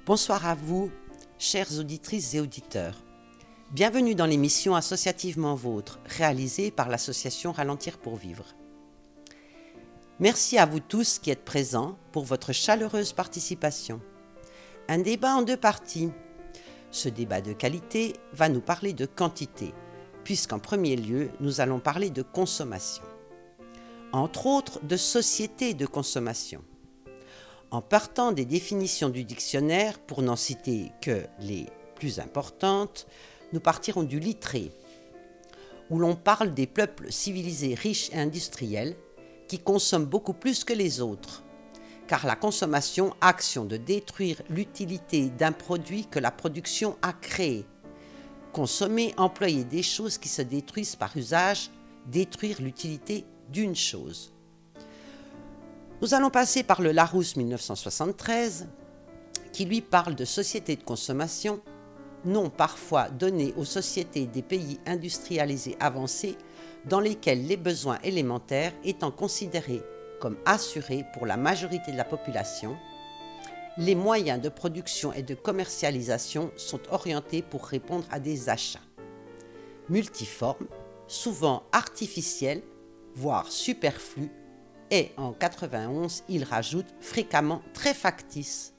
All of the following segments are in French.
Bonsoir à vous, chères auditrices et auditeurs. Bienvenue dans l'émission Associativement Vôtre, réalisée par l'association Ralentir pour Vivre. Merci à vous tous qui êtes présents pour votre chaleureuse participation. Un débat en deux parties. Ce débat de qualité va nous parler de quantité, puisqu'en premier lieu, nous allons parler de consommation. Entre autres, de société de consommation. En partant des définitions du dictionnaire, pour n'en citer que les plus importantes, nous partirons du Littré, où l'on parle des peuples civilisés riches et industriels qui consomment beaucoup plus que les autres, car la consommation, action de détruire l'utilité d'un produit que la production a créé. Consommer, employer des choses qui se détruisent par usage, détruire l'utilité d'une chose. Nous allons passer par le Larousse 1973, qui lui parle de société de consommation, nom parfois donné aux sociétés des pays industrialisés avancés dans lesquels les besoins élémentaires étant considérés comme assurés pour la majorité de la population, les moyens de production et de commercialisation sont orientés pour répondre à des achats multiformes, souvent artificiels, voire superflus, et en 91, il rajoute fréquemment très factices.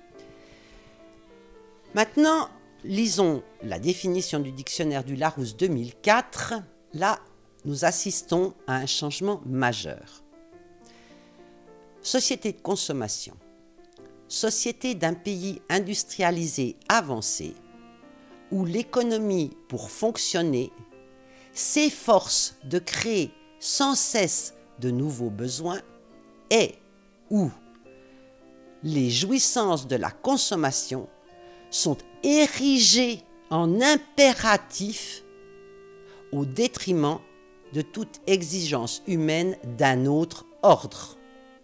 Maintenant, lisons la définition du dictionnaire du Larousse 2004. Là, nous assistons à un changement majeur. Société de consommation. Société d'un pays industrialisé avancé, où l'économie, pour fonctionner, s'efforce de créer sans cesse de nouveaux besoins et où les jouissances de la consommation sont érigées en impératif au détriment de toute exigence humaine d'un autre ordre.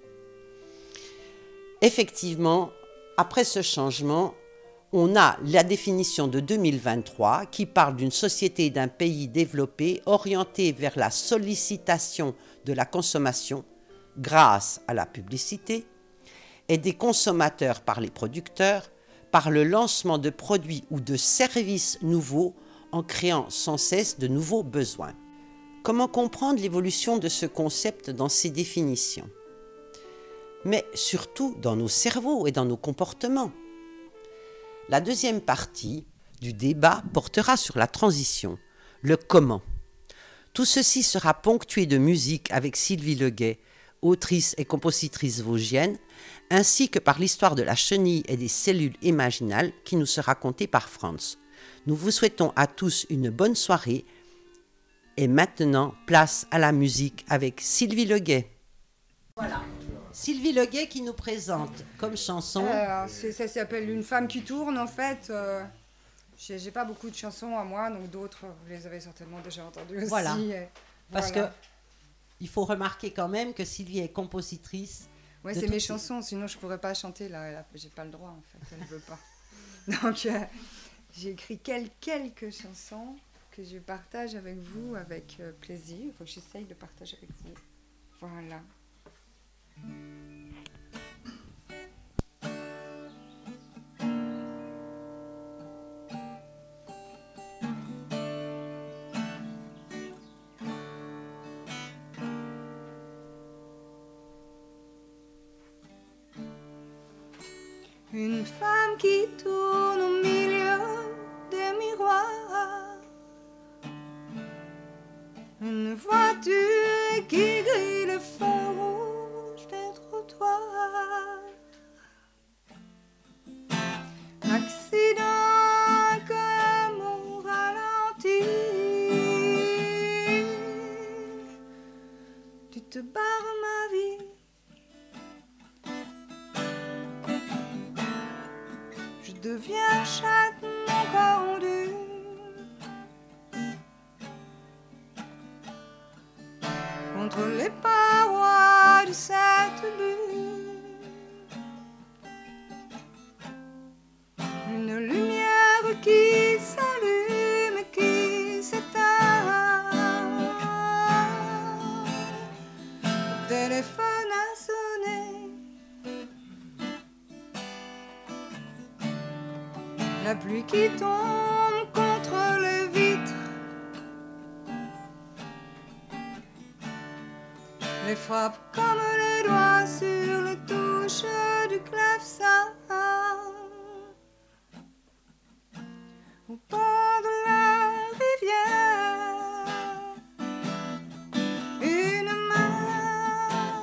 Effectivement, après ce changement, on a la définition de 2023 qui parle d'une société d'un pays développé orientée vers la sollicitation de la consommation grâce à la publicité et des consommateurs par les producteurs par le lancement de produits ou de services nouveaux en créant sans cesse de nouveaux besoins. Comment comprendre l'évolution de ce concept dans ses définitions ? Mais surtout dans nos cerveaux et dans nos comportements. La deuxième partie du débat portera sur la transition, le comment. Tout ceci sera ponctué de musique avec Sylvie Leguet, autrice et compositrice vosgienne, ainsi que par l'histoire de la chenille et des cellules imaginales qui nous sera contée par Franz. Nous vous souhaitons à tous une bonne soirée et maintenant place à la musique avec Sylvie Leguet. Voilà. Sylvie Leguet qui nous présente comme chanson. Ça s'appelle Une femme qui tourne en fait. J'ai pas beaucoup de chansons à moi, donc d'autres, vous les avez certainement déjà entendues aussi. Voilà. Parce que il faut remarquer quand même que Sylvie est compositrice. Ouais, c'est mes chansons, sinon je pourrais pas chanter là, j'ai pas le droit en fait, elle veut pas. Donc j'ai écrit quelques chansons que je partage avec vous avec plaisir. Il faut que j'essaye de partager avec vous. Voilà. Une femme qui tourne au milieu des miroirs, une voiture qui grille le feu rouge des trottoirs, accident comme au ralenti, tu te barres ma vie. Deviens chatte mon corps dur, contre les parois de cette bulle, une lumière qui s'allume et qui s'éteint, le téléphone a sonné. La pluie qui tombe contre les vitres, les frappe comme les doigts sur les touches du clavecin. Au bord de la rivière, une main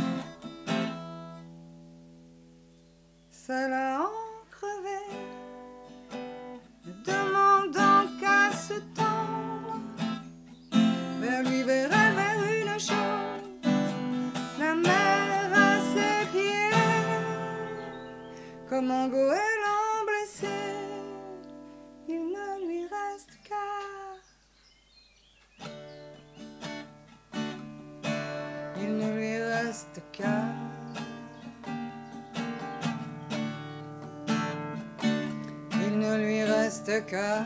seule à en crever, ne demandant qu'à se tendre vers lui, vers elle, vers une chose, la mer à ses pieds, comme un goéland blessé. Il ne lui reste qu'à, il ne lui reste qu'à, il ne lui reste qu'à.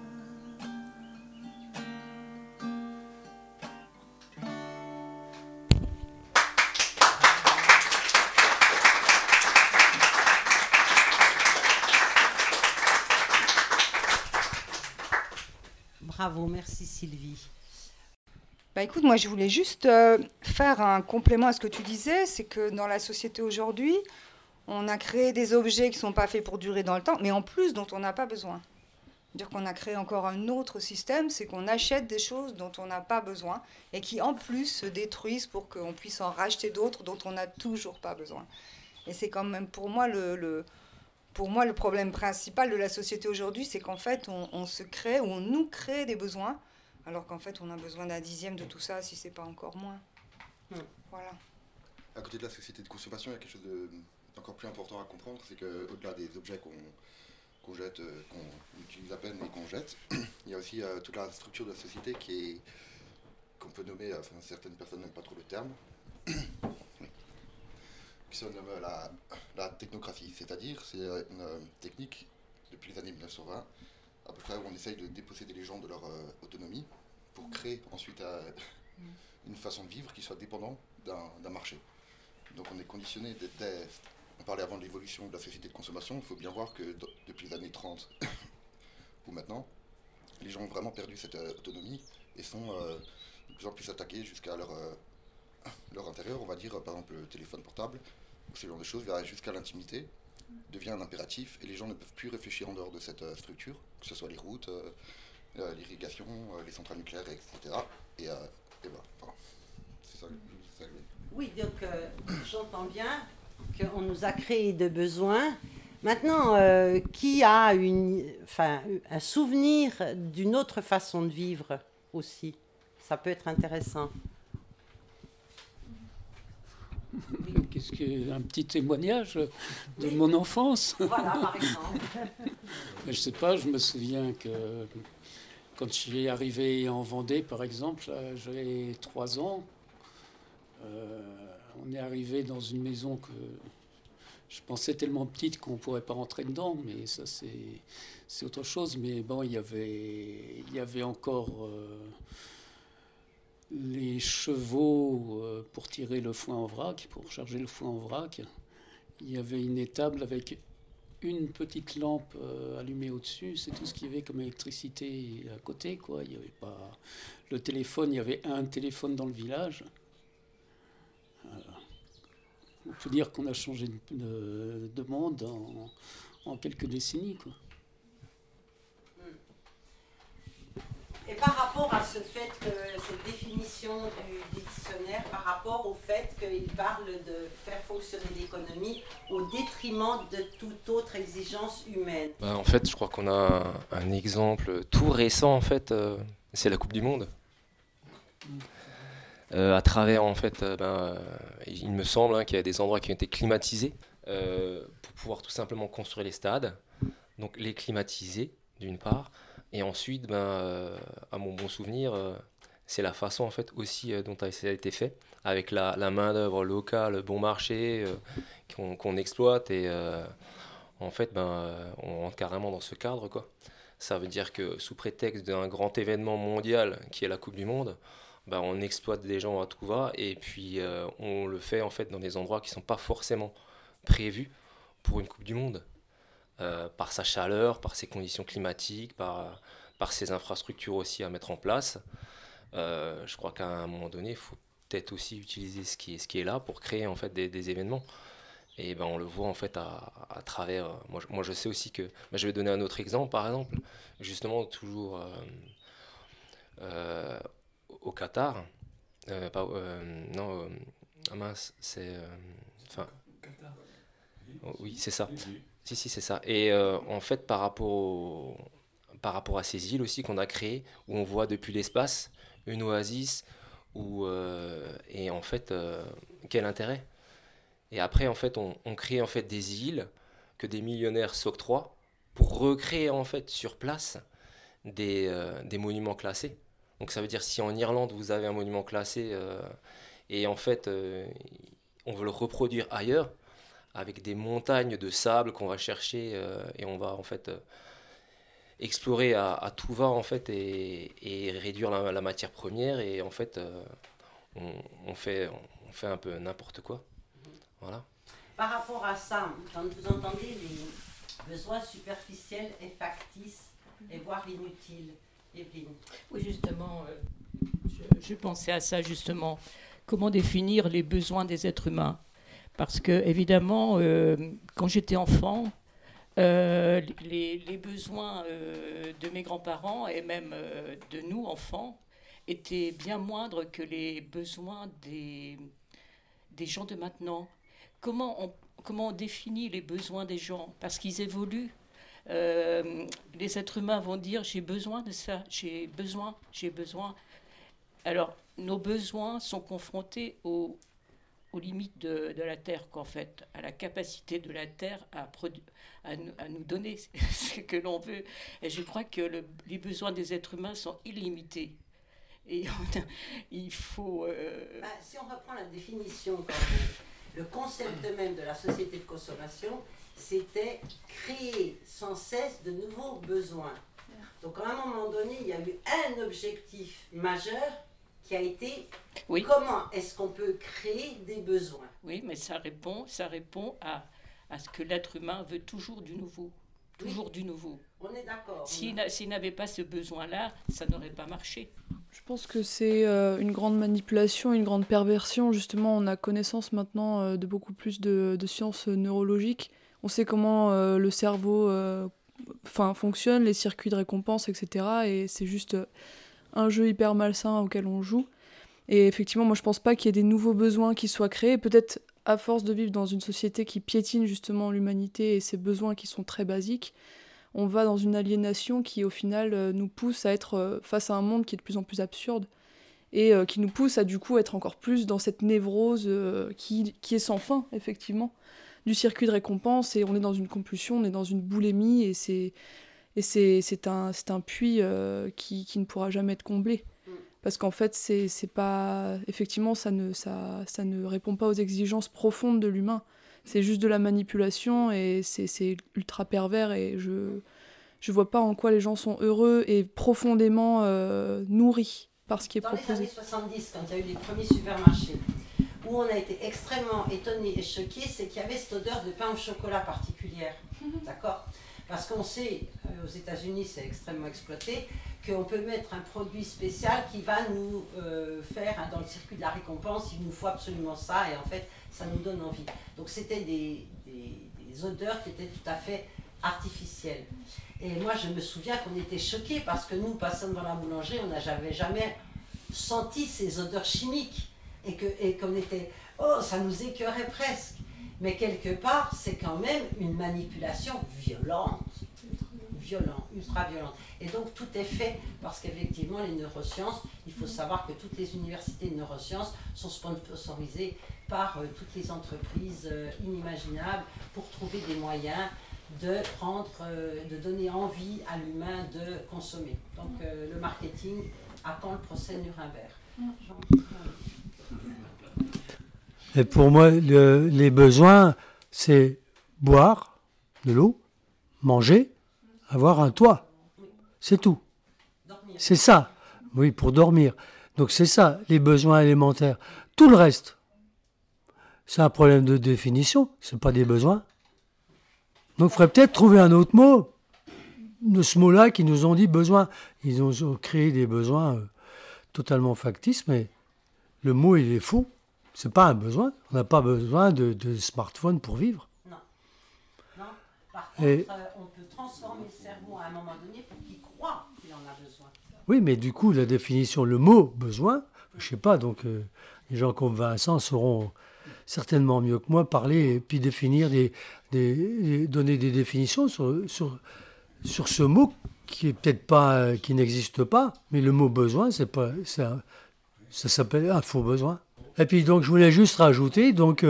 Bravo, merci Sylvie. Bah écoute, moi je voulais juste faire un complément à ce que tu disais, c'est que dans la société aujourd'hui, on a créé des objets qui ne sont pas faits pour durer dans le temps, mais en plus dont on n'a pas besoin. C'est-à-dire qu'on a créé encore un autre système, c'est qu'on achète des choses dont on n'a pas besoin et qui en plus se détruisent pour qu'on puisse en racheter d'autres dont on n'a toujours pas besoin. Et c'est quand même pour moi le problème principal de la société aujourd'hui, c'est qu'en fait on se crée, ou on nous crée des besoins, alors qu'en fait on a besoin d'un dixième de tout ça, si c'est pas encore moins. Voilà. À côté de la société de consommation, il y a quelque chose d'encore plus important à comprendre, c'est qu'au-delà des objets qu'on jette, qu'on utilise à peine et qu'on jette, il y a aussi toute la structure de la société qu'on peut nommer, enfin certaines personnes n'aiment pas trop le terme, qui se nomme la technocratie, c'est-à-dire c'est une technique depuis les années 1920, à peu près, où on essaye de déposséder les gens de leur autonomie pour créer ensuite une façon de vivre qui soit dépendante d'un marché. Donc on est conditionné on parlait avant de l'évolution de la société de consommation, il faut bien voir que depuis les années 30 ou maintenant, les gens ont vraiment perdu cette autonomie et sont de plus en plus attaqués jusqu'à leur intérieur, on va dire, par exemple le téléphone portable, ou ce genre de choses, jusqu'à l'intimité, devient un impératif et les gens ne peuvent plus réfléchir en dehors de cette structure, que ce soit les routes, l'irrigation, les centrales nucléaires, etc. Et voilà, enfin, c'est ça. Oui, donc j'entends bien qu'on nous a créé de besoins. Maintenant, qui a un souvenir d'une autre façon de vivre aussi? Ça peut être intéressant. Qu'est-ce que un petit témoignage de mon enfance? Voilà, par exemple. Je sais pas, je me souviens que quand je suis arrivé en Vendée, par exemple, j'avais 3 ans. On est arrivé dans une maison que je pensais tellement petite qu'on ne pourrait pas rentrer dedans, mais ça c'est autre chose. Mais bon, il y avait encore les chevaux pour tirer le foin en vrac, pour charger le foin en vrac. Il y avait une étable avec une petite lampe allumée au-dessus, c'est tout ce qu'il y avait comme électricité à côté, quoi. Il y avait pas le téléphone, il y avait un téléphone dans le village. On peut dire qu'on a changé de monde en quelques décennies, quoi. Et par rapport à ce fait que cette définition du dictionnaire, par rapport au fait qu'il parle de faire fonctionner l'économie au détriment de toute autre exigence humaine. En fait, je crois qu'on a un exemple tout récent, en fait, c'est la Coupe du Monde. À travers, en fait, il me semble qu'il y a des endroits qui ont été climatisés pour pouvoir tout simplement construire les stades. Donc les climatiser, d'une part. Et ensuite, à mon bon souvenir, c'est la façon en fait aussi dont ça a été fait, avec la main-d'œuvre locale, bon marché, qu'on exploite. Et en fait, on rentre carrément dans ce cadre, quoi. Ça veut dire que sous prétexte d'un grand événement mondial qui est la Coupe du Monde, on exploite des gens à tout va, et puis on le fait en fait dans des endroits qui ne sont pas forcément prévus pour une Coupe du Monde. par sa chaleur, par ses conditions climatiques, par ses infrastructures aussi à mettre en place. Je crois qu'à un moment donné, il faut peut-être aussi utiliser ce qui est là pour créer en fait des événements. Et ben on le voit en fait à travers. Moi je sais aussi que. Je vais donner un autre exemple, par exemple, justement toujours au Qatar. Non, mince, c'est. Enfin. Oui, c'est ça. Si, c'est ça. Et en fait, par rapport à ces îles aussi qu'on a créées, où on voit depuis l'espace une oasis, et en fait, quel intérêt? Et après, en fait, on crée en fait des îles que des millionnaires s'octroient pour recréer en fait sur place des monuments classés. Donc ça veut dire si en Irlande vous avez un monument classé et en fait on veut le reproduire ailleurs avec des montagnes de sable qu'on va chercher et on va en fait explorer à tout va en fait et réduire la matière première et en fait on fait un peu n'importe quoi. Voilà. Par rapport à ça, quand vous entendez les besoins superficiels et factices, et voire inutiles, Evelyne. Oui, justement, je pensais à ça, justement. Comment définir les besoins des êtres humains? Parce que, évidemment, quand j'étais enfant, les besoins de mes grands-parents et même de nous, enfants, étaient bien moindres que les besoins des gens de maintenant. Comment on définit les besoins des gens? Parce qu'ils évoluent. Les êtres humains vont dire j'ai besoin de ça, j'ai besoin. Alors, nos besoins sont confrontés aux limites de la Terre, qu'en fait, à la capacité de la Terre à nous donner ce que l'on veut. Et je crois que les besoins des êtres humains sont illimités. Et il faut... si on reprend la définition, le concept même de la société de consommation, c'était créer sans cesse de nouveaux besoins. Donc à un moment donné, il y a eu un objectif majeur qui a été comment est-ce qu'on peut créer des besoins. Oui, mais ça répond à ce que l'être humain veut toujours du nouveau. Toujours du nouveau. On est d'accord. S'il n'avait pas ce besoin-là, ça n'aurait pas marché. Je pense que c'est une grande manipulation, une grande perversion. Justement, on a connaissance maintenant de beaucoup plus de sciences neurologiques. On sait comment le cerveau fonctionne, les circuits de récompense, etc. Et c'est juste un jeu hyper malsain auquel on joue. Et effectivement, moi je pense pas qu'il y ait des nouveaux besoins qui soient créés. Peut-être à force de vivre dans une société qui piétine justement l'humanité et ses besoins qui sont très basiques, on va dans une aliénation qui au final nous pousse à être face à un monde qui est de plus en plus absurde et qui nous pousse à du coup être encore plus dans cette névrose qui est sans fin, effectivement, du circuit de récompense, et on est dans une compulsion, on est dans une boulimie, et c'est un puits qui ne pourra jamais être comblé. Parce qu'en fait, c'est pas... Effectivement, ça ne répond pas aux exigences profondes de l'humain. C'est juste de la manipulation, et c'est ultra pervers, et je vois pas en quoi les gens sont heureux et profondément nourris par ce qui est proposé. Dans les années 70, quand il y a eu les premiers supermarchés, où on a été extrêmement étonnés et choqués, c'est qu'il y avait cette odeur de pain au chocolat particulière. D'accord ? Parce qu'on sait, aux États-Unis, c'est extrêmement exploité, qu'on peut mettre un produit spécial qui va nous faire, dans le circuit de la récompense, il nous faut absolument ça, et en fait, ça nous donne envie. Donc c'était des odeurs qui étaient tout à fait artificielles. Et moi, je me souviens qu'on était choqués, parce que nous, passant dans la boulangerie, on n'avait jamais senti ces odeurs chimiques, et qu'on était, ça nous écœurait presque. Mais quelque part, c'est quand même une manipulation violente, ultra violente. Et donc tout est fait parce qu'effectivement, les neurosciences, il faut savoir que toutes les universités de neurosciences sont sponsorisées par toutes les entreprises inimaginables pour trouver des moyens de donner envie à l'humain de consommer. Donc le marketing attend le procès Nuremberg. Et pour moi, les besoins, c'est boire de l'eau, manger, avoir un toit. C'est tout. Dormir. C'est ça. Oui, pour dormir. Donc c'est ça, les besoins élémentaires. Tout le reste, c'est un problème de définition. C'est pas des besoins. Donc il faudrait peut-être trouver un autre mot de ce mot-là qui nous ont dit besoin. Ils ont créé des besoins totalement factices, mais le mot, il est faux. C'est pas un besoin. On n'a pas besoin de smartphone pour vivre. Non. Par contre, on peut transformer le cerveau à un moment donné pour qu'il croit qu'il en a besoin. Oui, mais du coup, la définition, le mot besoin, je sais pas, donc les gens comme Vincent sauront certainement mieux que moi parler et puis définir donner des définitions sur ce mot qui est peut-être pas, qui n'existe pas, mais le mot besoin, ça s'appelle un faux besoin. Et puis donc je voulais juste rajouter donc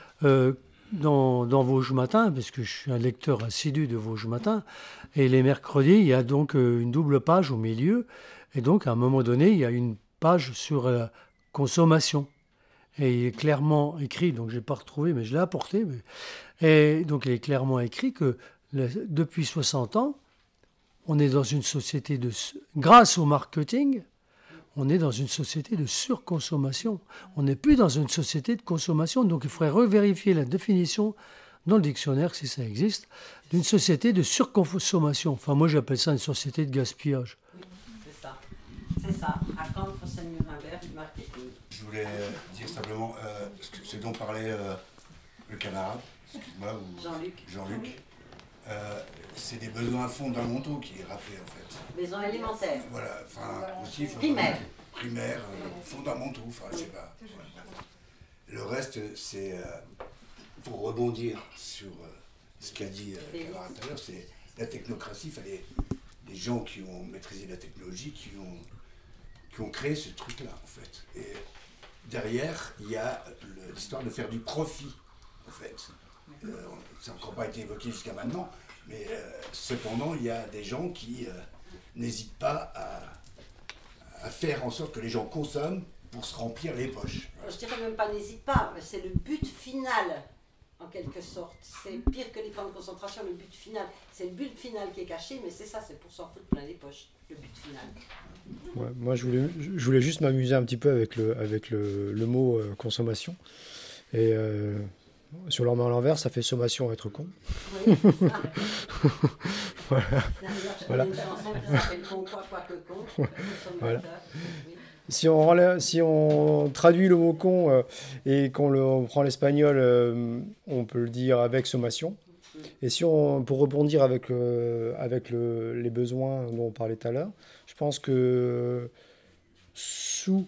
dans Vosges Matin, parce que je suis un lecteur assidu de Vosges Matin, et les mercredis il y a donc une double page au milieu, et donc à un moment donné il y a une page sur la consommation. Et il est clairement écrit, donc je ne l'ai pas retrouvé, mais je l'ai apporté. Et donc il est clairement écrit que depuis 60 ans, on est dans une société grâce au marketing, on est dans une société de surconsommation. On n'est plus dans une société de consommation, donc il faudrait revérifier la définition dans le dictionnaire, si ça existe, d'une société de surconsommation. Enfin, moi j'appelle ça une société de gaspillage. Oui, c'est ça. Raconte François Nuremberg du marketing. Je voulais dire simplement ce dont parlait le camarade, excuse-moi, ou Jean-Luc. C'est des besoins fondamentaux qui est rappelé en fait. Besoins élémentaires. Voilà, enfin aussi primaires, fondamentaux, enfin je sais pas. Le reste, c'est pour rebondir sur ce qu'a dit le camarade tout à l'heure, c'est la technocratie. Il fallait des gens qui ont maîtrisé la technologie, qui ont créé ce truc-là en fait. Et derrière, il y a l'histoire de faire du profit en fait. Ça n'a encore pas été évoqué jusqu'à maintenant, mais cependant, il y a des gens qui n'hésitent pas à faire en sorte que les gens consomment pour se remplir les poches. Je dirais même pas n'hésite pas, mais c'est le but final, en quelque sorte. C'est pire que les camps de concentration, le but final. C'est le but final qui est caché, mais c'est ça, c'est pour s'en foutre plein les poches, le but final. Ouais, moi, je voulais juste m'amuser un petit peu avec le mot consommation. Et sur leur main à l'envers, ça fait sommation être con. Oui, c'est ça. Voilà. D'ailleurs, Voilà. une chanson qui s'appelle Con, quoi que con. Voilà. Oui. Si on traduit le mot con et on prend l'espagnol, on peut le dire avec sommation. Et pour rebondir avec les besoins dont on parlait tout à l'heure, je pense que sous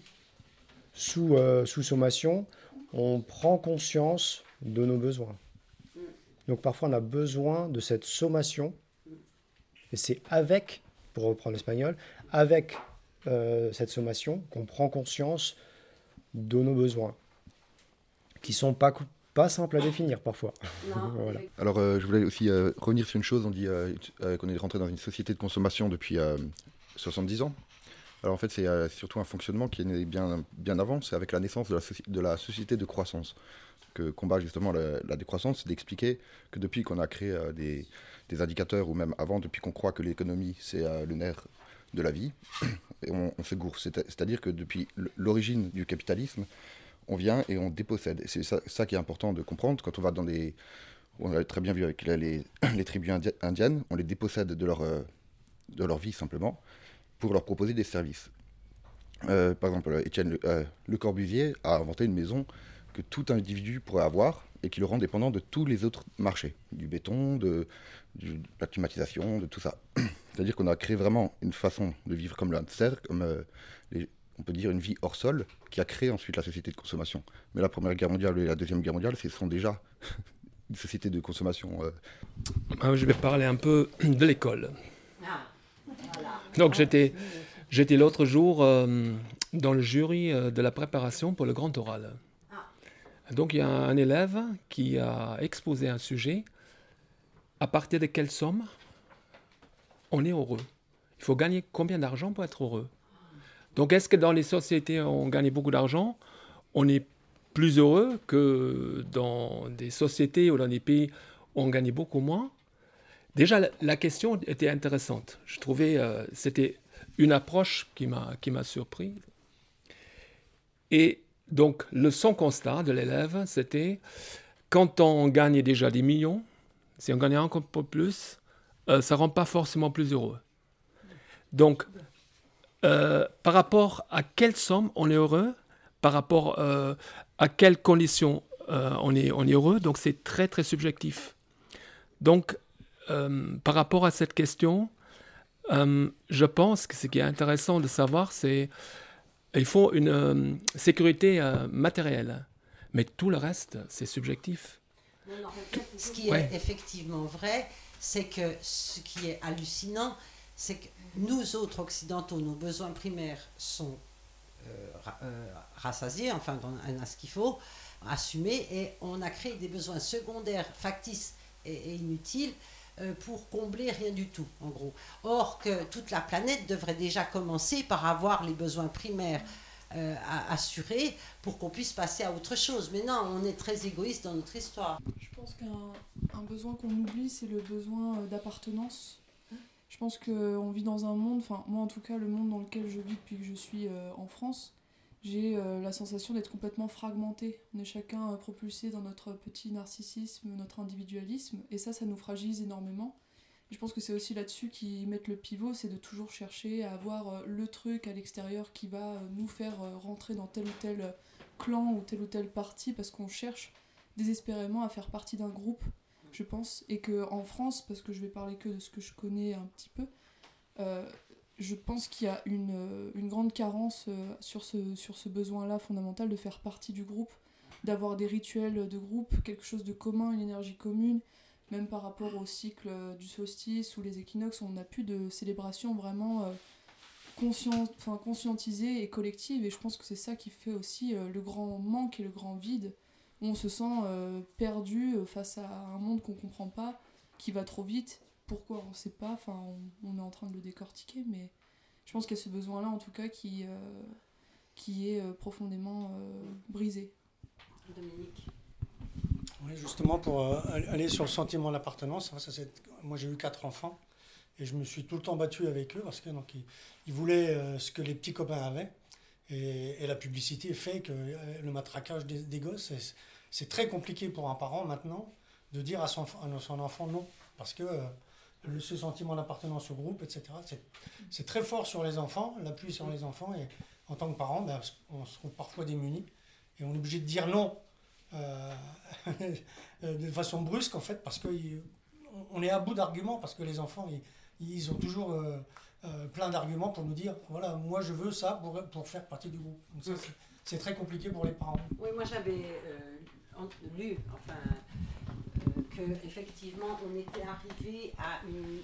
sommation, on prend conscience de nos besoins. Donc parfois on a besoin de cette sommation, et c'est pour reprendre l'espagnol, avec cette sommation qu'on prend conscience de nos besoins, qui ne sont pas simples à définir parfois. Voilà. Alors je voulais aussi revenir sur une chose, on dit qu'on est rentré dans une société de consommation depuis 70 ans. Alors en fait c'est surtout un fonctionnement qui est né bien avant, c'est avec la naissance de la société de croissance que combat justement la décroissance, c'est d'expliquer que depuis qu'on a créé des indicateurs, ou même avant, depuis qu'on croit que l'économie c'est le nerf de la vie, et on se gourre. C'est-à-dire que depuis l'origine du capitalisme, on vient et on dépossède. Et c'est ça qui est important de comprendre. Quand on va on l'a très bien vu avec les tribus indiennes, on les dépossède de leur vie simplement, pour leur proposer des services. Par exemple, Étienne Le Corbusier a inventé une maison que tout individu pourrait avoir et qui le rend dépendant de tous les autres marchés, du béton, de la climatisation, de tout ça. C'est-à-dire qu'on a créé vraiment une façon de vivre comme le hamster, on peut dire une vie hors sol, qui a créé ensuite la société de consommation. Mais la Première Guerre mondiale et la Deuxième Guerre mondiale, ce sont déjà une société de consommation. Je vais parler un peu de l'école. Donc j'étais l'autre jour dans le jury de la préparation pour le grand oral. Donc il y a un élève qui a exposé un sujet. À partir de quelle somme on est heureux? Il faut gagner combien d'argent pour être heureux? Donc est-ce que dans les sociétés où on gagne beaucoup d'argent, on est plus heureux que dans des sociétés ou dans des pays où on gagne beaucoup moins? Déjà, la question était intéressante. Je trouvais c'était une approche qui m'a surpris. Et donc, son constat de l'élève, c'était quand on gagne déjà des millions, Si on gagne un peu plus, ça ne rend pas forcément plus heureux. Donc, par rapport à quelle somme on est heureux, par rapport à quelles conditions on est heureux, donc c'est très très subjectif. Donc, par rapport à cette question, je pense que ce qui est intéressant de savoir, c'est qu'il faut une sécurité matérielle, mais tout le reste, c'est subjectif. Non, ce qui est effectivement vrai, c'est que ce qui est hallucinant, c'est que nous autres occidentaux, nos besoins primaires sont rassasiés, enfin on a ce qu'il faut, assumés, et on a créé des besoins secondaires, factices et inutiles pour combler rien du tout, en gros. Or que toute la planète devrait déjà commencer par avoir les besoins primaires assurés pour qu'on puisse passer à autre chose. Mais non, on est très égoïste dans notre histoire. Je pense qu'un besoin qu'on oublie, c'est le besoin d'appartenance. Je pense qu'on vit dans un monde, enfin moi en tout cas, le monde dans lequel je vis depuis que je suis en France, j'ai la sensation d'être complètement fragmenté. On est chacun propulsé dans notre petit narcissisme, notre individualisme, et ça nous fragilise énormément. Et je pense que c'est aussi là-dessus qu'ils mettent le pivot, c'est de toujours chercher à avoir le truc à l'extérieur qui va nous faire rentrer dans tel ou tel clan ou tel parti, parce qu'on cherche désespérément à faire partie d'un groupe, je pense. Et qu'en France, parce que je vais parler que de ce que je connais un petit peu, je pense qu'il y a une grande carence sur ce besoin-là fondamental de faire partie du groupe, d'avoir des rituels de groupe, quelque chose de commun, une énergie commune, même par rapport au cycle du solstice ou les équinoxes, on n'a plus de célébration vraiment conscientisée et collective, et je pense que c'est ça qui fait aussi le grand manque et le grand vide, où on se sent perdu face à un monde qu'on ne comprend pas, qui va trop vite. Pourquoi on ne sait pas, enfin on est en train de le décortiquer, mais je pense qu'il y a ce besoin-là en tout cas qui est profondément brisé. Dominique. Oui, justement pour aller sur le sentiment d'appartenance, moi j'ai eu 4 enfants et je me suis tout le temps battu avec eux parce que donc, ils voulaient ce que les petits copains avaient, et la publicité fait que le matraquage des gosses, c'est très compliqué pour un parent maintenant de dire à son enfant non, parce que ce sentiment d'appartenance au groupe, etc., c'est très fort sur les enfants, l'appui sur les enfants, et en tant que parent, on se trouve parfois démunis et on est obligé de dire non de façon brusque en fait, parce qu'on est à bout d'arguments, parce que les enfants ils ont toujours plein d'arguments pour nous dire voilà, moi je veux ça pour faire partie du groupe. Donc ça, c'est très compliqué pour les parents. Oui, moi j'avais lu qu'effectivement on était arrivé à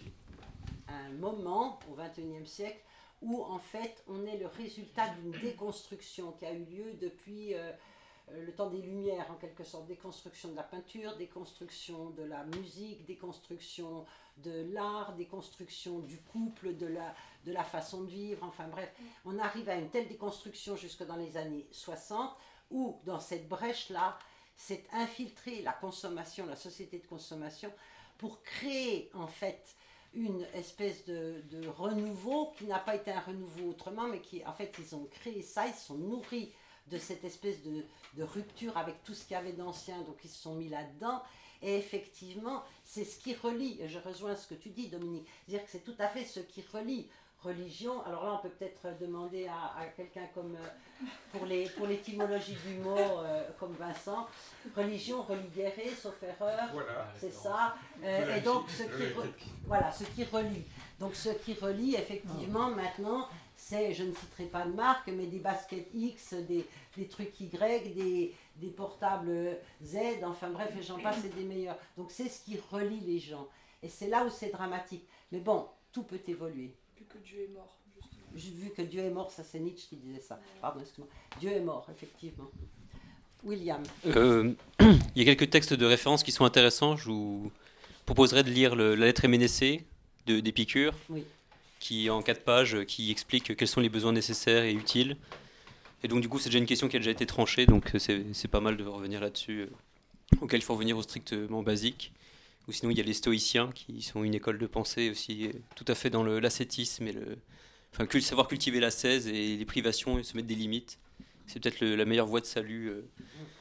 un moment au XXIe siècle où en fait on est le résultat d'une déconstruction qui a eu lieu depuis le temps des Lumières, en quelque sorte, déconstruction de la peinture, déconstruction de la musique, déconstruction de l'art, déconstruction du couple, de la façon de vivre, enfin bref, on arrive à une telle déconstruction jusque dans les années 60, où dans cette brèche-là, s'est infiltrée la consommation, la société de consommation, pour créer en fait une espèce de renouveau qui n'a pas été un renouveau autrement, mais qui, en fait, ils ont créé ça, ils se sont nourris de cette espèce de rupture avec tout ce qu'il y avait d'ancien, donc ils se sont mis là-dedans, et effectivement, c'est ce qui relie, et je rejoins ce que tu dis Dominique, c'est-à-dire que c'est tout à fait ce qui relie religion. Alors là, on peut peut-être demander à quelqu'un comme, pour l'étymologie du mot, comme Vincent, religion, religere, sauf erreur, voilà, c'est ça, et donc ce qui relie. Donc ce qui relie, effectivement, maintenant, c'est, je ne citerai pas de marque, mais des baskets X, des trucs Y, des portables Z, enfin bref, et j'en passe, c'est des meilleurs. Donc c'est ce qui relie les gens. Et c'est là où c'est dramatique. Mais bon, tout peut évoluer. Vu que Dieu est mort, justement. Vu que Dieu est mort, ça c'est Nietzsche qui disait ça. Pardon, excuse-moi. Dieu est mort, effectivement. William. Il y a quelques textes de référence qui sont intéressants. Je vous proposerais de lire la lettre Ménécée d'Épicure. Oui. Qui en 4 pages, qui explique quels sont les besoins nécessaires et utiles. Et donc du coup, c'est déjà une question qui a déjà été tranchée, donc c'est pas mal de revenir là-dessus, auquel il faut revenir au strictement basique. Ou sinon, il y a les stoïciens, qui sont une école de pensée aussi tout à fait dans l'ascétisme, et savoir cultiver l'ascèse et les privations et se mettre des limites. C'est peut-être la meilleure voie de salut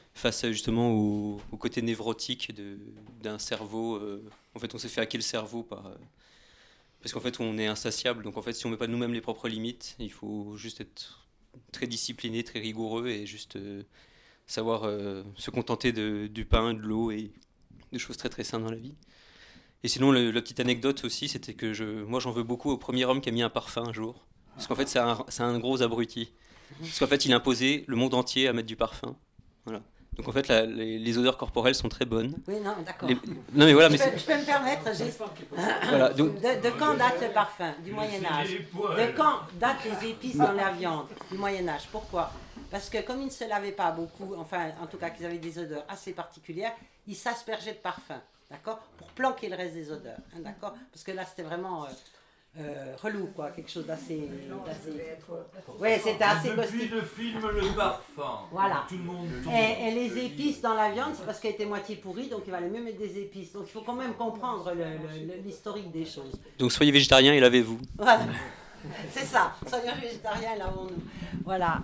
face justement au côté névrotique d'un cerveau. En fait, on s'est fait hacker le cerveau parce qu'en fait, on est insatiable. Donc en fait, si on met pas nous-mêmes les propres limites, il faut juste être très discipliné, très rigoureux et juste savoir se contenter du pain, de l'eau et de choses très très saines dans la vie. Et sinon, la petite anecdote aussi, c'était que moi j'en veux beaucoup au premier homme qui a mis un parfum un jour. Parce qu'en fait, c'est un gros abruti. Parce qu'en fait, il a imposé le monde entier à mettre du parfum. Voilà. Donc en fait, les odeurs corporelles sont très bonnes. Oui, non, d'accord. Non, mais voilà, je peux me permettre, voilà, donc... de quand date le parfum? Du Moyen-Âge. De quand datent les épices dans la viande? Du Moyen-Âge. Pourquoi? Parce que comme ils ne se lavaient pas beaucoup, enfin, en tout cas, qu'ils avaient des odeurs assez particulières, ils s'aspergeaient de parfum, d'accord? Pour planquer le reste des odeurs, hein, d'accord? Parce que là, c'était vraiment... relou, quoi, quelque chose d'assez... Oui, c'était assez caustique. Depuis le film Le Parfum, voilà. Tout le monde et les épices dans la viande, c'est parce qu'elle était moitié pourrie, donc il valait mieux mettre des épices. Donc il faut quand même comprendre l'historique des choses. Donc soyez végétarien et lavez-vous. Voilà, c'est ça, soyez végétarien et lavons-nous. Voilà.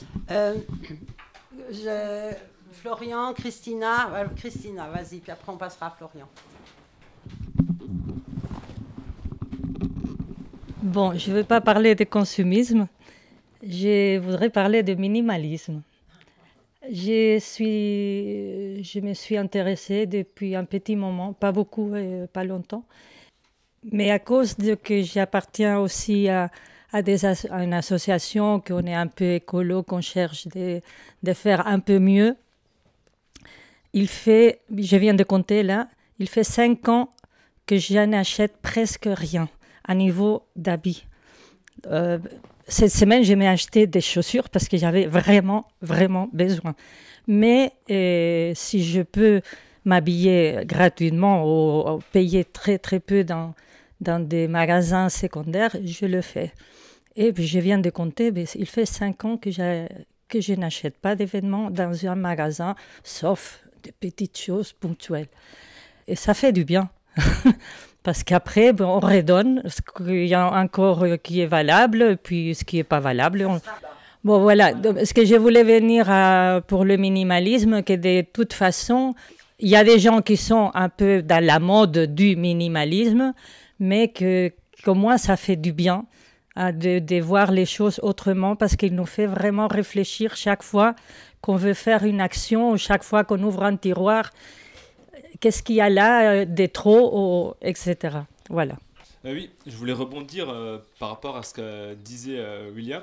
Florian, Christina, vas-y, puis après on passera à Florian. Bon, je ne vais pas parler de consumisme, je voudrais parler de minimalisme. Je me suis intéressée depuis un petit moment, pas beaucoup et pas longtemps, mais à cause de que j'appartiens aussi à une association, qu'on est un peu écolo, qu'on cherche de faire un peu mieux. Je viens de compter là, il fait 5 ans que je n'achète presque rien à niveau d'habits. Cette semaine, je m'ai acheté des chaussures parce que j'avais vraiment, vraiment besoin. Mais si je peux m'habiller gratuitement ou payer très, très peu dans des magasins secondaires, je le fais. Et puis, je viens de compter, mais il fait 5 ans que je n'achète pas d'événements dans un magasin, sauf des petites choses ponctuelles. Et ça fait du bien. Parce qu'après, on redonne ce qu'il y a encore qui est valable, puis ce qui n'est pas valable. Bon, voilà. Donc, ce que je voulais venir pour le minimalisme, que de toute façon, il y a des gens qui sont un peu dans la mode du minimalisme, mais qu'au moins, ça fait du bien de voir les choses autrement, parce qu'il nous fait vraiment réfléchir chaque fois qu'on veut faire une action, chaque fois qu'on ouvre un tiroir. Qu'est-ce qu'il y a là de trop, etc. Voilà. Oui, je voulais rebondir par rapport à ce que disait William.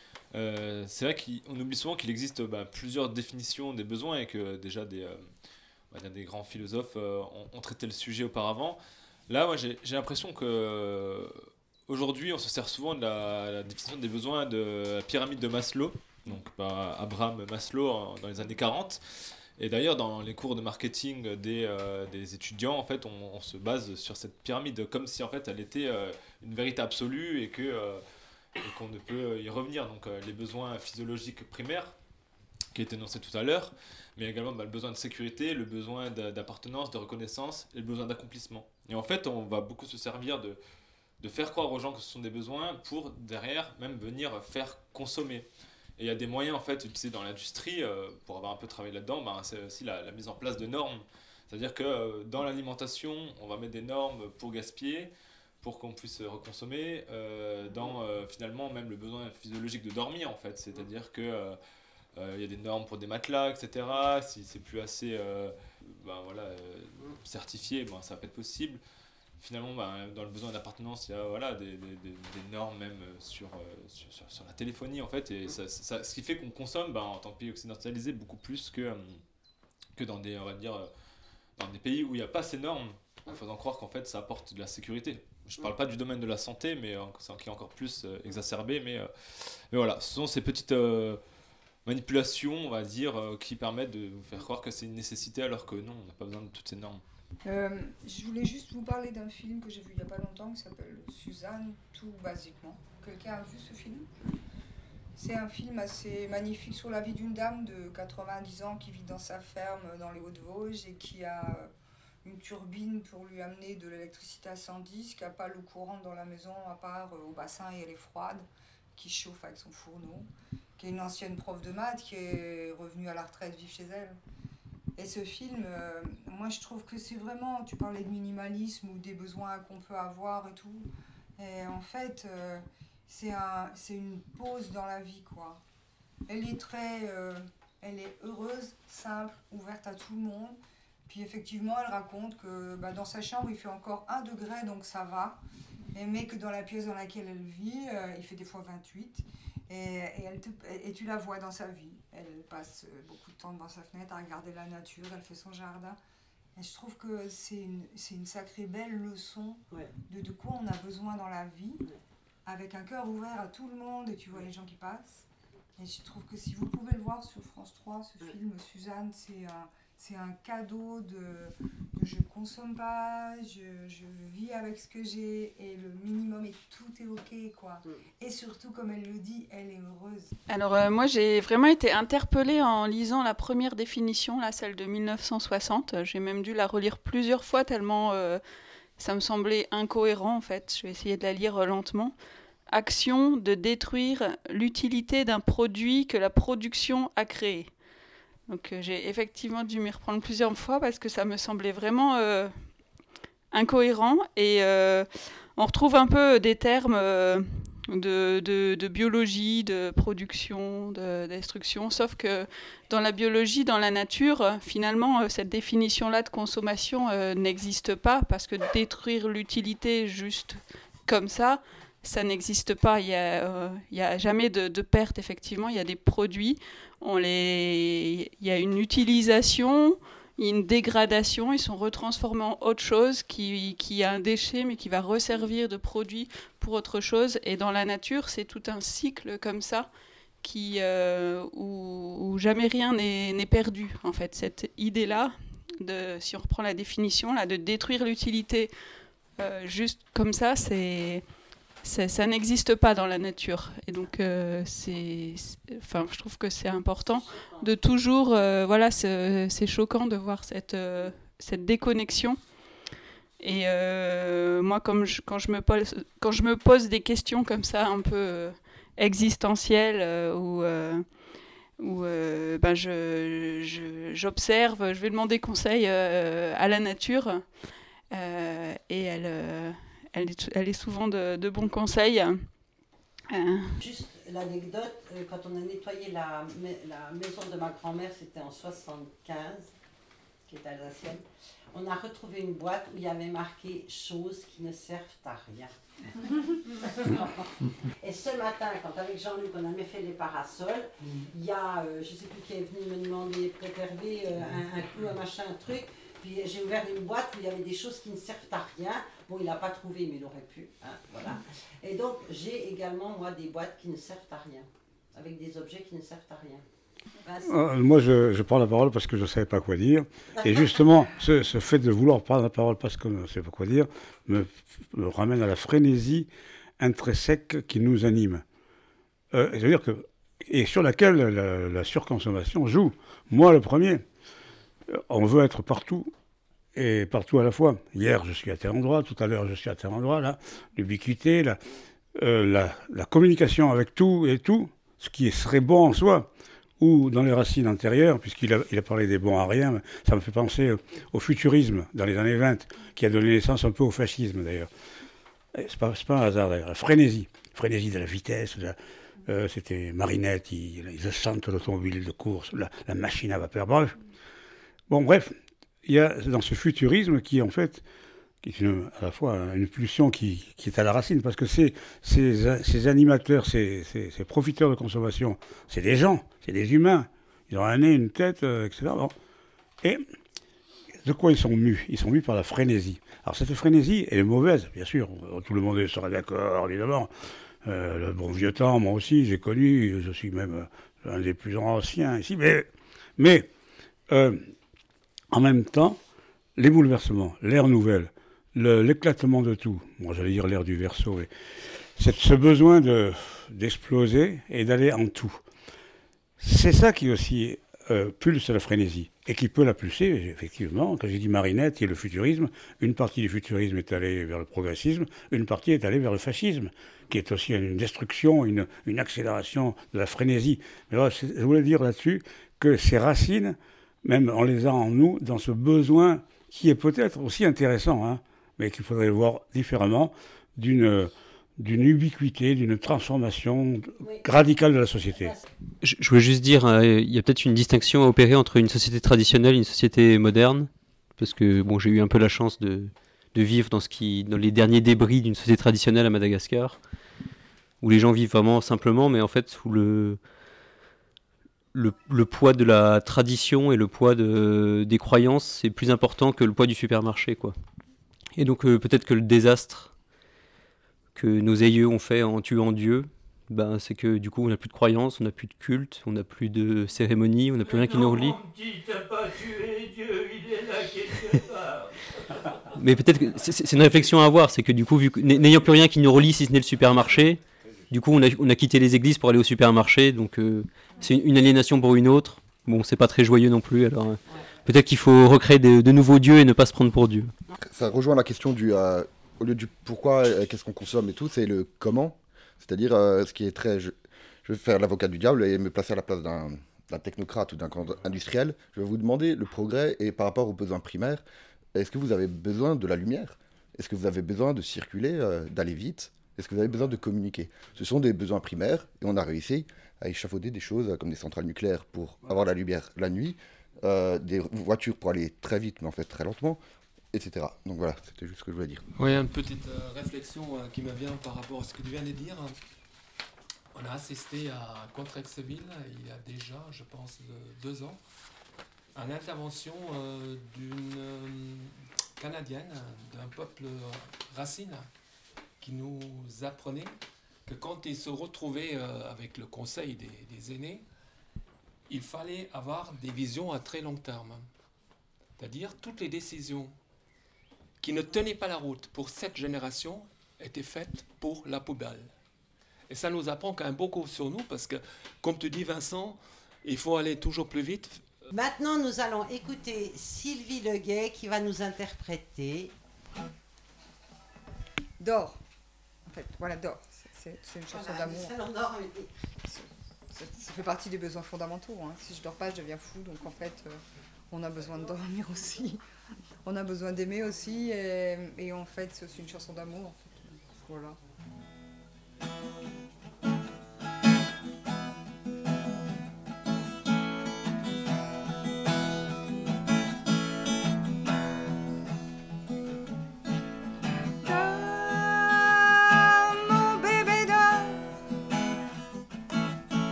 C'est vrai qu'on oublie souvent qu'il existe plusieurs définitions des besoins et que déjà des grands philosophes ont traité le sujet auparavant. Là, moi, j'ai l'impression qu'aujourd'hui, on se sert souvent de la définition des besoins de la pyramide de Maslow, donc par Abraham Maslow dans les années 40. Et d'ailleurs, dans les cours de marketing des étudiants, en fait, on se base sur cette pyramide, comme si en fait elle était une vérité absolue et qu'on ne peut y revenir. Donc les besoins physiologiques primaires, qui étaient énoncés tout à l'heure, mais également le besoin de sécurité, le besoin d'appartenance, de reconnaissance et le besoin d'accomplissement. Et en fait, on va beaucoup se servir de faire croire aux gens que ce sont des besoins pour derrière même venir faire consommer. Et il y a des moyens en fait utilisés dans l'industrie pour avoir un peu travaillé là-dedans, c'est aussi la mise en place de normes. C'est-à-dire que dans l'alimentation, on va mettre des normes pour gaspiller, pour qu'on puisse reconsommer, finalement même le besoin physiologique de dormir en fait. C'est-à-dire que il y a des normes pour des matelas, etc. Si c'est plus assez certifié, ça va pas être possible. Finalement, dans le besoin d'appartenance, il y a des normes même sur la téléphonie en fait, et ce qui fait qu'on consomme en tant que pays occidentalisé beaucoup plus que dans des pays où il n'y a pas ces normes, en faisant croire qu'en fait ça apporte de la sécurité. Je ne parle pas du domaine de la santé, mais qui est encore plus exacerbé, mais voilà, ce sont ces petites manipulations, on va dire, qui permettent de vous faire croire que c'est une nécessité alors que non, on n'a pas besoin de toutes ces normes. Je voulais juste vous parler d'un film que j'ai vu il n'y a pas longtemps qui s'appelle Suzanne, tout basiquement. Quelqu'un a vu ce film? C'est un film assez magnifique sur la vie d'une dame de 90 ans qui vit dans sa ferme dans les Hauts-de-Vosges et qui a une turbine pour lui amener de l'électricité à 110, qui n'a pas le courant dans la maison à part au bassin et elle est froide, qui chauffe avec son fourneau. qui est une ancienne prof de maths, qui est revenue à la retraite vivre chez elle. Et ce film, moi je trouve que c'est vraiment, tu parlais de minimalisme ou des besoins qu'on peut avoir et tout. Et en fait, c'est une pause dans la vie, quoi. Elle est heureuse, simple, ouverte à tout le monde. Puis effectivement, elle raconte que dans sa chambre, il fait encore 1 degré, donc ça va. Mais que dans la pièce dans laquelle elle vit, il fait des fois 28. Et tu la vois dans sa vie. Elle passe beaucoup de temps devant sa fenêtre à regarder la nature, elle fait son jardin. Et je trouve que c'est une sacrée belle leçon de quoi on a besoin dans la vie, avec un cœur ouvert à tout le monde, et tu vois les gens qui passent. Et je trouve que si vous pouvez le voir sur France 3, ce film, Suzanne, c'est un cadeau de je consomme pas, je vis avec ce que j'ai, et le minimum, et tout est ok, quoi. Et surtout, comme elle le dit, elle est heureuse. Alors moi, j'ai vraiment été interpellée en lisant la première définition, là, celle de 1960. J'ai même dû la relire plusieurs fois tellement ça me semblait incohérent, en fait. Je vais essayer de la lire lentement. Action de détruire l'utilité d'un produit que la production a créé. Donc j'ai effectivement dû m'y reprendre plusieurs fois parce que ça me semblait vraiment incohérent. Et on retrouve un peu des termes de biologie, de production, de destruction, sauf que dans la biologie, dans la nature, finalement, cette définition-là de consommation n'existe pas, parce que détruire l'utilité juste comme ça n'existe pas. Il y a jamais de perte, effectivement. Il y a des produits, il y a une utilisation, une dégradation, ils sont retransformés en autre chose qui a un déchet, mais qui va resservir de produit pour autre chose. Et dans la nature, c'est tout un cycle comme ça, où jamais rien n'est perdu, en fait. Cette idée-là, si on reprend la définition, là, de détruire l'utilité juste comme ça, ça n'existe pas dans la nature. Et donc, je trouve que c'est important de toujours... c'est choquant de voir cette déconnexion. Et moi, quand je me pose des questions comme ça, un peu existentielles, j'observe, je vais demander conseil à la nature. Et elle est souvent de bons conseils. Juste l'anecdote, quand on a nettoyé la maison de ma grand-mère, c'était en 75, qui est alsacienne, on a retrouvé une boîte où il y avait marqué « choses qui ne servent à rien ». Et ce matin, quand avec Jean-Luc, on avait fait les parasols, il y a, je ne sais plus qui est venu me demander, peut-être Hervé, un clou, un machin, un truc. Puis j'ai ouvert une boîte où il y avait des choses qui ne servent à rien. Bon, il n'a pas trouvé, mais il aurait pu. Hein, voilà. Et donc, j'ai également, moi, des boîtes qui ne servent à rien, avec des objets qui ne servent à rien. Moi, je prends la parole parce que je ne savais pas quoi dire. Et justement, ce fait de vouloir prendre la parole parce qu'on ne sait pas quoi dire me ramène à la frénésie intrinsèque qui nous anime. C'est-à-dire et sur laquelle la surconsommation joue. Moi, le premier. On veut être partout et partout à la fois. Hier, je suis à tel endroit, tout à l'heure, je suis à tel endroit, là. L'ubiquité, la communication avec tout et tout, ce qui serait bon en soi, ou dans les racines antérieures, puisqu'il a parlé des bons à rien, ça me fait penser au futurisme dans les années 20, qui a donné naissance un peu au fascisme d'ailleurs. C'est pas un hasard d'ailleurs. La frénésie de la vitesse, c'était Marinette, ils sentent l'automobile de course, la machine à vapeur, bref. Bon, bref, il y a dans ce futurisme qui, en fait, qui est à la fois une pulsion qui est à la racine, parce que ces animateurs, ces profiteurs de consommation, c'est des gens, c'est des humains. Ils ont un nez, une tête, etc. Bon. Et de quoi ils sont mus? Ils sont mus par la frénésie. Alors, cette frénésie, elle est mauvaise, bien sûr. Tout le monde sera d'accord, évidemment. Le bon vieux temps, moi aussi, j'ai connu, je suis même un des plus anciens ici, mais en même temps, les bouleversements, l'ère nouvelle, l'éclatement de tout, moi j'allais dire l'ère du Verseau, mais ce besoin d'exploser et d'aller en tout. C'est ça qui aussi pulse la frénésie et qui peut la pulser, effectivement. Quand j'ai dit Marinette, il y a le futurisme. Une partie du futurisme est allée vers le progressisme, une partie est allée vers le fascisme, qui est aussi une destruction, une accélération de la frénésie. Mais alors, je voulais dire là-dessus que ces racines, même on les a en nous, dans ce besoin qui est peut-être aussi intéressant, hein, mais qu'il faudrait voir différemment, d'une ubiquité, d'une transformation radicale de la société. Je voulais juste dire, il y a peut-être une distinction à opérer entre une société traditionnelle et une société moderne, parce que bon, j'ai eu un peu la chance de vivre dans les derniers débris d'une société traditionnelle à Madagascar, où les gens vivent vraiment simplement, mais en fait où le poids de la tradition et le poids des croyances c'est plus important que le poids du supermarché, quoi. Et donc peut-être que le désastre que nos aïeux ont fait en tuant Dieu, ben, c'est que du coup on n'a plus de croyances, on n'a plus de culte, on n'a plus de cérémonie, on n'a plus rien qui nous relie. T'as pas tué Dieu, il est là quelque part. Mais peut-être que c'est une réflexion à avoir, c'est que du coup, n'ayant plus rien qui nous relie si ce n'est le supermarché, du coup on a quitté les églises pour aller au supermarché, donc c'est une aliénation pour une autre. Bon, c'est pas très joyeux non plus, alors peut-être qu'il faut recréer de nouveaux dieux et ne pas se prendre pour Dieu. Ça rejoint la question au lieu du pourquoi, qu'est-ce qu'on consomme et tout, c'est le comment. C'est-à-dire, ce qui est très... Je vais faire l'avocat du diable et me placer à la place d'un technocrate ou d'un industriel. Je vais vous demander le progrès et par rapport aux besoins primaires, est-ce que vous avez besoin de la lumière ? Est-ce que vous avez besoin de circuler, d'aller vite ? Est-ce que vous avez besoin de communiquer ? Ce sont des besoins primaires et on a réussi à échafauder des choses comme des centrales nucléaires pour avoir la lumière la nuit, des voitures pour aller très vite mais en fait très lentement, etc. Donc voilà, c'était juste ce que je voulais dire. Oui, une petite réflexion qui me vient par rapport à ce que tu viens de dire. On a assisté à Contrexeville il y a déjà, je pense, 2 ans, à l'intervention d'une Canadienne, d'un peuple racine, qui nous apprenait que quand ils se retrouvaient avec le conseil des aînés, il fallait avoir des visions à très long terme. C'est-à-dire toutes les décisions qui ne tenaient pas la route pour cette génération étaient faites pour la poubelle. Et ça nous apprend quand même beaucoup sur nous parce que, comme tu dis Vincent, il faut aller toujours plus vite. Maintenant, nous allons écouter Sylvie Leguet qui va nous interpréter Dors. En fait, voilà, Dors. C'est une chanson d'amour. Ça fait partie des besoins fondamentaux. Hein. Si je dors pas, je deviens fou. Donc en fait, on a besoin de dormir aussi. On a besoin d'aimer aussi. Et en fait, c'est aussi une chanson d'amour. En fait. Voilà.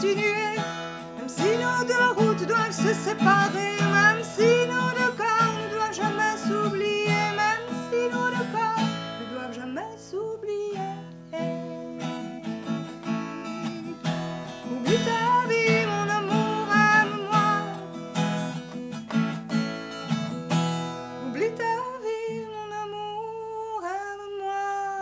continuer, même si nos deux routes doivent se séparer, même si nos deux corps ne doivent jamais s'oublier, même si nos deux corps ne doivent jamais s'oublier. Oublie ta vie, mon amour, aime-moi. Oublie ta vie, mon amour, aime-moi.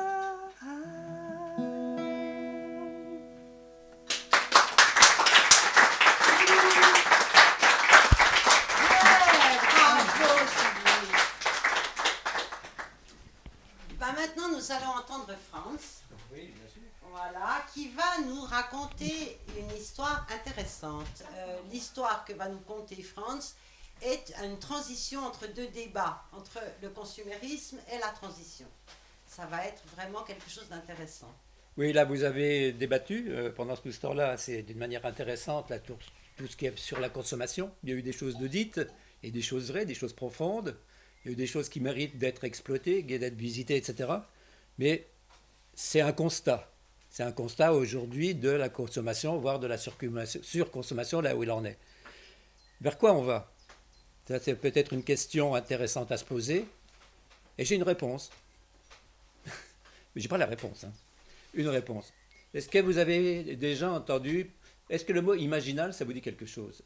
Maintenant, nous allons entendre Franz. Oui, bien sûr. Voilà, qui va nous raconter une histoire intéressante. L'histoire que va nous conter Franz est une transition entre deux débats, entre le consumérisme et la transition. Ça va être vraiment quelque chose d'intéressant. Oui, là, vous avez débattu pendant tout ce temps-là, c'est d'une manière intéressante, là, tout ce qui est sur la consommation. Il y a eu des choses de dites, et des choses vraies, des choses profondes. Il y a eu des choses qui méritent d'être exploitées, d'être visitées, etc. Mais c'est un constat. C'est un constat aujourd'hui de la consommation, voire de la surconsommation, là où il en est. Vers quoi on va? Ça, c'est peut-être une question intéressante à se poser. Et j'ai une réponse. Mais je n'ai pas la réponse. Hein. Une réponse. Est-ce que vous avez déjà entendu... Est-ce que le mot imaginal, ça vous dit quelque chose?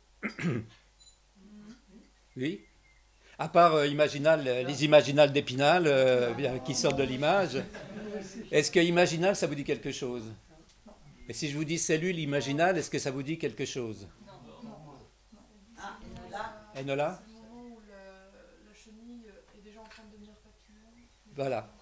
Oui? À part imaginal, les imaginales d'Épinal qui sortent de l'image, est-ce que imaginal, ça vous dit quelque chose? Et si je vous dis cellule imaginale, est-ce que ça vous dit quelque chose? Ah, Enola? Enola? C'est le moment où la chenille est déjà en train de devenir papillon. Voilà.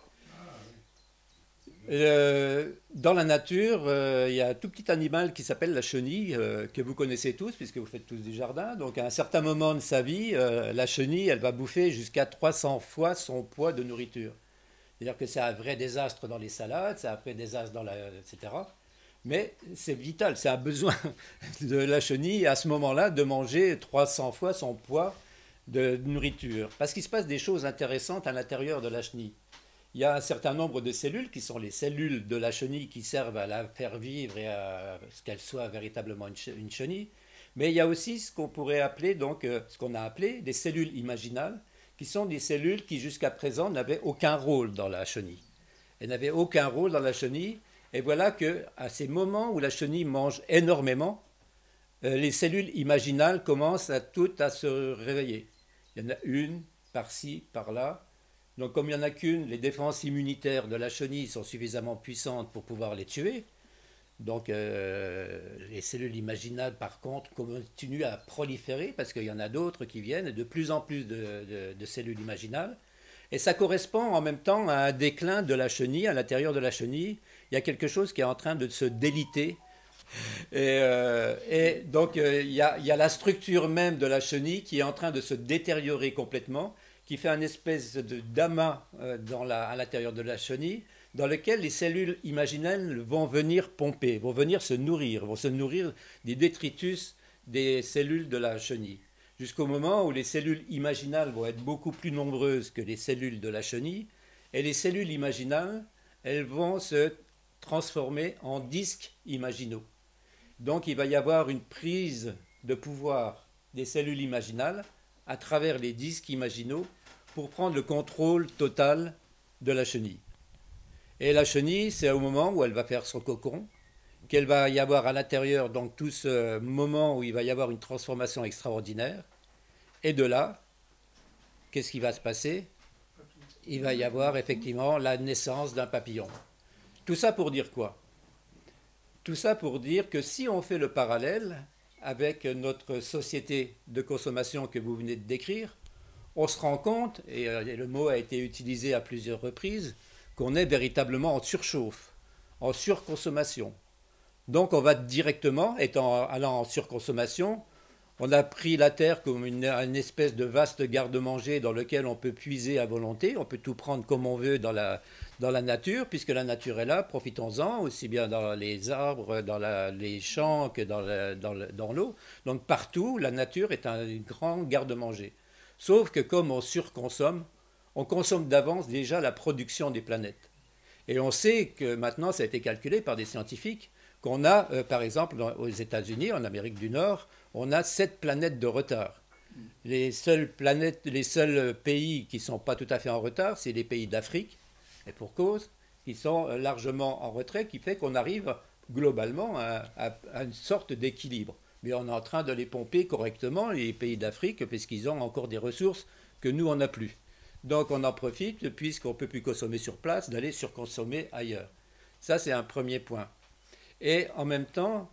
Dans la nature, il y a un tout petit animal qui s'appelle la chenille, que vous connaissez tous, puisque vous faites tous du jardin. Donc à un certain moment de sa vie, la chenille, elle va bouffer jusqu'à 300 fois son poids de nourriture. C'est-à-dire que c'est un vrai désastre dans les salades, c'est un vrai désastre dans etc. Mais c'est vital, c'est un besoin de la chenille à ce moment-là de manger 300 fois son poids de nourriture. Parce qu'il se passe des choses intéressantes à l'intérieur de la chenille. Il y a un certain nombre de cellules qui sont les cellules de la chenille qui servent à la faire vivre et à ce qu'elle soit véritablement une chenille. Mais il y a aussi ce qu'on pourrait appeler, donc, ce qu'on a appelé des cellules imaginales, qui sont des cellules qui jusqu'à présent n'avaient aucun rôle dans la chenille. Elles n'avaient aucun rôle dans la chenille. Et voilà qu'à ces moments où la chenille mange énormément, les cellules imaginales commencent toutes à se réveiller. Il y en a une par-ci, par-là. Donc comme il n'y en a qu'une, les défenses immunitaires de la chenille sont suffisamment puissantes pour pouvoir les tuer. Donc les cellules imaginales, par contre, continuent à proliférer parce qu'il y en a d'autres qui viennent, de plus en plus de cellules imaginales. Et ça correspond en même temps à un déclin de la chenille. À l'intérieur de la chenille, il y a quelque chose qui est en train de se déliter. Et donc il y a la structure même de la chenille qui est en train de se détériorer complètement, qui fait un espèce d'amas à l'intérieur de la chenille, dans lequel les cellules imaginales vont venir pomper, vont venir se nourrir, vont se nourrir des détritus des cellules de la chenille, jusqu'au moment où les cellules imaginales vont être beaucoup plus nombreuses que les cellules de la chenille, et les cellules imaginales, elles vont se transformer en disques imaginaux. Donc il va y avoir une prise de pouvoir des cellules imaginales à travers les disques imaginaux pour prendre le contrôle total de la chenille. Et la chenille, c'est au moment où elle va faire son cocon, qu'elle va y avoir à l'intérieur, donc tout ce moment où il va y avoir une transformation extraordinaire. Et de là, qu'est-ce qui va se passer? Il va y avoir effectivement la naissance d'un papillon. Tout ça pour dire quoi? Tout ça pour dire que si on fait le parallèle avec notre société de consommation que vous venez de décrire, on se rend compte, et le mot a été utilisé à plusieurs reprises, qu'on est véritablement en surchauffe, en surconsommation. Donc on va directement, allant en surconsommation, on a pris la Terre comme une espèce de vaste garde-manger dans lequel on peut puiser à volonté, on peut tout prendre comme on veut dans la nature, puisque la nature est là, profitons-en, aussi bien dans les arbres, dans les champs que dans l'eau. Donc partout, la nature est un grand garde-manger. Sauf que comme on surconsomme, on consomme d'avance déjà la production des planètes. Et on sait que maintenant, ça a été calculé par des scientifiques, qu'on a, par exemple, aux États-Unis, en Amérique du Nord, on a 7 planètes de retard. Les seuls pays qui ne sont pas tout à fait en retard, c'est les pays d'Afrique, et pour cause, qui sont largement en retrait, qui fait qu'on arrive globalement à une sorte d'équilibre. Mais on est en train de les pomper correctement, les pays d'Afrique, puisqu'ils ont encore des ressources que nous, on n'a plus. Donc on en profite, puisqu'on ne peut plus consommer sur place, d'aller surconsommer ailleurs. Ça, c'est un premier point. Et en même temps,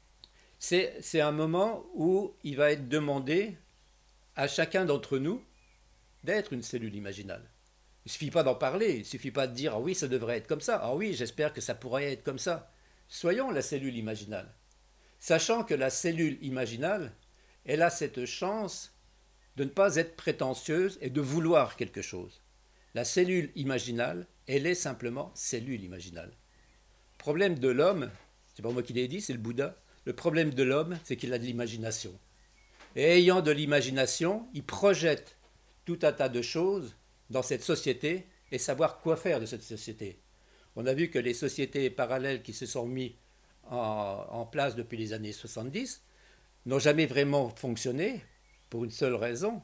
c'est un moment où il va être demandé à chacun d'entre nous d'être une cellule imaginale. Il ne suffit pas d'en parler, il ne suffit pas de dire « Ah oui, ça devrait être comme ça. Ah oui, j'espère que ça pourrait être comme ça. » Soyons la cellule imaginale. Sachant que la cellule imaginale, elle a cette chance de ne pas être prétentieuse et de vouloir quelque chose. La cellule imaginale, elle est simplement cellule imaginale. Le problème de l'homme, c'est pas moi qui l'ai dit, c'est le Bouddha. Le problème de l'homme, c'est qu'il a de l'imagination. Et ayant de l'imagination, il projette tout un tas de choses dans cette société et savoir quoi faire de cette société. On a vu que les sociétés parallèles qui se sont mises en place depuis les années 70 n'ont jamais vraiment fonctionné pour une seule raison.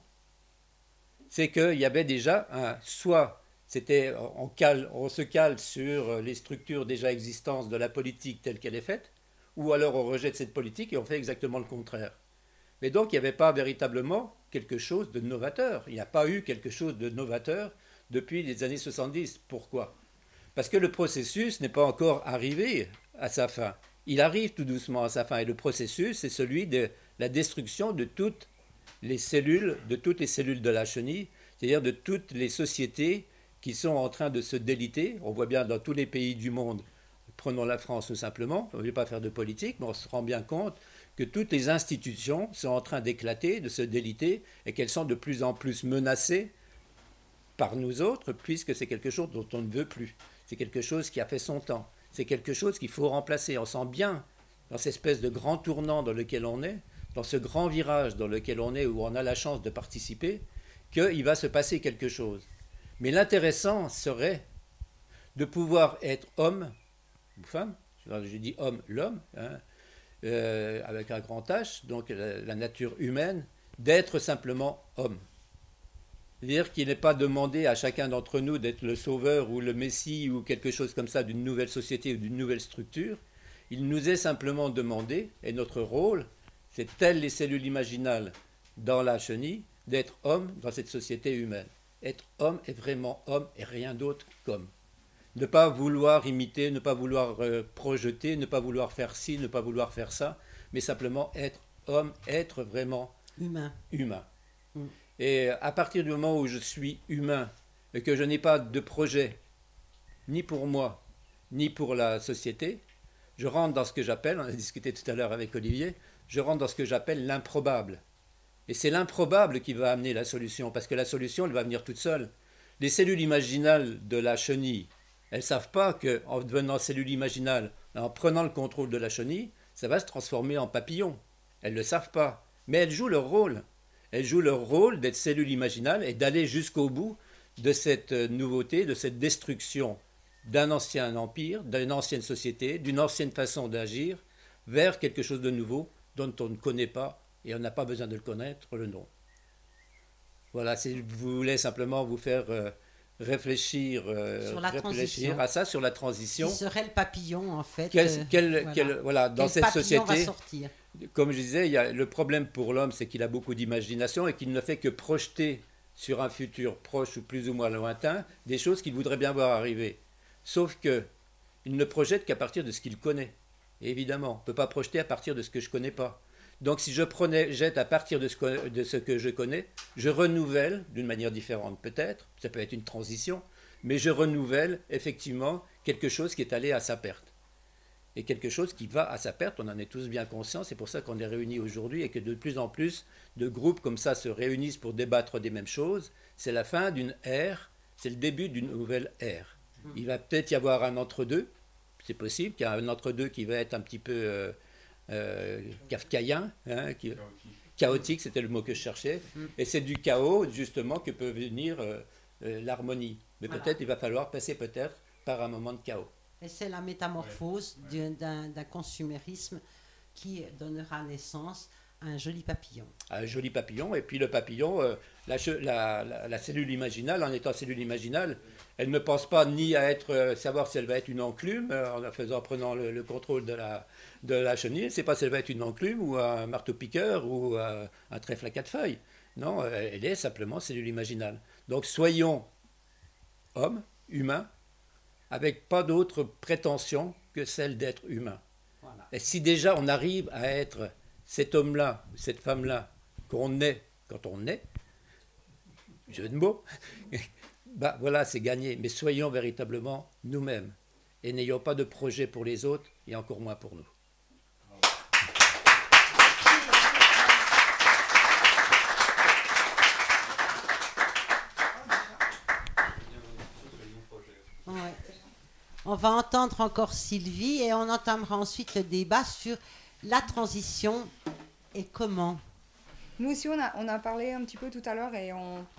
C'est qu'il y avait déjà soit c'était on se cale sur les structures déjà existantes de la politique telle qu'elle est faite, ou alors on rejette cette politique et on fait exactement le contraire. Mais donc il n'y avait pas véritablement quelque chose de novateur. Il n'y a pas eu quelque chose de novateur depuis les années 70. Pourquoi ? Parce que le processus n'est pas encore arrivé à sa fin. Il arrive tout doucement à sa fin. Et le processus, c'est celui de la destruction de toutes les cellules de la chenille, c'est-à-dire de toutes les sociétés qui sont en train de se déliter. On voit bien dans tous les pays du monde, prenons la France tout simplement, on ne veut pas faire de politique, mais on se rend bien compte que toutes les institutions sont en train d'éclater, de se déliter, et qu'elles sont de plus en plus menacées par nous autres, puisque c'est quelque chose dont on ne veut plus. C'est quelque chose qui a fait son temps. C'est quelque chose qu'il faut remplacer. On sent bien, dans cette espèce de grand tournant dans lequel on est, dans ce grand virage dans lequel on est, où on a la chance de participer, qu'il va se passer quelque chose. Mais l'intéressant serait de pouvoir être homme ou femme, je dis homme, l'homme, avec un grand H, donc la nature humaine, d'être simplement homme. C'est-à-dire qu'il n'est pas demandé à chacun d'entre nous d'être le sauveur ou le messie ou quelque chose comme ça d'une nouvelle société ou d'une nouvelle structure. Il nous est simplement demandé, et notre rôle, c'est tel les cellules imaginales dans la chenille, d'être homme dans cette société humaine. Être homme est vraiment homme et rien d'autre qu'homme. Ne pas vouloir imiter, ne pas vouloir projeter, ne pas vouloir faire ci, ne pas vouloir faire ça, mais simplement être homme, être vraiment humain. Et à partir du moment où je suis humain et que je n'ai pas de projet, ni pour moi, ni pour la société, je rentre dans ce que j'appelle, on a discuté tout à l'heure avec Olivier, je rentre dans ce que j'appelle l'improbable. Et c'est l'improbable qui va amener la solution, parce que la solution, elle va venir toute seule. Les cellules imaginales de la chenille, elles ne savent pas qu'en devenant cellule imaginale, en prenant le contrôle de la chenille, ça va se transformer en papillon. Elles ne le savent pas, mais elles jouent leur rôle. Elles jouent leur rôle d'être cellules imaginales et d'aller jusqu'au bout de cette nouveauté, de cette destruction d'un ancien empire, d'une ancienne société, d'une ancienne façon d'agir, vers quelque chose de nouveau dont on ne connaît pas et on n'a pas besoin de le connaître, le nom. Voilà, si vous voulez simplement vous faire réfléchir à ça, sur la transition. Qui serait le papillon, en fait. Voilà, dans cette société, va sortir. Comme je disais, le problème pour l'homme, c'est qu'il a beaucoup d'imagination et qu'il ne fait que projeter sur un futur proche ou plus ou moins lointain des choses qu'il voudrait bien voir arriver. Sauf qu'il ne projette qu'à partir de ce qu'il connaît. Et évidemment, on ne peut pas projeter à partir de ce que je ne connais pas. Donc si je jette à partir de ce que je connais, je renouvelle, d'une manière différente peut-être, ça peut être une transition, mais je renouvelle effectivement quelque chose qui est allé à sa perte. Et quelque chose qui va à sa perte, on en est tous bien conscients, c'est pour ça qu'on est réunis aujourd'hui et que de plus en plus de groupes comme ça se réunissent pour débattre des mêmes choses. C'est la fin d'une ère, c'est le début d'une nouvelle ère. Il va peut-être y avoir un entre-deux, c'est possible qu'il y ait un entre-deux qui va être un petit peu kafkaïen, chaotique, c'était le mot que je cherchais, et c'est du chaos justement que peut venir l'harmonie. Mais peut-être il va falloir passer peut-être par un moment de chaos. Et c'est la métamorphose d'un consumérisme qui donnera naissance à un joli papillon. Un joli papillon, et puis le papillon, la cellule imaginale, en étant cellule imaginale, elle ne pense pas ni à savoir si elle va être une enclume, en prenant le contrôle de la chenille, c'est pas si elle va être une enclume ou un marteau-piqueur ou un trèfle à 4 feuilles. Non, elle est simplement cellule imaginale. Donc soyons hommes, humains, avec pas d'autre prétention que celle d'être humain. Voilà. Et si déjà on arrive à être cet homme-là, cette femme-là, qu'on est quand on est, jeu de mots, bah voilà, c'est gagné. Mais soyons véritablement nous-mêmes et n'ayons pas de projet pour les autres et encore moins pour nous. Ouais. On va entendre encore Sylvie et on entamera ensuite le débat sur la transition et comment. Nous aussi, on a parlé un petit peu tout à l'heure et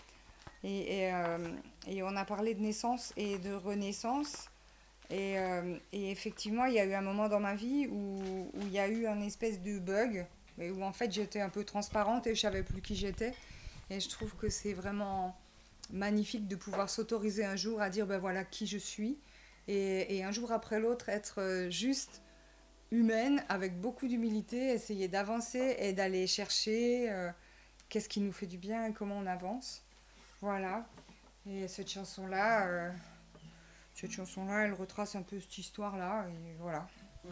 on a parlé de naissance et de renaissance. Et effectivement, il y a eu un moment dans ma vie où il y a eu un espèce de bug, mais où en fait j'étais un peu transparente et je savais plus qui j'étais. Et je trouve que c'est vraiment magnifique de pouvoir s'autoriser un jour à dire ben voilà qui je suis. Et un jour après l'autre, être juste humaine, avec beaucoup d'humilité, essayer d'avancer et d'aller chercher qu'est-ce qui nous fait du bien et comment on avance. Voilà. Et cette chanson-là, elle retrace un peu cette histoire-là. Et voilà.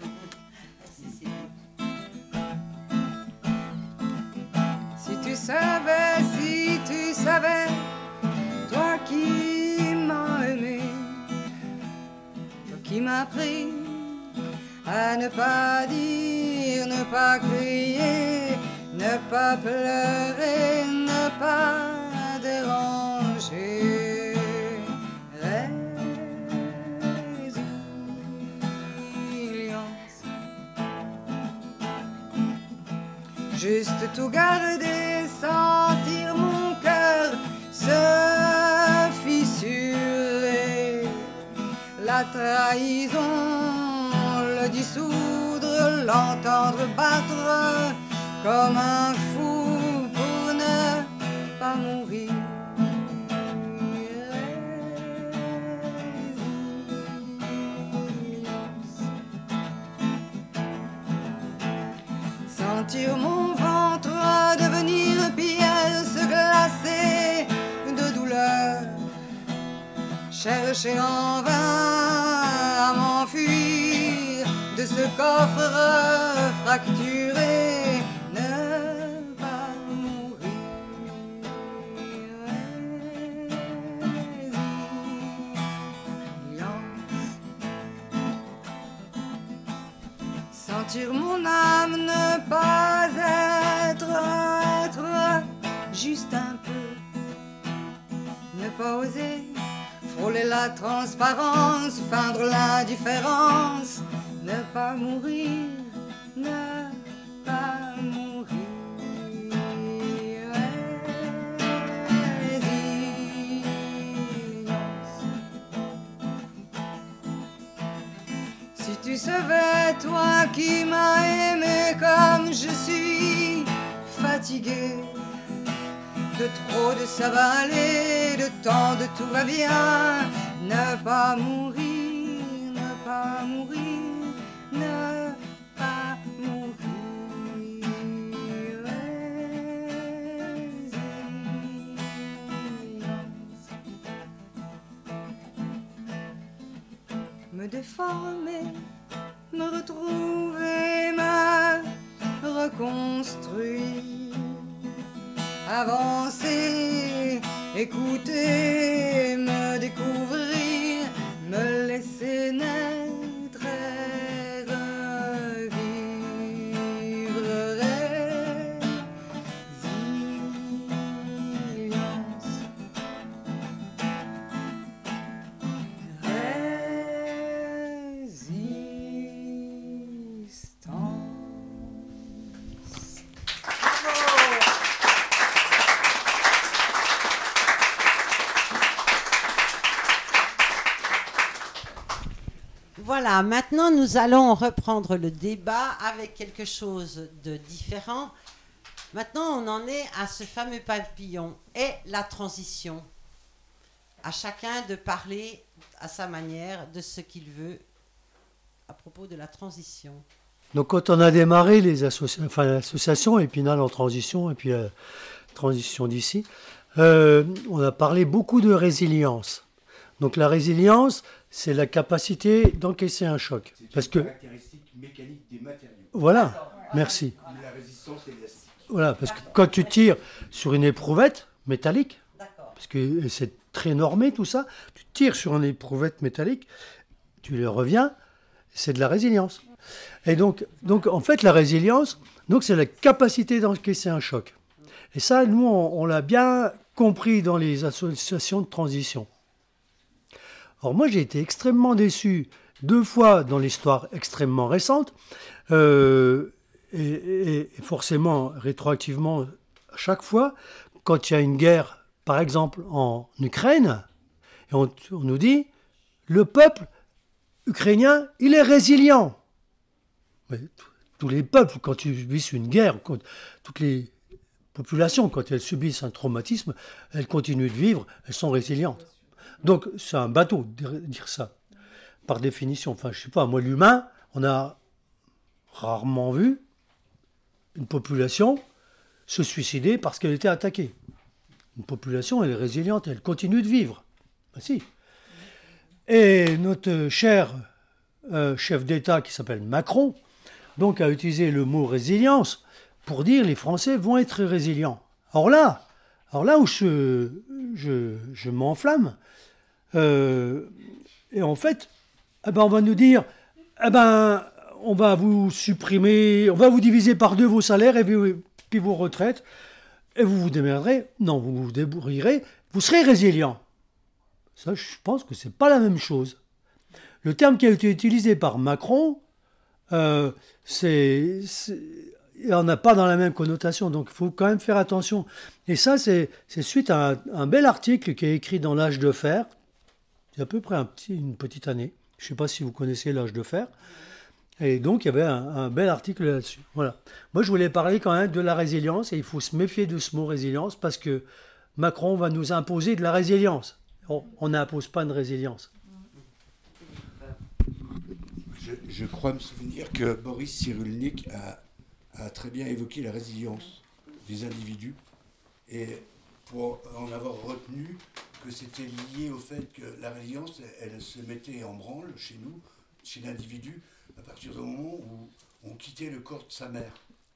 Si tu savais, toi qui m'as aimé, toi qui m'as pris à ne pas dire, ne pas crier, ne pas pleurer, ne pas déranger. Résilience. Juste tout garder, sentir mon cœur se fissurer. La trahison, le dissoudre, l'entendre battre comme un fou pour ne pas mourir. Sentir mon ventre devenir pierre, se glacer de douleur, chercher en vain à m'enfuir de ce coffre fracturé, ne pas mourir. Sentir mon âme ne pas être juste un peu, ne pas oser frôler la transparence, feindre l'indifférence, ne pas mourir, ne pas mourir. Si tu savais, toi qui m'as aimé comme je suis, fatigué de trop de ça va aller, de tant de tout va bien, ne pas mourir, ne pas mourir, ne pas mourir. Me déformer, me retrouver, me reconstruire, avancer, écouter, me découvrir, me laisser naître et revivre. Voilà, maintenant nous allons reprendre le débat avec quelque chose de différent. Maintenant, on en est à ce fameux papillon et la transition. À chacun de parler à sa manière de ce qu'il veut à propos de la transition. Donc quand on a démarré l'association Épinal en transition et puis la transition d'ici, on a parlé beaucoup de résilience. Donc la résilience, c'est la capacité d'encaisser un choc. Parce que caractéristique mécanique des matériaux. Voilà, merci. La résistance élastique. Voilà, parce que quand tu tires sur une éprouvette métallique, parce que c'est très normé tout ça, tu tires sur une éprouvette métallique, tu le reviens, c'est de la résilience. Et donc en fait, la résilience, c'est la capacité d'encaisser un choc. Et ça, nous, on l'a bien compris dans les associations de transition. Alors moi, j'ai été extrêmement déçu 2 fois dans l'histoire extrêmement récente, et forcément, rétroactivement, à chaque fois, quand il y a une guerre, par exemple en Ukraine, et on nous dit, le peuple ukrainien, il est résilient. Mais tous les peuples, quand ils subissent une guerre, toutes les populations, quand elles subissent un traumatisme, elles continuent de vivre, elles sont résilientes. Donc, c'est un bateau de dire ça, par définition. Enfin, je sais pas, moi, l'humain, on a rarement vu une population se suicider parce qu'elle était attaquée. Une population, elle est résiliente, elle continue de vivre. Ben si. Et notre cher chef d'État, qui s'appelle Macron, donc a utilisé le mot résilience pour dire les Français vont être résilients. Alors là où je m'enflamme, et en fait, on va nous dire, on va vous supprimer, on va vous diviser par 2 vos salaires et puis vos retraites, et vous vous démerderez. Non, vous vous débrouillerez, vous serez résilient. Ça, je pense que c'est pas la même chose. Le terme qui a été utilisé par Macron, il n'en a pas dans la même connotation, donc il faut quand même faire attention. Et ça, c'est suite à un bel article qui est écrit dans l'Âge de fer, il y a à peu près une petite année. Je ne sais pas si vous connaissez l'Âge de fer. Et donc, il y avait un bel article là-dessus. Voilà. Moi, je voulais parler quand même de la résilience, et il faut se méfier de ce mot résilience, parce que Macron va nous imposer de la résilience. On n'impose pas de résilience. Je crois me souvenir que Boris Cyrulnik a très bien évoqué la résilience des individus, et pour en avoir retenu que c'était lié au fait que la résilience, elle se mettait en branle chez nous, chez l'individu, à partir du moment où on quittait le corps de sa mère.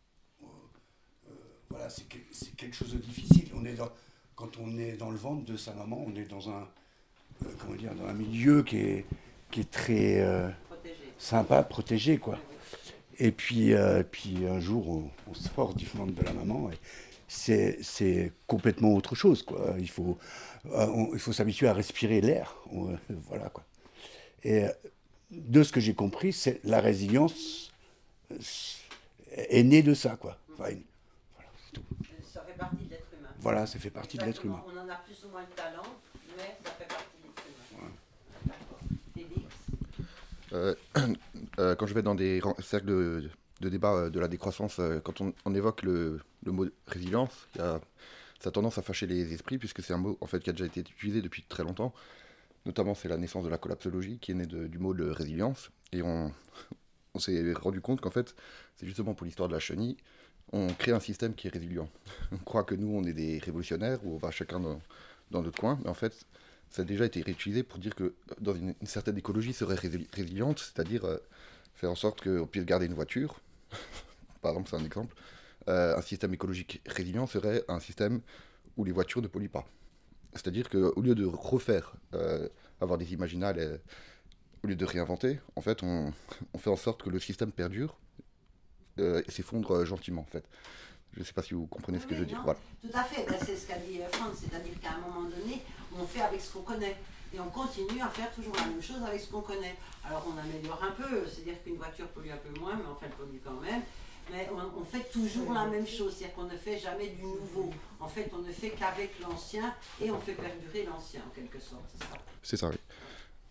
Voilà, c'est quelque chose de difficile. Quand on est dans le ventre de sa maman, on est dans un milieu qui est très sympa, protégé, quoi. Et puis un jour, on sort du ventre de la maman, et c'est complètement autre chose, quoi. Il faut s'habituer à respirer l'air, voilà, quoi. Et de ce que j'ai compris, c'est la résilience est née de ça, quoi. Enfin, voilà, c'est tout. Ça fait partie de l'être humain. Voilà, ça fait partie de l'être humain. On en a plus ou moins de talent, mais ça fait partie de l'être humain. Félix, quand je vais dans des cercles de débat de la décroissance, quand on évoque le mot résilience, ça a tendance à fâcher les esprits, puisque c'est un mot en fait, qui a déjà été utilisé depuis très longtemps. Notamment, c'est la naissance de la collapsologie qui est née du mot de résilience. Et on s'est rendu compte qu'en fait, c'est justement pour l'histoire de la chenille, on crée un système qui est résilient. On croit que nous, on est des révolutionnaires, où on va chacun dans notre coin, mais en fait, ça a déjà été réutilisé pour dire que dans une certaine écologie serait résiliente, c'est-à-dire faire en sorte qu'on puisse garder une voiture. Par exemple, c'est un exemple. Un système écologique résilient serait un système où les voitures ne polluent pas. C'est-à-dire qu'au lieu de refaire, avoir des imaginales, au lieu de réinventer, en fait, on fait en sorte que le système perdure et s'effondre gentiment, en fait. Je ne sais pas si vous comprenez ce que je veux dire. Voilà. Tout à fait, c'est ce qu'a dit Franck, c'est-à-dire qu'à un moment donné, on fait avec ce qu'on connaît. Et on continue à faire toujours la même chose avec ce qu'on connaît. Alors on améliore un peu, c'est-à-dire qu'une voiture pollue un peu moins, mais enfin elle pollue quand même. Mais on fait toujours la même chose, c'est-à-dire qu'on ne fait jamais du nouveau. En fait, on ne fait qu'avec l'ancien et on fait perdurer l'ancien en quelque sorte. C'est ça, oui.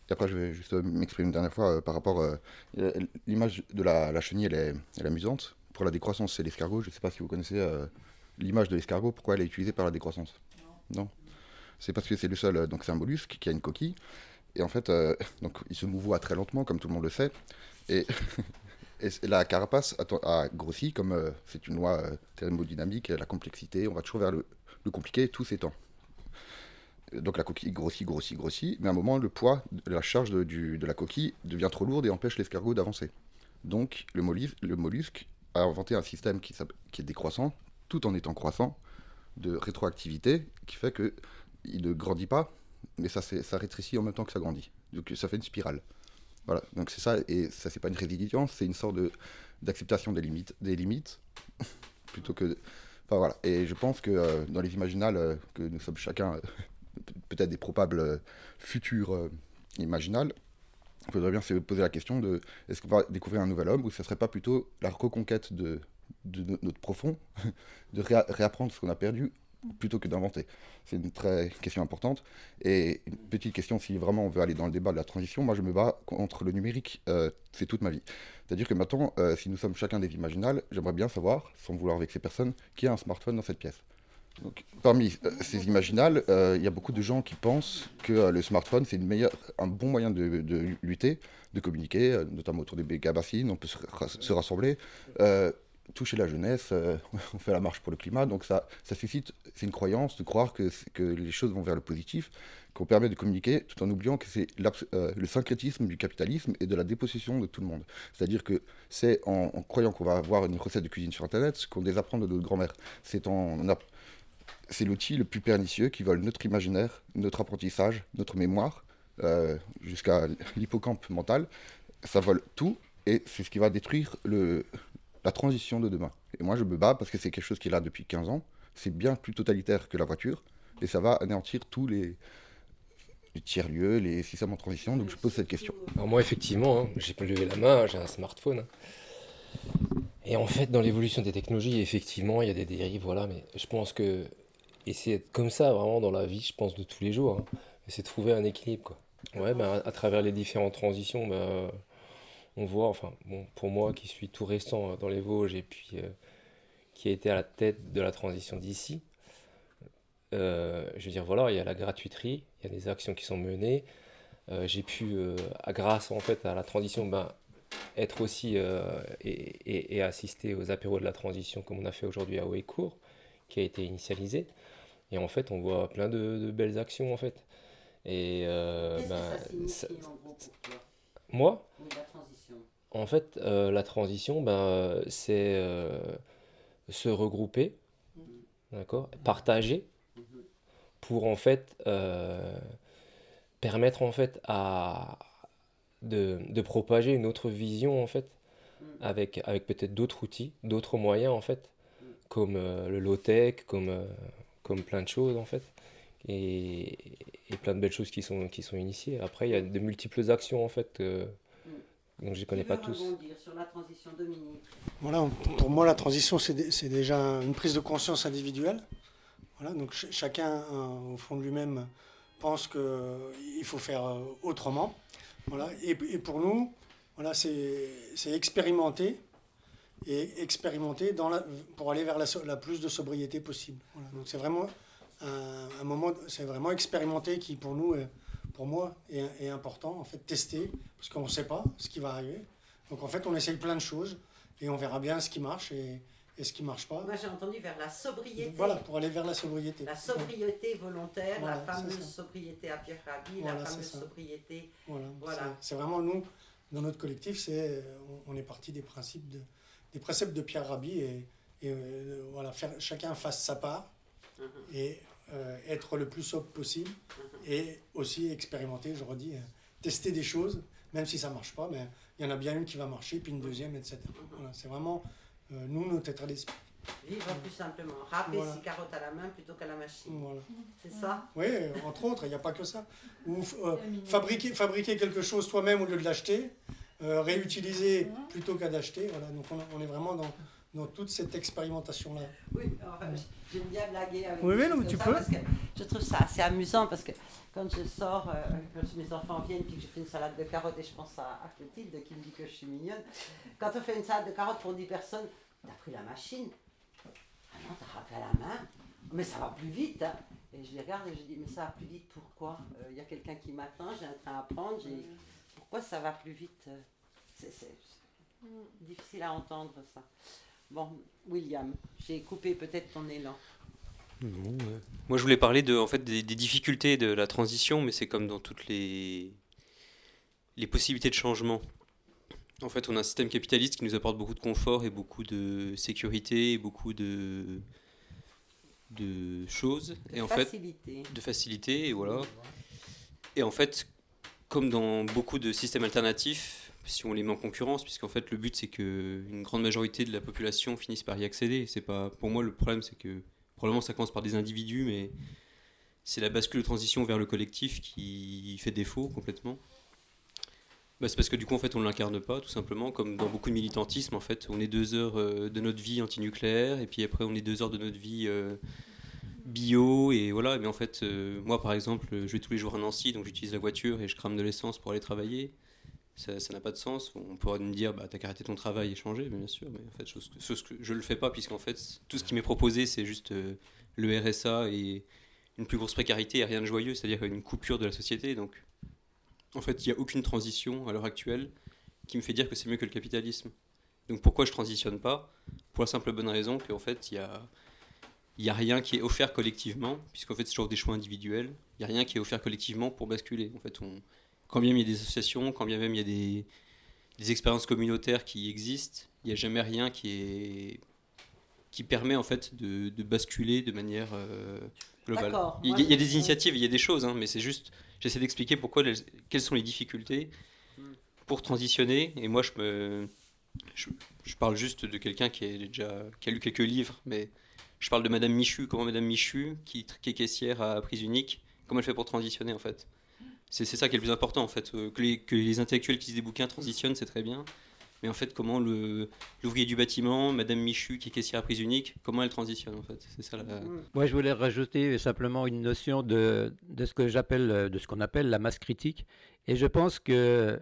Et après, je vais juste m'exprimer une dernière fois par rapport à l'image de la chenille, elle est amusante. Pour la décroissance, c'est l'escargot. Je ne sais pas si vous connaissez l'image de l'escargot. Pourquoi elle est utilisée par la décroissance? Non. C'est parce que c'est le seul. Donc c'est un mollusque qui a une coquille. Et en fait, donc, il se mouvoie très lentement, comme tout le monde le sait. Et, et la carapace a grossi, comme c'est une loi thermodynamique, la complexité. On va toujours vers le compliqué, tout s'étend. Donc la coquille grossit, mais à un moment, le poids de la charge de la coquille devient trop lourde et empêche l'escargot d'avancer. Donc le mollusque a inventé un système qui est décroissant, tout en étant croissant, de rétroactivité, qui fait qu'il ne grandit pas, mais ça rétrécit en même temps que ça grandit. Donc ça fait une spirale. Voilà, donc c'est ça, et ça c'est pas une résilience, c'est une sorte d'acceptation des limites, plutôt que... Enfin voilà, et je pense que dans les imaginales que nous sommes chacun... peut-être des probables futurs imaginales, il faudrait bien se poser la question de est-ce qu'on va découvrir un nouvel homme ou ce ne serait pas plutôt la reconquête de notre profond, de réapprendre ce qu'on a perdu plutôt que d'inventer. C'est une question importante. Et une petite question, si vraiment on veut aller dans le débat de la transition, moi je me bats contre le numérique, c'est toute ma vie. C'est-à-dire que maintenant, si nous sommes chacun des imaginales, j'aimerais bien savoir, sans vouloir vexer personne, qui a un smartphone dans cette pièce. Donc, parmi ces imaginales, il y a beaucoup de gens qui pensent que le smartphone, c'est un bon moyen de lutter, de communiquer, notamment autour des méga-bassines, on peut se rassembler, toucher la jeunesse, on fait la marche pour le climat, donc ça suscite, c'est une croyance de croire que les choses vont vers le positif, qu'on permet de communiquer tout en oubliant que c'est le syncrétisme du capitalisme et de la dépossession de tout le monde. C'est-à-dire que c'est en croyant qu'on va avoir une recette de cuisine sur Internet qu'on désapprend de notre grand-mère. C'est l'outil le plus pernicieux qui vole notre imaginaire, notre apprentissage, notre mémoire, jusqu'à l'hippocampe mental. Ça vole tout et c'est ce qui va détruire la transition de demain. Et moi, je me bats parce que c'est quelque chose qui est là depuis 15 ans. C'est bien plus totalitaire que la voiture et ça va anéantir tous les tiers-lieux, les systèmes en transition. Donc je pose cette question. Alors moi, effectivement, j'ai pas levé la main, j'ai un smartphone. Et en fait, dans l'évolution des technologies, effectivement, il y a des dérives, voilà, mais je pense que essayer d'être comme ça, vraiment, dans la vie, je pense, de tous les jours, c'est de trouver un équilibre, quoi. Ouais, à travers les différentes transitions, on voit, enfin, bon, pour moi, qui suis tout récent dans les Vosges, et puis qui a été à la tête de la transition d'ici, je veux dire, voilà, il y a la gratuiterie, il y a des actions qui sont menées, j'ai pu, grâce, en fait, à la transition, être aussi et assister aux apéros de la transition comme on a fait aujourd'hui à Houécourt, qui a été initialisé. Et en fait, on voit plein de belles actions, en fait. Et qu'est-ce que ça signifie, en gros, pour toi ? Moi, oui, la transition. En fait, la transition, c'est se regrouper, d'accord, partager, pour en fait permettre en fait de propager une autre vision en fait, avec peut-être d'autres outils, d'autres moyens en fait, comme le low-tech, comme plein de choses en fait, et plein de belles choses qui sont initiées. Après, il y a de multiples actions en fait, donc je ne connais pas tous. Sur la transition, Dominique. Voilà, pour moi, la transition, c'est déjà une prise de conscience individuelle. Voilà, donc chacun, au fond de lui-même, pense qu'il faut faire autrement. Voilà, et pour nous, voilà, c'est expérimenter pour aller vers la plus de sobriété possible. Voilà, donc c'est vraiment un moment, c'est vraiment expérimenter qui pour nous, pour moi, est important. En fait, tester, parce qu'on ne sait pas ce qui va arriver. Donc en fait, on essaye plein de choses et on verra bien ce qui marche et ce qui ne marche pas. Moi, j'ai entendu vers la sobriété. Voilà, pour aller vers la sobriété. La sobriété volontaire, voilà, la fameuse sobriété à Pierre Rabhi, voilà, la fameuse sobriété... Voilà. C'est vraiment nous, dans notre collectif, on est parti des préceptes de Pierre Rabhi et voilà, chacun fasse sa part et être le plus sobre possible et aussi expérimenter, je redis, tester des choses, même si ça ne marche pas, mais il y en a bien une qui va marcher, puis une deuxième, etc. Voilà, c'est vraiment... nous, notre état d'esprit. Vivre plus simplement, râper ses carottes à la main plutôt qu'à la machine. Voilà. C'est ça ? Oui, entre autres, il n'y a pas que ça. Ou fabriquer quelque chose toi-même au lieu de l'acheter, réutiliser plutôt qu'à d'acheter. Voilà. Donc on est vraiment dans toute cette expérimentation-là. Oui, enfin, j'aime bien blaguer avec oui, non, mais tu peux. Parce que je trouve ça assez amusant parce que quand je sors, quand mes enfants viennent puis que je fais une salade de carottes et je pense à Clotilde qui me dit que je suis mignonne, quand on fait une salade de carottes pour 10 personnes, t'as pris la machine. Ah non, t'as râpé à la main. Mais ça va plus vite. Hein. Et je les regarde et je dis, mais ça va plus vite, pourquoi? Il y a quelqu'un qui m'attend, j'ai un train à prendre, pourquoi ça va plus vite? C'est difficile à entendre ça. Bon, William, j'ai coupé peut-être ton élan. Non, ouais. Moi, je voulais parler des difficultés de la transition, mais c'est comme dans toutes les possibilités de changement. En fait, on a un système capitaliste qui nous apporte beaucoup de confort et beaucoup de sécurité et beaucoup de choses. De facilité, et voilà. Et en fait, comme dans beaucoup de systèmes alternatifs, si on les met en concurrence, puisqu'en fait le but c'est qu'une grande majorité de la population finisse par y accéder. C'est pas, pour moi le problème c'est que probablement ça commence par des individus, mais c'est la bascule de transition vers le collectif qui fait défaut complètement. C'est parce que du coup en fait on ne l'incarne pas tout simplement, comme dans beaucoup de militantisme en fait. On est 2 heures de notre vie antinucléaire et puis après on est 2 heures de notre vie bio et voilà. Mais en fait moi par exemple je vais tous les jours à Nancy, donc j'utilise la voiture et je crame de l'essence pour aller travailler. Ça n'a pas de sens. On pourrait me dire t'as qu'à arrêter ton travail et changer, mais bien sûr, mais en fait je le fais pas, puisqu'en fait tout ce qui m'est proposé c'est juste le RSA et une plus grosse précarité et rien de joyeux, c'est-à-dire une coupure de la société. Donc en fait il n'y a aucune transition à l'heure actuelle qui me fait dire que c'est mieux que le capitalisme. Donc pourquoi je transitionne pas? Pour la simple bonne raison qu'en fait il y a rien qui est offert collectivement, puisqu'en fait c'est toujours des choix individuels. Il y a rien qui est offert collectivement pour basculer. En fait quand bien même il y a des associations, quand bien même il y a des expériences communautaires qui existent, il n'y a jamais rien qui permet en fait de basculer de manière globale. Il y a des initiatives, il y a des choses, hein, mais c'est juste, j'essaie d'expliquer quelles sont les difficultés pour transitionner. Et moi je parle juste de quelqu'un qui a lu quelques livres, mais je parle de Madame Michu. Comment Madame Michu, qui est caissière à prise unique, comment elle fait pour transitionner en fait? C'est ça qui est le plus important en fait. Que les intellectuels qui lisent des bouquins transitionnent, c'est très bien. Mais en fait, comment l'ouvrier du bâtiment, Madame Michu, qui est caissière à prise unique, comment elle transitionne en fait? C'est ça. Moi, je voulais rajouter simplement une notion de ce qu'on appelle la masse critique. Et je pense que,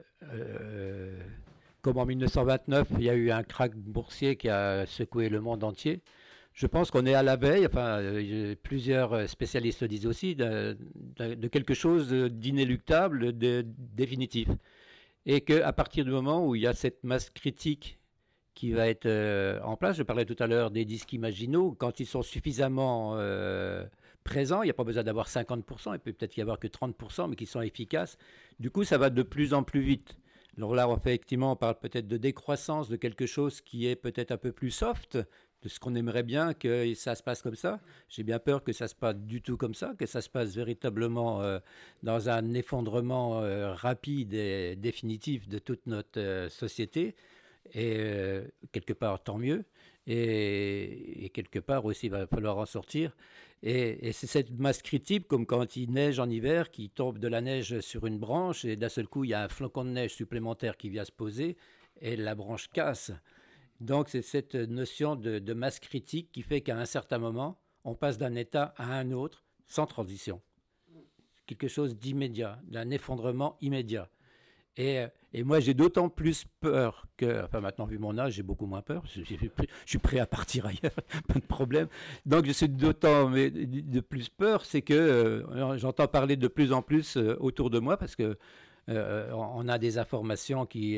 comme en 1929, il y a eu un krach boursier qui a secoué le monde entier. Je pense qu'on est à la veille, plusieurs spécialistes le disent aussi, de quelque chose d'inéluctable, de définitif. Et qu'à partir du moment où il y a cette masse critique qui va être en place, je parlais tout à l'heure des disques imaginaux, quand ils sont suffisamment présents, il n'y a pas besoin d'avoir 50%, il peut peut-être y avoir que 30%, mais qui sont efficaces. Du coup, ça va de plus en plus vite. Alors là, effectivement, on parle peut-être de décroissance, de quelque chose qui est peut-être un peu plus soft, de ce qu'on aimerait bien que ça se passe comme ça. J'ai bien peur que ça ne se passe du tout comme ça, que ça se passe véritablement dans un effondrement rapide et définitif de toute notre société. Et quelque part, tant mieux. Et quelque part aussi, il va falloir en sortir. Et c'est cette masse critique, comme quand il neige en hiver, qui tombe de la neige sur une branche, et d'un seul coup, il y a un flocon de neige supplémentaire qui vient se poser, et la branche casse. Donc c'est cette notion de masse critique qui fait qu'à un certain moment, on passe d'un état à un autre sans transition. Quelque chose d'immédiat, d'un effondrement immédiat. Et moi, j'ai d'autant plus peur que, maintenant, vu mon âge, j'ai beaucoup moins peur. Je suis prêt à partir ailleurs, pas de problème. Donc, je suis d'autant de plus peur, c'est que j'entends parler de plus en plus autour de moi parce que on a des informations qui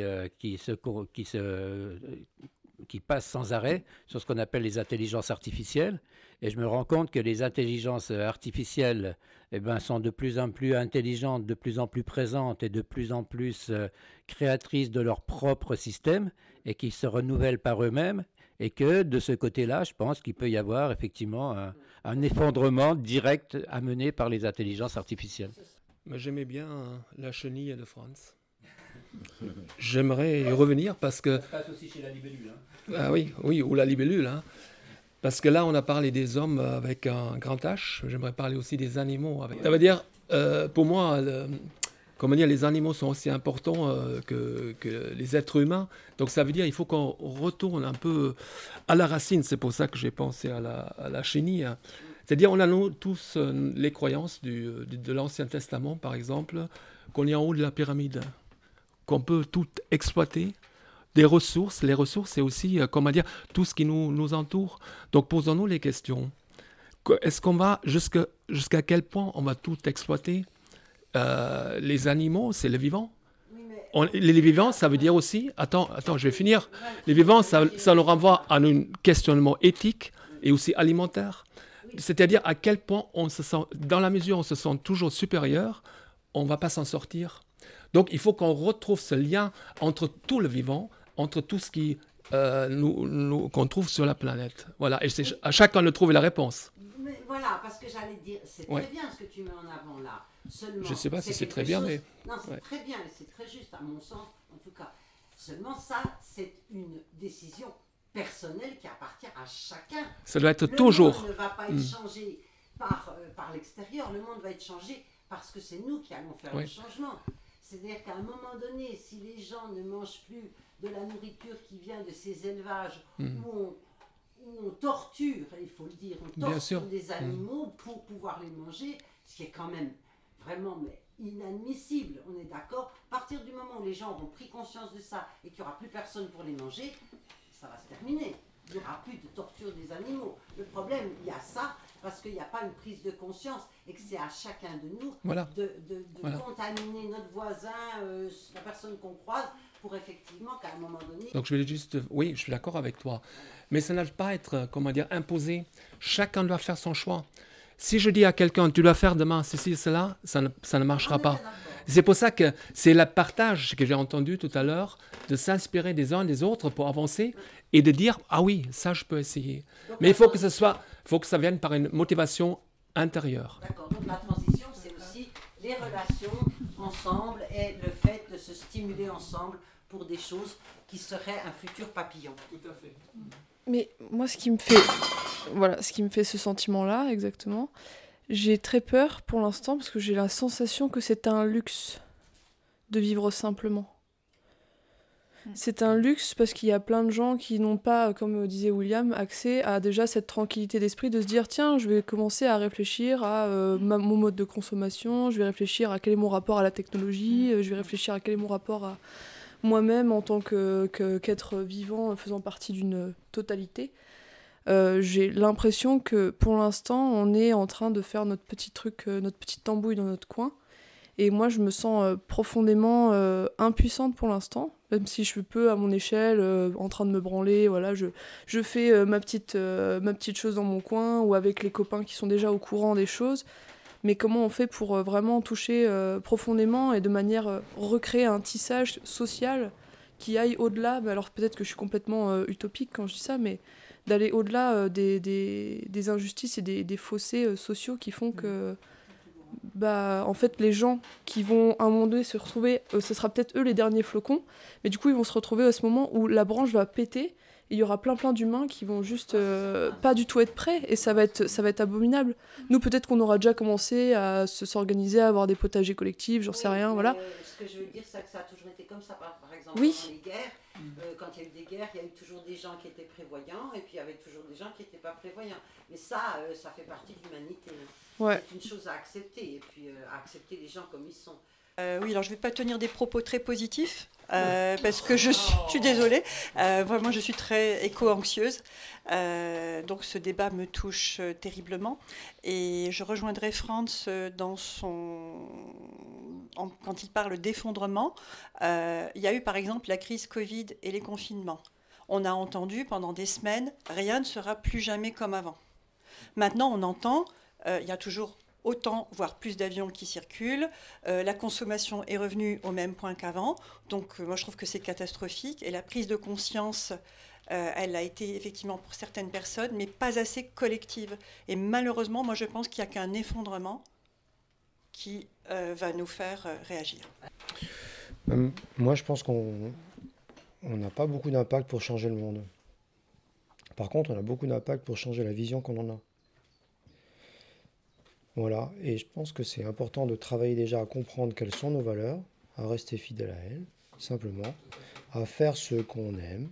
passent sans arrêt sur ce qu'on appelle les intelligences artificielles. Et je me rends compte que les intelligences artificielles sont de plus en plus intelligentes, de plus en plus présentes et de plus en plus créatrices de leur propre système et qui se renouvellent par eux-mêmes. Et que de ce côté-là, je pense qu'il peut y avoir effectivement un effondrement direct amené par les intelligences artificielles. Mais j'aimais bien la chenille de Franz. J'aimerais y revenir parce que... Ça se passe aussi chez la libellule. Hein. Ah oui, ou la libellule. Hein. Parce que là, on a parlé des hommes avec un grand H. J'aimerais parler aussi des animaux. Ça veut dire, pour moi, comment dire, les animaux sont aussi importants que les êtres humains. Donc ça veut dire qu'il faut qu'on retourne un peu à la racine. C'est pour ça que j'ai pensé à la chenille. Hein. C'est-à-dire on a nous, tous les croyances de l'Ancien Testament, par exemple, qu'on est en haut de la pyramide, qu'on peut tout exploiter. Des ressources, les ressources, c'est aussi, comment dire, tout ce qui nous entoure. Donc posons-nous les questions. Est-ce qu'on va jusqu'à quel point on va tout exploiter? Les animaux, c'est le vivant. Les vivants, ça veut dire aussi... Attends, je vais finir. Les vivants, ça nous renvoie à un questionnement éthique et aussi alimentaire. C'est-à-dire à quel point on se sent... Dans la mesure où on se sent toujours supérieur, on ne va pas s'en sortir. Donc il faut qu'on retrouve ce lien entre tout le vivant, entre tout ce qui qu'on trouve sur la planète. Voilà, et c'est à chacun de trouver la réponse. Mais voilà, parce que j'allais dire, c'est très bien ce que tu mets en avant là. Seulement, je ne sais pas si c'est très bien, mais... Non, c'est très bien et c'est très juste, à mon sens, en tout cas. Seulement ça, c'est une décision personnelle qui appartient à chacun. Ça doit être le toujours... Le monde ne va pas être changé par l'extérieur, le monde va être changé parce que c'est nous qui allons faire le changement. C'est-à-dire qu'à un moment donné, si les gens ne mangent plus de la nourriture qui vient de ces élevages où on torture, il faut le dire, on torture des animaux pour pouvoir les manger, ce qui est quand même vraiment inadmissible, on est d'accord. À partir du moment où les gens auront pris conscience de ça et qu'il n'y aura plus personne pour les manger, ça va se terminer. Il n'y aura plus de torture des animaux. Le problème, il y a ça, parce qu'il n'y a pas une prise de conscience et que c'est à chacun de nous de contaminer notre voisin, la personne qu'on croise, pour effectivement qu'à un moment donné... Donc je vais juste... Oui, je suis d'accord avec toi. Mais ça n'a pas à être, comment dire, imposé. Chacun doit faire son choix. Si je dis à quelqu'un, tu dois faire demain ceci, cela, ça ne marchera pas. C'est pour ça que c'est le partage que j'ai entendu tout à l'heure, de s'inspirer des uns des autres pour avancer et de dire, ah oui, ça je peux essayer. Mais il faut que ça vienne par une motivation intérieure. D'accord, donc la transition, c'est aussi les relations ensemble et le fait de se stimuler ensemble pour des choses qui seraient un futur papillon. Tout à fait. Mais moi, ce qui me fait ce sentiment-là, exactement, j'ai très peur pour l'instant parce que j'ai la sensation que c'est un luxe de vivre simplement. C'est un luxe parce qu'il y a plein de gens qui n'ont pas, comme disait William, accès à déjà cette tranquillité d'esprit de se dire tiens, je vais commencer à réfléchir à mon mode de consommation, je vais réfléchir à quel est mon rapport à la technologie, je vais réfléchir à quel est mon rapport à moi-même en tant qu'être vivant faisant partie d'une totalité. J'ai l'impression que pour l'instant, on est en train de faire notre petit truc, notre petite tambouille dans notre coin. Et moi, je me sens profondément impuissante pour l'instant, même si je peux, à mon échelle, en train de me branler, voilà, je fais ma petite chose dans mon coin ou avec les copains qui sont déjà au courant des choses. Mais comment on fait pour vraiment toucher profondément et de manière recréer un tissage social qui aille au-delà, alors peut-être que je suis complètement utopique quand je dis ça, mais d'aller au-delà des injustices et des fossés sociaux qui font que en fait les gens qui vont à un moment donné se retrouver, ce sera peut-être eux les derniers flocons, mais du coup ils vont se retrouver à ce moment où la branche va péter et il y aura plein d'humains qui vont juste pas du tout être prêts et ça va être abominable. Nous peut-être qu'on aura déjà commencé à s'organiser, à avoir des potagers collectifs, j'en sais rien, voilà. Ce que je veux dire, c'est que ça a toujours été comme ça, par exemple oui. Dans les guerres. Quand il y a eu des guerres, il y a eu toujours des gens qui étaient prévoyants et puis il y avait toujours des gens qui n'étaient pas prévoyants. Mais ça fait partie de l'humanité. Ouais. C'est une chose à accepter et puis à accepter les gens comme ils sont. Oui, alors je ne vais pas tenir des propos très positifs parce que je suis désolée. Vraiment, je suis très éco-anxieuse. Donc ce débat me touche terriblement. Et je rejoindrai Franz quand il parle d'effondrement. Il y a eu par exemple la crise Covid et les confinements. On a entendu pendant des semaines, rien ne sera plus jamais comme avant. Maintenant, on entend, il y a toujours autant, voire plus d'avions qui circulent. La consommation est revenue au même point qu'avant. Donc moi, je trouve que c'est catastrophique. Et la prise de conscience, elle a été effectivement pour certaines personnes, mais pas assez collective. Et malheureusement, moi, je pense qu'il n'y a qu'un effondrement qui va nous faire réagir. Moi, je pense qu'on n'a pas beaucoup d'impact pour changer le monde. Par contre, on a beaucoup d'impact pour changer la vision qu'on en a. Voilà, et je pense que c'est important de travailler déjà à comprendre quelles sont nos valeurs, à rester fidèle à elles, simplement, à faire ce qu'on aime.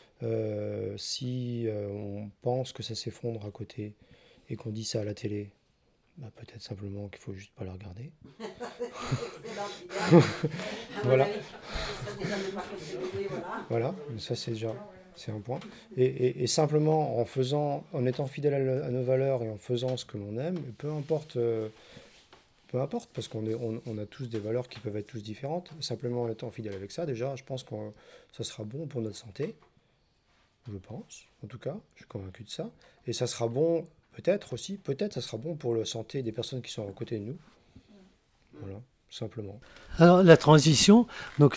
Si on pense que ça s'effondre à côté et qu'on dit ça à la télé, bah, peut-être simplement qu'il faut juste pas la regarder. Voilà. Voilà, ça c'est un point. Et simplement en étant fidèle à nos valeurs et en faisant ce que l'on aime, peu importe, parce qu'on a tous des valeurs qui peuvent être tous différentes. Simplement en étant fidèle avec ça, déjà, je pense que ça sera bon pour notre santé. Je pense, en tout cas, je suis convaincu de ça. Et ça sera bon, peut-être, ça sera bon pour la santé des personnes qui sont à côté de nous. Voilà, simplement. Alors, la transition, donc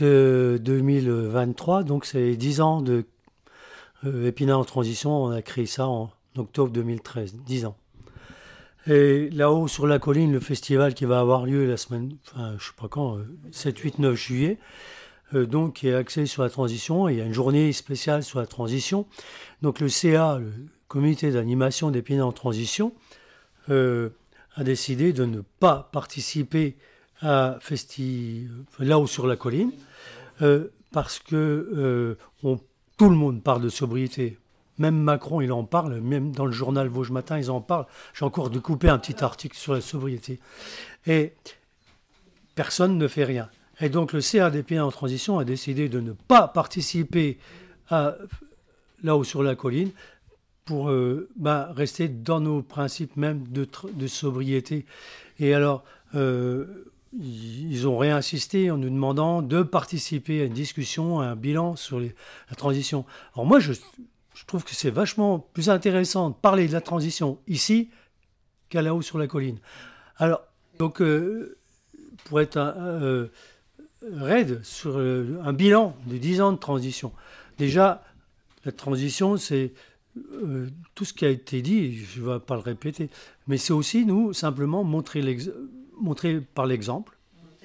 2023, donc c'est 10 ans de Épinal en transition. On a créé ça en octobre 2013, 10 ans. Et là-haut, sur la colline, le festival qui va avoir lieu la semaine, enfin, je ne sais pas quand, 7, 8, 9 juillet, donc qui est axé sur la transition. Et il y a une journée spéciale sur la transition. Donc le CA, le comité d'animation d'Épinal en transition, a décidé de ne pas participer à là-haut sur la colline, parce que tout le monde parle de sobriété. Même Macron, il en parle, même dans le journal Vosges Matin, ils en parlent. J'ai encore découpé un petit article sur la sobriété. Et personne ne fait rien. Et donc le CA d'Épinal en transition a décidé de ne pas participer là-haut sur la colline pour rester dans nos principes même de sobriété. Et alors, ils ont réinsisté en nous demandant de participer à une discussion, à un bilan sur la transition. Alors moi, je trouve que c'est vachement plus intéressant de parler de la transition ici qu'à là-haut sur la colline. Alors, donc, pour être raide sur un bilan de 10 ans de transition, déjà, la transition, c'est tout ce qui a été dit, je ne vais pas le répéter, mais c'est aussi, nous, simplement montrer par l'exemple,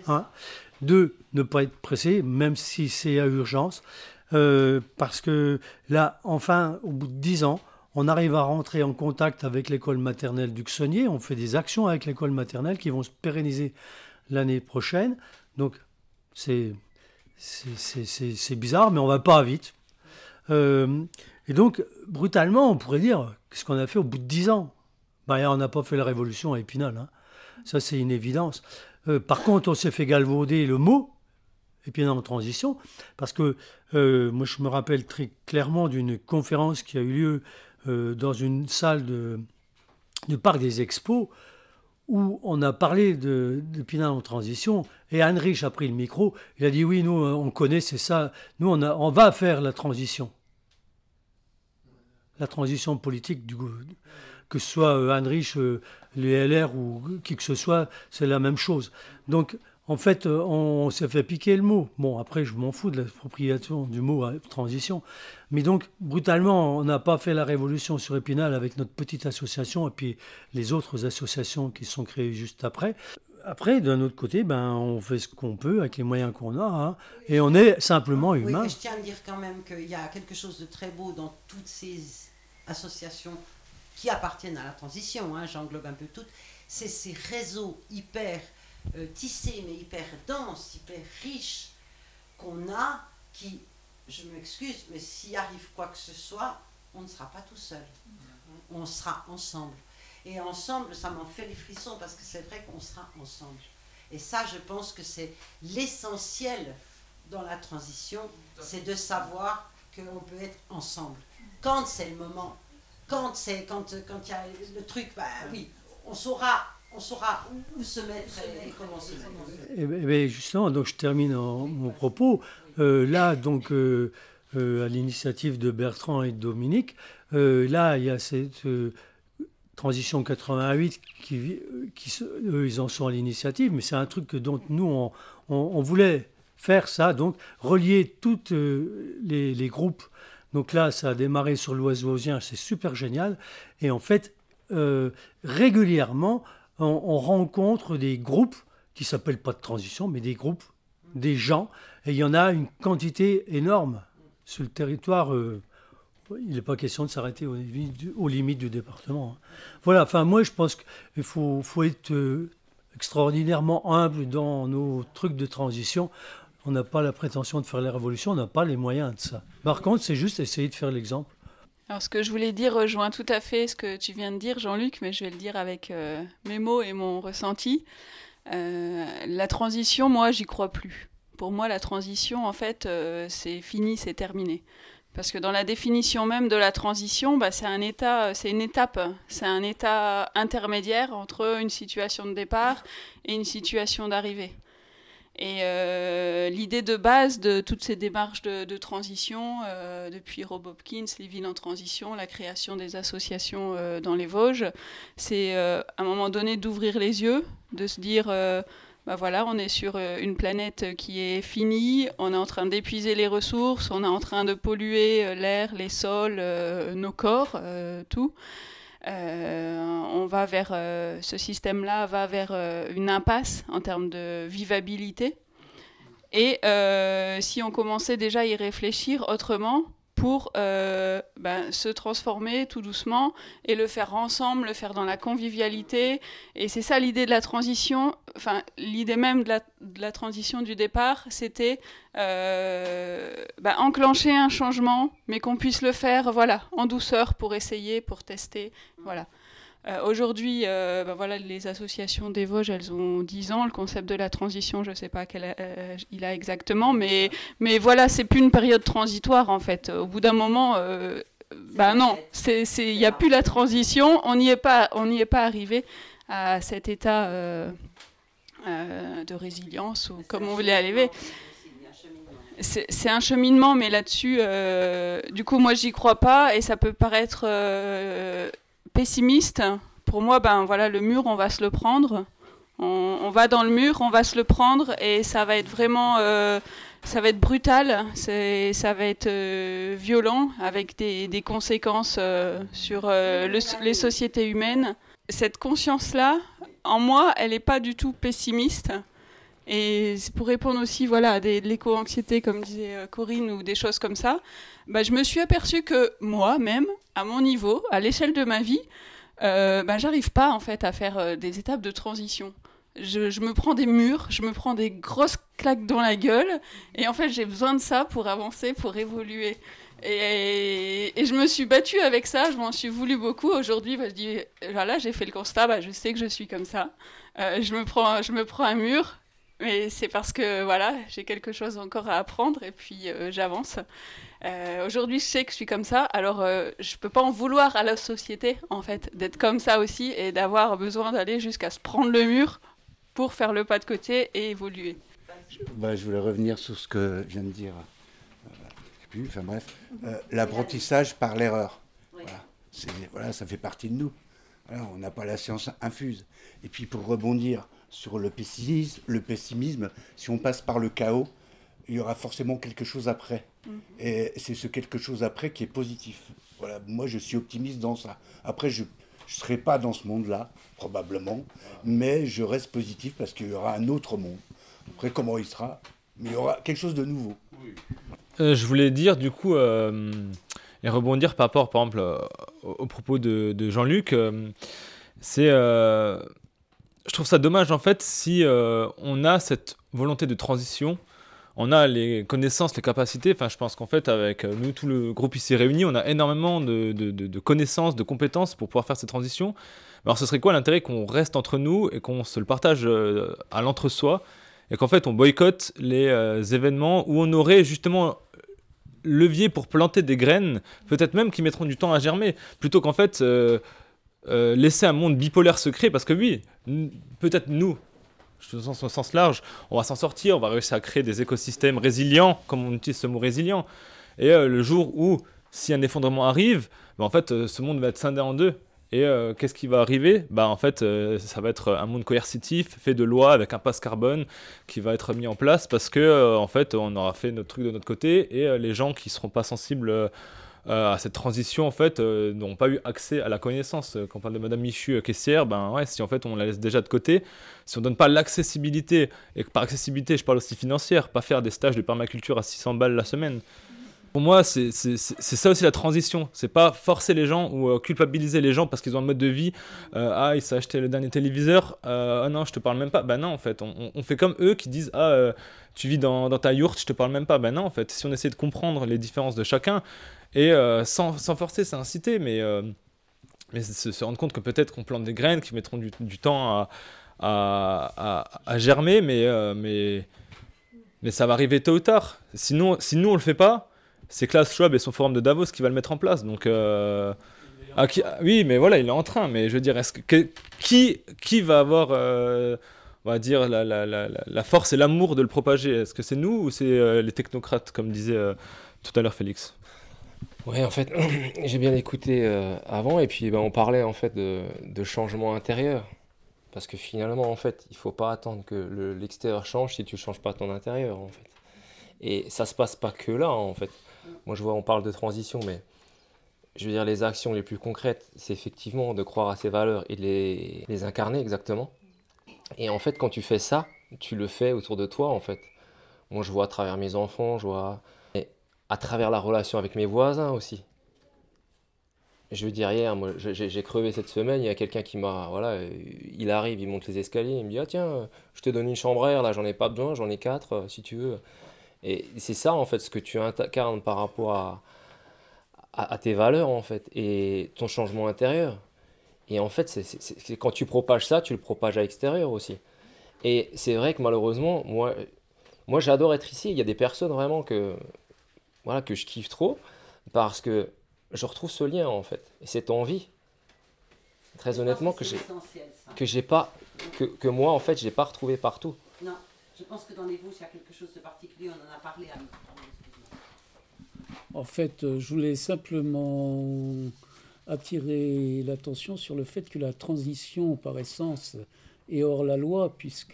de ne pas être pressé, même si c'est à urgence, parce que là, enfin, au bout de 10 ans, on arrive à rentrer en contact avec l'école maternelle du Xonnier, on fait des actions avec l'école maternelle qui vont se pérenniser l'année prochaine, donc c'est bizarre, mais on ne va pas vite. Et donc, brutalement, on pourrait dire, qu'est-ce qu'on a fait au bout de 10 ans ? On n'a pas fait la révolution à Épinal, hein. Ça c'est une évidence. Par contre, on s'est fait galvauder le mot, Épinal en transition, parce que moi je me rappelle très clairement d'une conférence qui a eu lieu dans une salle du Parc des Expos, où on a parlé d'Épinal en transition, et Heinrich a pris le micro, il a dit oui, nous on connaît, c'est ça, nous on va faire la transition politique que ce soit Heinrich, les LR ou qui que ce soit, c'est la même chose. Donc, en fait, on s'est fait piquer le mot. Bon, après, je m'en fous de l'appropriation du mot transition. Mais donc, brutalement, on n'a pas fait la révolution sur Épinal avec notre petite association et puis les autres associations qui sont créées juste après. Après, d'un autre côté, on fait ce qu'on peut avec les moyens qu'on a, hein, et on est simplement humain. Oui, je tiens à dire quand même qu'il y a quelque chose de très beau dans toutes ces associations qui appartiennent à la transition, hein, j'englobe un peu toutes, c'est ces réseaux hyper tissés, mais hyper denses, hyper riches qu'on a, qui, je m'excuse, mais s'il arrive quoi que ce soit, on ne sera pas tout seul, on sera ensemble. Et ensemble, ça m'en fait les frissons, parce que c'est vrai qu'on sera ensemble. Et ça, je pense que c'est l'essentiel dans la transition, c'est de savoir qu'on peut être ensemble. Quand c'est le moment, quand il y a le truc, oui, on saura où se mettre et comment se mettre. Et justement, donc je termine mon propos. Là, donc, à l'initiative de Bertrand et de Dominique, là, il y a cette transition 88 eux, ils en sont à l'initiative, mais c'est un truc dont nous, on voulait faire ça, donc relier tous les groupes. Donc là, ça a démarré sur l'Ouest vosgien, c'est super génial. Et en fait, régulièrement, on rencontre des groupes qui ne s'appellent pas de transition, mais des groupes, des gens. Et il y en a une quantité énorme sur le territoire il n'est pas question de s'arrêter aux limites du département. Voilà, enfin moi je pense qu'il faut être extraordinairement humble dans nos trucs de transition. On n'a pas la prétention de faire la révolution, on n'a pas les moyens de ça. Par contre, c'est juste essayer de faire l'exemple. Alors ce que je voulais dire rejoint tout à fait ce que tu viens de dire, Jean-Luc, mais je vais le dire avec mes mots et mon ressenti. La transition, moi, j'y crois plus. Pour moi, la transition, en fait, c'est fini, c'est terminé. Parce que dans la définition même de la transition, c'est une étape, c'est un état intermédiaire entre une situation de départ et une situation d'arrivée. Et l'idée de base de toutes ces démarches de transition, depuis Rob Hopkins, les villes en transition, la création des associations dans les Vosges, c'est à un moment donné d'ouvrir les yeux, de se dire, voilà, on est sur une planète qui est finie, on est en train d'épuiser les ressources, on est en train de polluer l'air, les sols, nos corps, tout. On va vers ce système-là va vers une impasse en termes de vivabilité. Et si on commençait déjà à y réfléchir autrement pour se transformer tout doucement et le faire ensemble, le faire dans la convivialité. Et c'est ça l'idée de la transition, enfin l'idée même de la transition du départ, c'était enclencher un changement, mais qu'on puisse le faire en douceur pour essayer, pour tester. Voilà. Aujourd'hui, les associations des Vosges, elles ont 10 ans. Le concept de la transition, je ne sais pas quel il a exactement, mais voilà, c'est plus une période transitoire en fait. Au bout d'un moment, non, il n'y a plus la transition. On n'y est pas arrivé à cet état de résilience ou comme on voulait arriver. C'est un cheminement, mais là-dessus, du coup, moi, j'y crois pas et ça peut paraître pessimiste. Pour moi, le mur, on va se le prendre. On va dans le mur, on va se le prendre et ça va être vraiment, ça va être brutal, ça va être violent avec des conséquences sur les sociétés humaines. Cette conscience-là, en moi, elle n'est pas du tout pessimiste. Et pour répondre aussi à de l'éco-anxiété, comme disait Corinne, ou des choses comme ça, je me suis aperçue que moi-même, à mon niveau, à l'échelle de ma vie, j'arrive pas en fait à faire des étapes de transition. Je me prends des murs, je me prends des grosses claques dans la gueule, et en fait j'ai besoin de ça pour avancer, pour évoluer. Et je me suis battue avec ça, je m'en suis voulu beaucoup. Aujourd'hui, je dis, voilà, j'ai fait le constat, je sais que je suis comme ça. Je me prends un mur, mais c'est parce que j'ai quelque chose encore à apprendre, et puis j'avance. Aujourd'hui, je sais que je suis comme ça, alors je peux pas en vouloir à la société, en fait, d'être comme ça aussi et d'avoir besoin d'aller jusqu'à se prendre le mur pour faire le pas de côté et évoluer. Je voulais revenir sur ce que je viens de dire. L'apprentissage par l'erreur. Oui. Ça fait partie de nous. On n'a pas la science infuse. Et puis pour rebondir sur le pessimisme, si on passe par le chaos, il y aura forcément quelque chose après. Et c'est ce quelque chose après qui est positif. Voilà, moi je suis optimiste dans ça. Après, je ne serai pas dans ce monde-là, probablement, mais je reste positif parce qu'il y aura un autre monde. Après, comment il sera, mais il y aura quelque chose de nouveau. Oui. Je voulais dire du coup, et rebondir par rapport, par exemple, au propos de Jean-Luc, je trouve ça dommage en fait si on a cette volonté de transition, on a les connaissances, les capacités. Enfin, je pense qu'en fait, avec nous, tout le groupe ici réuni, on a énormément de connaissances, de compétences pour pouvoir faire cette transition. Alors, ce serait quoi l'intérêt qu'on reste entre nous et qu'on se le partage à l'entre-soi et qu'en fait, on boycotte les événements où on aurait justement levier pour planter des graines, peut-être même qui mettront du temps à germer, plutôt qu'en fait laisser un monde bipolaire se créer, parce que oui, peut-être nous, au sens large, on va s'en sortir, on va réussir à créer des écosystèmes résilients, comme on utilise ce mot résilient, et le jour où, si un effondrement arrive, en fait, ce monde va être scindé en deux. Et qu'est-ce qui va arriver ? En fait, ça va être un monde coercitif, fait de lois, avec un passe carbone qui va être mis en place parce que, en fait, on aura fait notre truc de notre côté et les gens qui ne seront pas sensibles à cette transition, en fait, n'ont pas eu accès à la connaissance. Quand on parle de Madame Michu caissière, si en fait on la laisse déjà de côté, si on ne donne pas l'accessibilité, et par accessibilité, je parle aussi financière, pas faire des stages de permaculture à 600 balles la semaine. Pour moi, c'est ça aussi la transition. C'est pas forcer les gens ou culpabiliser les gens parce qu'ils ont un mode de vie. Il s'est acheté le dernier téléviseur. Ah non, je te parle même pas. Ben non, en fait, on fait comme eux qui disent tu vis dans ta yourte, je te parle même pas. Ben non, en fait, si on essaie de comprendre les différences de chacun et sans forcer, c'est inciter, mais se rendre compte que peut-être qu'on plante des graines qui mettront du temps à germer, mais ça va arriver tôt ou tard. Sinon, si nous on le fait pas, c'est Klaus Schwab et son forum de Davos qui va le mettre en place. Donc, oui, mais voilà, il est en train. Mais je veux dire, qui va avoir, on va dire, la force et l'amour de le propager? Est-ce que c'est nous ou c'est les technocrates, comme disait tout à l'heure Félix? Ouais, en fait, j'ai bien écouté avant, et puis on parlait en fait de changement intérieur. Parce que finalement, en fait, il faut pas attendre que l'extérieur change si tu changes pas ton intérieur, en fait. Et ça se passe pas que là, en fait. Moi, je vois, on parle de transition, mais je veux dire, les actions les plus concrètes, c'est effectivement de croire à ses valeurs et de les incarner exactement. Et en fait, quand tu fais ça, tu le fais autour de toi, en fait. Moi, je vois à travers mes enfants, je vois à travers la relation avec mes voisins aussi. Je veux dire, hier, moi, j'ai crevé cette semaine, il y a quelqu'un qui m'a... Voilà, il arrive, il monte les escaliers, il me dit « Ah tiens, je te donne une chambre à air, là, j'en ai pas besoin, j'en ai 4, si tu veux. » Et c'est ça, en fait, ce que tu incarnes par rapport à tes valeurs, en fait, et ton changement intérieur. Et en fait, c'est quand tu propages ça, tu le propages à l'extérieur aussi. Et c'est vrai que malheureusement, moi j'adore être ici. Il y a des personnes vraiment que je kiffe trop, parce que je retrouve ce lien, en fait, et cette envie, très honnêtement, que moi, en fait, je n'ai pas retrouvé partout. Non, je pense que dans les Vosges, il y a quelque chose de particulier, on en a parlé à En fait, je voulais simplement attirer l'attention sur le fait que la transition, par essence, est hors la loi, puisque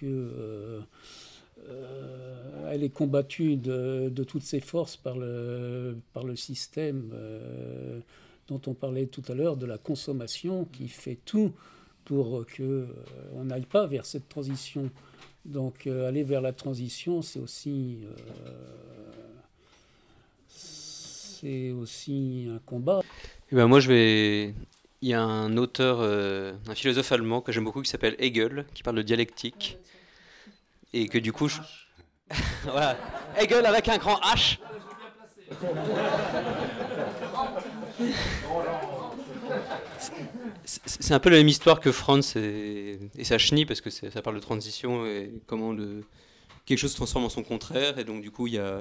elle est combattue de toutes ses forces par le système dont on parlait tout à l'heure, de la consommation, qui fait tout pour qu'on n'aille pas vers cette transition. Donc aller vers la transition, c'est aussi un combat. Et ben moi, il y a un auteur, un philosophe allemand que j'aime beaucoup qui s'appelle Hegel, qui parle de dialectique. Et que du coup, voilà, Hegel avec un grand H. C'est un peu la même histoire que Franz et sa chenille, parce que ça parle de transition et comment quelque chose se transforme en son contraire, et donc du coup il y a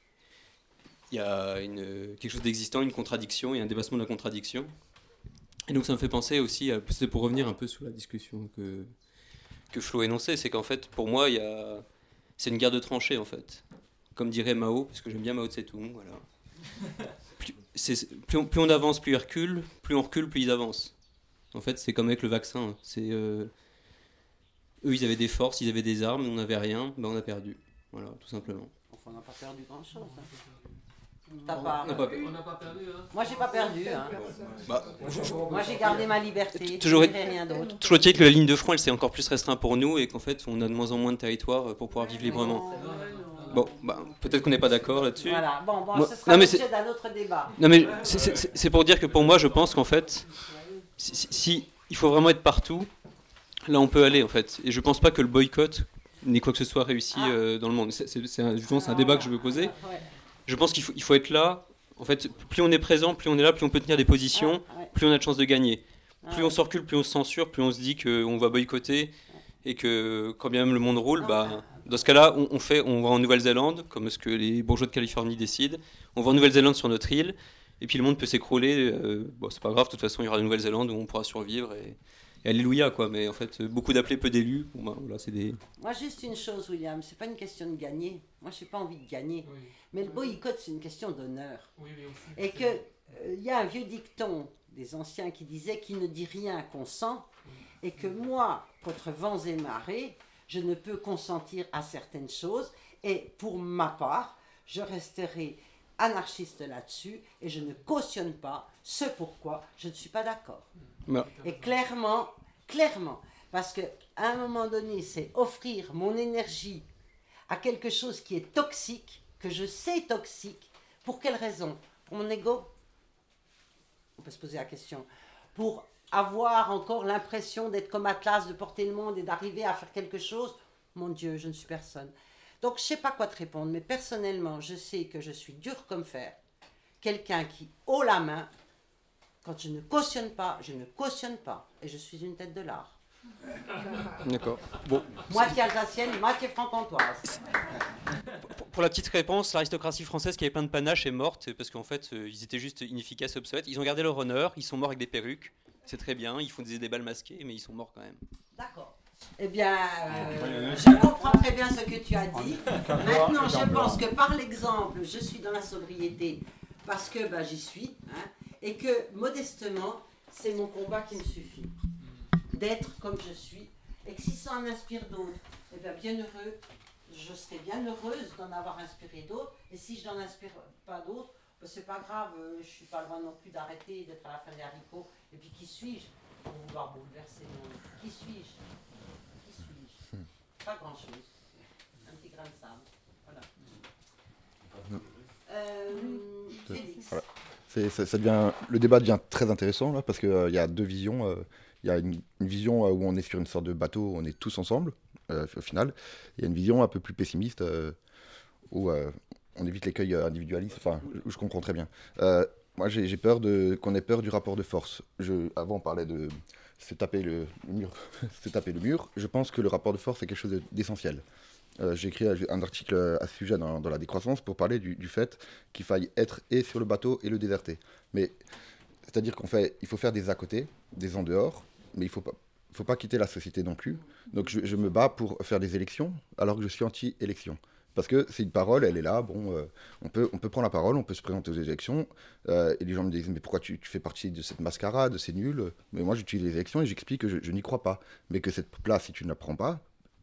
quelque chose d'existant, une contradiction et un dépassement de la contradiction. Et donc ça me fait penser aussi, c'est pour revenir un peu sur la discussion que Flo énonçait, c'est qu'en fait pour moi c'est une guerre de tranchées en fait, comme dirait Mao, parce que j'aime bien Mao Tse-tung, voilà. Plus on avance, plus on recule, plus ils avancent. En fait, c'est comme avec le vaccin. Eux, ils avaient des forces, ils avaient des armes, on n'avait rien, on a perdu. Voilà, tout simplement. Enfin, on n'a pas perdu grand-chose. On n'a pas perdu. Hein. Moi, j'ai pas perdu. Hein. Moi, j'ai gardé ma liberté. Toujours rien d'autre. Toujours est-il que la ligne de front, elle s'est encore plus restreinte pour nous et qu'en fait, on a de moins en moins de territoire pour pouvoir vivre librement. Bon, peut-être qu'on n'est pas d'accord là-dessus. Voilà, ce sera l'objet d'un autre débat. Non, mais c'est pour dire que pour moi, je pense qu'en fait, si il faut vraiment être partout, là, on peut aller, en fait. Et je pense pas que le boycott n'ait quoi que ce soit réussi dans le monde. C'est un débat que je veux poser. Je pense qu'il faut être là. En fait, plus on est présent, plus on est là, plus on peut tenir des positions, plus on a de chances de gagner. Plus on se recule, plus on se censure, plus on se dit qu'on va boycotter et que quand bien même le monde roule, dans ce cas-là, on va en Nouvelle-Zélande, comme ce que les bourgeois de Californie décident. On va en Nouvelle-Zélande sur notre île, et puis le monde peut s'écrouler. C'est pas grave, de toute façon, il y aura la Nouvelle-Zélande où on pourra survivre. Et alléluia, quoi. Mais en fait, beaucoup d'appelés, peu d'élus. Voilà, c'est des... Moi, juste une chose, William, c'est pas une question de gagner. Moi, j'ai pas envie de gagner. Oui. Mais le boycott, c'est une question d'honneur. Oui, et que il y a un vieux dicton des anciens qui disait qui ne dit rien consent, et que moi, contre vents et marées, je ne peux consentir à certaines choses, et pour ma part, je resterai anarchiste là-dessus, et je ne cautionne pas ce pourquoi je ne suis pas d'accord. Non. Et clairement, parce qu'à un moment donné, c'est offrir mon énergie à quelque chose qui est toxique, que je sais toxique, Pour quelle raison? Pour mon ego? On peut se poser la question. Pour avoir encore l'impression d'être comme Atlas, de porter le monde et d'arriver à faire quelque chose? Mon Dieu, je ne suis personne. Donc, je ne sais pas quoi te répondre, mais personnellement, je sais que je suis dur comme fer. Quelqu'un qui haut la main, quand je ne cautionne pas, je ne cautionne pas. Et je suis une tête de l'art. D'accord. Bon. Moitié alsacienne, moitié franc-comtoise. Pour la petite réponse, l'aristocratie française qui avait plein de panache est morte parce qu'en fait, ils étaient juste inefficaces et obsolètes. Ils ont gardé leur honneur, ils sont morts avec des perruques. C'est très bien, ils font des balles masquées, mais ils sont morts quand même. D'accord. Eh bien, je comprends très bien ce que tu as dit. Maintenant, je pense que par l'exemple, je suis dans la sobriété parce que j'y suis, hein, et que modestement, c'est mon combat qui me suffit. D'être comme je suis, et que si ça en inspire d'autres, eh bien heureux, je serais bien heureuse d'en avoir inspiré d'autres, et si je n'en inspire pas d'autres, c'est pas grave, je suis pas loin non plus d'arrêter, d'être à la fin des haricots, et puis qui suis-je pour vouloir bouleverser le monde? Qui suis-je? Pas grand-chose. Un petit grain de sable. Voilà. Félix. Voilà. Ça devient, le débat devient très intéressant là, parce qu'il y a deux visions. Il y a une vision où on est sur une sorte de bateau, où on est tous ensemble, au final. Il y a une vision un peu plus pessimiste, où on évite l'écueil individualiste, enfin, je comprends très bien. Moi, j'ai peur qu'on ait peur du rapport de force. Avant, on parlait de se taper le mur. Se taper le mur. Je pense que le rapport de force est quelque chose d'essentiel. J'ai écrit un article à ce sujet dans la décroissance pour parler du fait qu'il faille être et sur le bateau et le déserter. Mais c'est-à-dire il faut faire des à côté, des en dehors, mais il faut pas quitter la société non plus. Donc je me bats pour faire des élections alors que je suis anti-élection. Parce que c'est une parole, elle est là, on peut prendre la parole, on peut se présenter aux élections, et les gens me disent, mais pourquoi tu fais partie de cette mascarade, c'est nul. Mais moi j'utilise les élections et j'explique que je n'y crois pas. Mais que cette place, si tu ne la prends pas,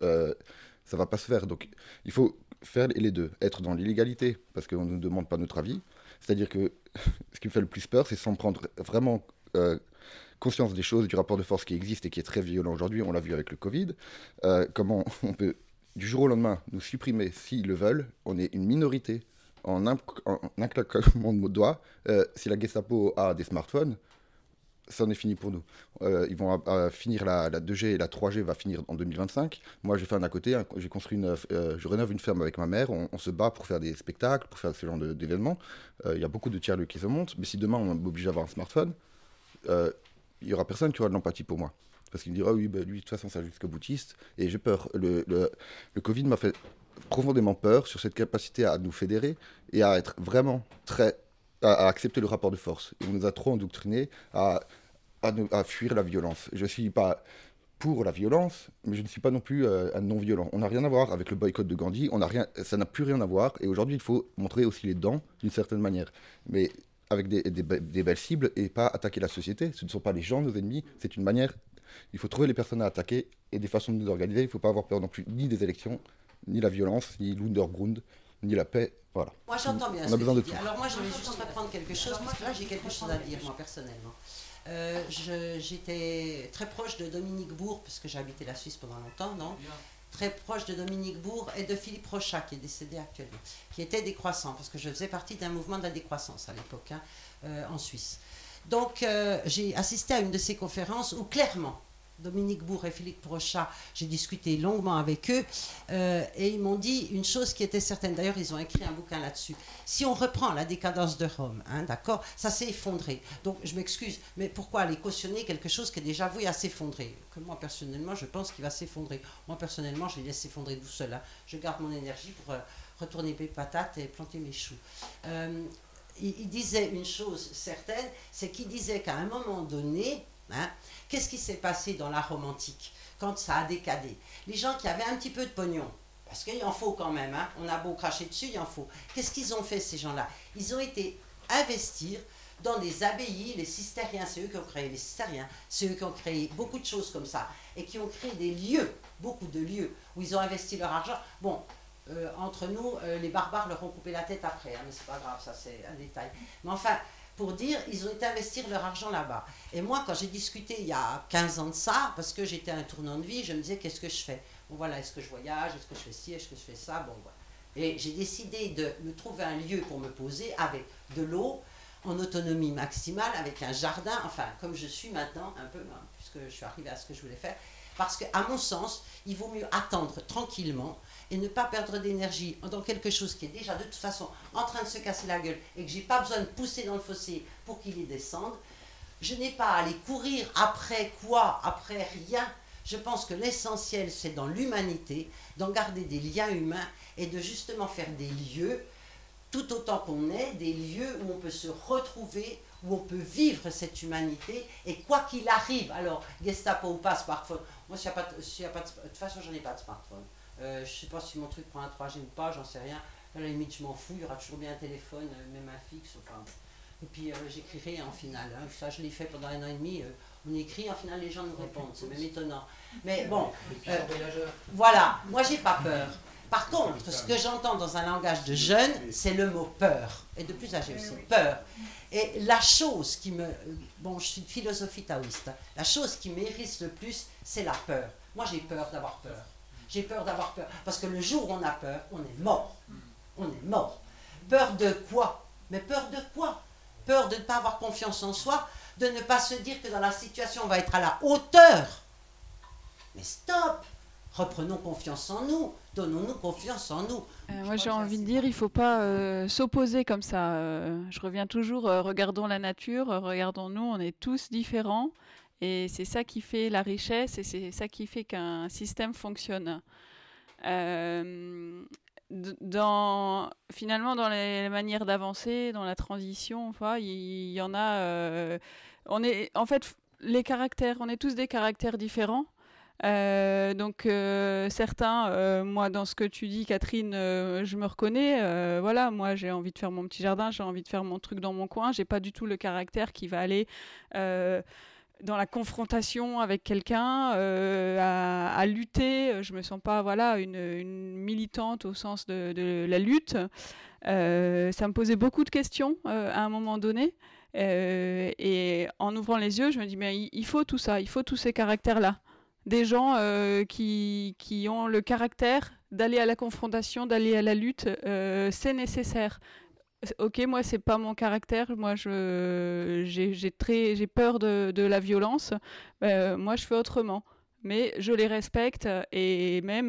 ça va pas se faire. Donc il faut faire les deux, être dans l'illégalité, parce qu'on ne nous demande pas notre avis. C'est-à-dire que ce qui me fait le plus peur, c'est sans prendre vraiment conscience des choses, du rapport de force qui existe et qui est très violent aujourd'hui, on l'a vu avec le Covid, comment on peut du jour au lendemain nous supprimer s'ils le veulent. On est une minorité en un claquement de doigts. Si la Gestapo a des smartphones, ça en est fini pour nous. Ils vont finir la 2G et la 3G va finir en 2025. Moi, j'ai fait un à côté. J'ai construit je rénove une ferme avec ma mère. On se bat pour faire des spectacles, pour faire ce genre d'événements. Il y a beaucoup de tiers-lieux qui se montent. Mais si demain on m'oblige à avoir un smartphone, il n'y aura personne qui aura de l'empathie pour moi. Parce qu'il me dira, oui, lui, de toute façon, c'est jusqu'au boutiste. Et j'ai peur. Le Covid m'a fait profondément peur sur cette capacité à nous fédérer et à être vraiment à accepter le rapport de force. Et on nous a trop endoctrinés à fuir la violence. Je ne suis pas pour la violence, mais je ne suis pas non plus un non-violent. On n'a rien à voir avec le boycott de Gandhi. Ça n'a plus rien à voir. Et aujourd'hui, il faut montrer aussi les dents d'une certaine manière. Mais avec des belles cibles et pas attaquer la société. Ce ne sont pas les gens nos ennemis. C'est une manière... Il faut trouver les personnes à attaquer et des façons de nous organiser. Il ne faut pas avoir peur non plus ni des élections, ni la violence, ni l'underground, ni la paix. Voilà. Moi, j'entends bien on a besoin de tout. Alors moi, je vais juste reprendre quelque chose, parce que là, j'ai quelque chose à dire, moi, personnellement. J'étais très proche de Dominique Bourg, parce que j'ai habité la Suisse pendant longtemps, non ? Très proche de Dominique Bourg et de Philippe Rochat, qui est décédé actuellement, qui était décroissant, parce que je faisais partie d'un mouvement de la décroissance à l'époque, en Suisse. Donc, j'ai assisté à une de ces conférences où, clairement, Dominique Bourg et Philippe Rochat, j'ai discuté longuement avec eux, et ils m'ont dit une chose qui était certaine. D'ailleurs, ils ont écrit un bouquin là-dessus. Si on reprend la décadence de Rome, d'accord, ça s'est effondré. Donc, je m'excuse, mais pourquoi aller cautionner quelque chose qui est déjà voué à s'effondrer? Que moi, personnellement, je pense qu'il va s'effondrer. Moi, personnellement, je les laisse s'effondrer tout seul. Je garde mon énergie pour retourner mes patates et planter mes choux. Il disait une chose certaine, c'est qu'il disait qu'à un moment donné, qu'est-ce qui s'est passé dans la Rome antique quand ça a décadé? Les gens qui avaient un petit peu de pognon, parce qu'il en faut quand même, on a beau cracher dessus, il en faut. Qu'est-ce qu'ils ont fait, ces gens-là? Ils ont été investir dans des abbayes, les cistériens, c'est eux qui ont créé les cistériens, c'est eux qui ont créé beaucoup de choses comme ça, et qui ont créé des lieux, beaucoup de lieux, où ils ont investi leur argent. Bon, entre nous, les barbares leur ont coupé la tête après, mais c'est pas grave, ça c'est un détail. Mais enfin, pour dire, ils ont été investir leur argent là-bas. Et moi, quand j'ai discuté il y a 15 ans de ça, parce que j'étais à un tournant de vie, je me disais, qu'est-ce que je fais? Bon voilà, est-ce que je voyage, est-ce que je fais ci, est-ce que je fais ça? Bon, voilà. Et j'ai décidé de me trouver un lieu pour me poser avec de l'eau, en autonomie maximale, avec un jardin, enfin, comme je suis maintenant, un peu, puisque je suis arrivée à ce que je voulais faire. Parce qu'à mon sens, il vaut mieux attendre tranquillement et ne pas perdre d'énergie dans quelque chose qui est déjà de toute façon en train de se casser la gueule et que j'ai pas besoin de pousser dans le fossé pour qu'il y descende. Je n'ai pas à aller courir après quoi, après rien. Je pense que l'essentiel, c'est dans l'humanité, d'en garder des liens humains et de justement faire des lieux, tout autant qu'on est, des lieux où on peut se retrouver, où on peut vivre cette humanité, et quoi qu'il arrive, alors, Gestapo ou pas, smartphone, moi, s'il y a pas de toute façon, j'en ai pas de smartphone. Je ne sais pas si mon truc prend un 3G ou pas, j'en sais rien. À la limite, je m'en fous, il y aura toujours bien un téléphone, même un fixe, enfin... Et puis j'écrirai en finale, hein. Ça je l'ai fait pendant 1 an et demi, on écrit, en finale les gens nous répondent, c'est même étonnant. Mais bon, voilà, moi j'ai pas peur. Par contre, ce que j'entends dans un langage de jeune, c'est le mot peur, et de plus âgé aussi, peur. Et la chose qui me... Bon, je suis de philosophie taoïste, la chose qui m'hérisse le plus, c'est la peur. Moi j'ai peur d'avoir peur. J'ai peur d'avoir peur, parce que le jour où on a peur, on est mort. On est mort. Peur de quoi? Mais peur de quoi? Peur de ne pas avoir confiance en soi, de ne pas se dire que dans la situation, on va être à la hauteur. Mais stop! Reprenons confiance en nous, donnons-nous confiance en nous. Moi j'ai envie de dire, il ne faut pas s'opposer comme ça. Je reviens toujours, regardons la nature, regardons-nous, on est tous différents. Et c'est ça qui fait la richesse et c'est ça qui fait qu'un système fonctionne. Finalement, dans les manières d'avancer, dans la transition, enfin, il y en a... en fait, les caractères, on est tous des caractères différents. Donc certains, moi dans ce que tu dis Catherine, je me reconnais, voilà, moi j'ai envie de faire mon petit jardin, j'ai envie de faire mon truc dans mon coin, j'ai pas du tout le caractère qui va aller dans la confrontation avec quelqu'un, à lutter. Je me sens pas, voilà, une militante au sens de la lutte. Ça me posait beaucoup de questions à un moment donné. Et en ouvrant les yeux, je me dis, mais il faut tout ça, il faut tous ces caractères-là. Des gens qui ont le caractère d'aller à la confrontation, d'aller à la lutte, c'est nécessaire. Ok, moi c'est pas mon caractère, moi j'ai peur de la violence, moi je fais autrement. Mais je les respecte et même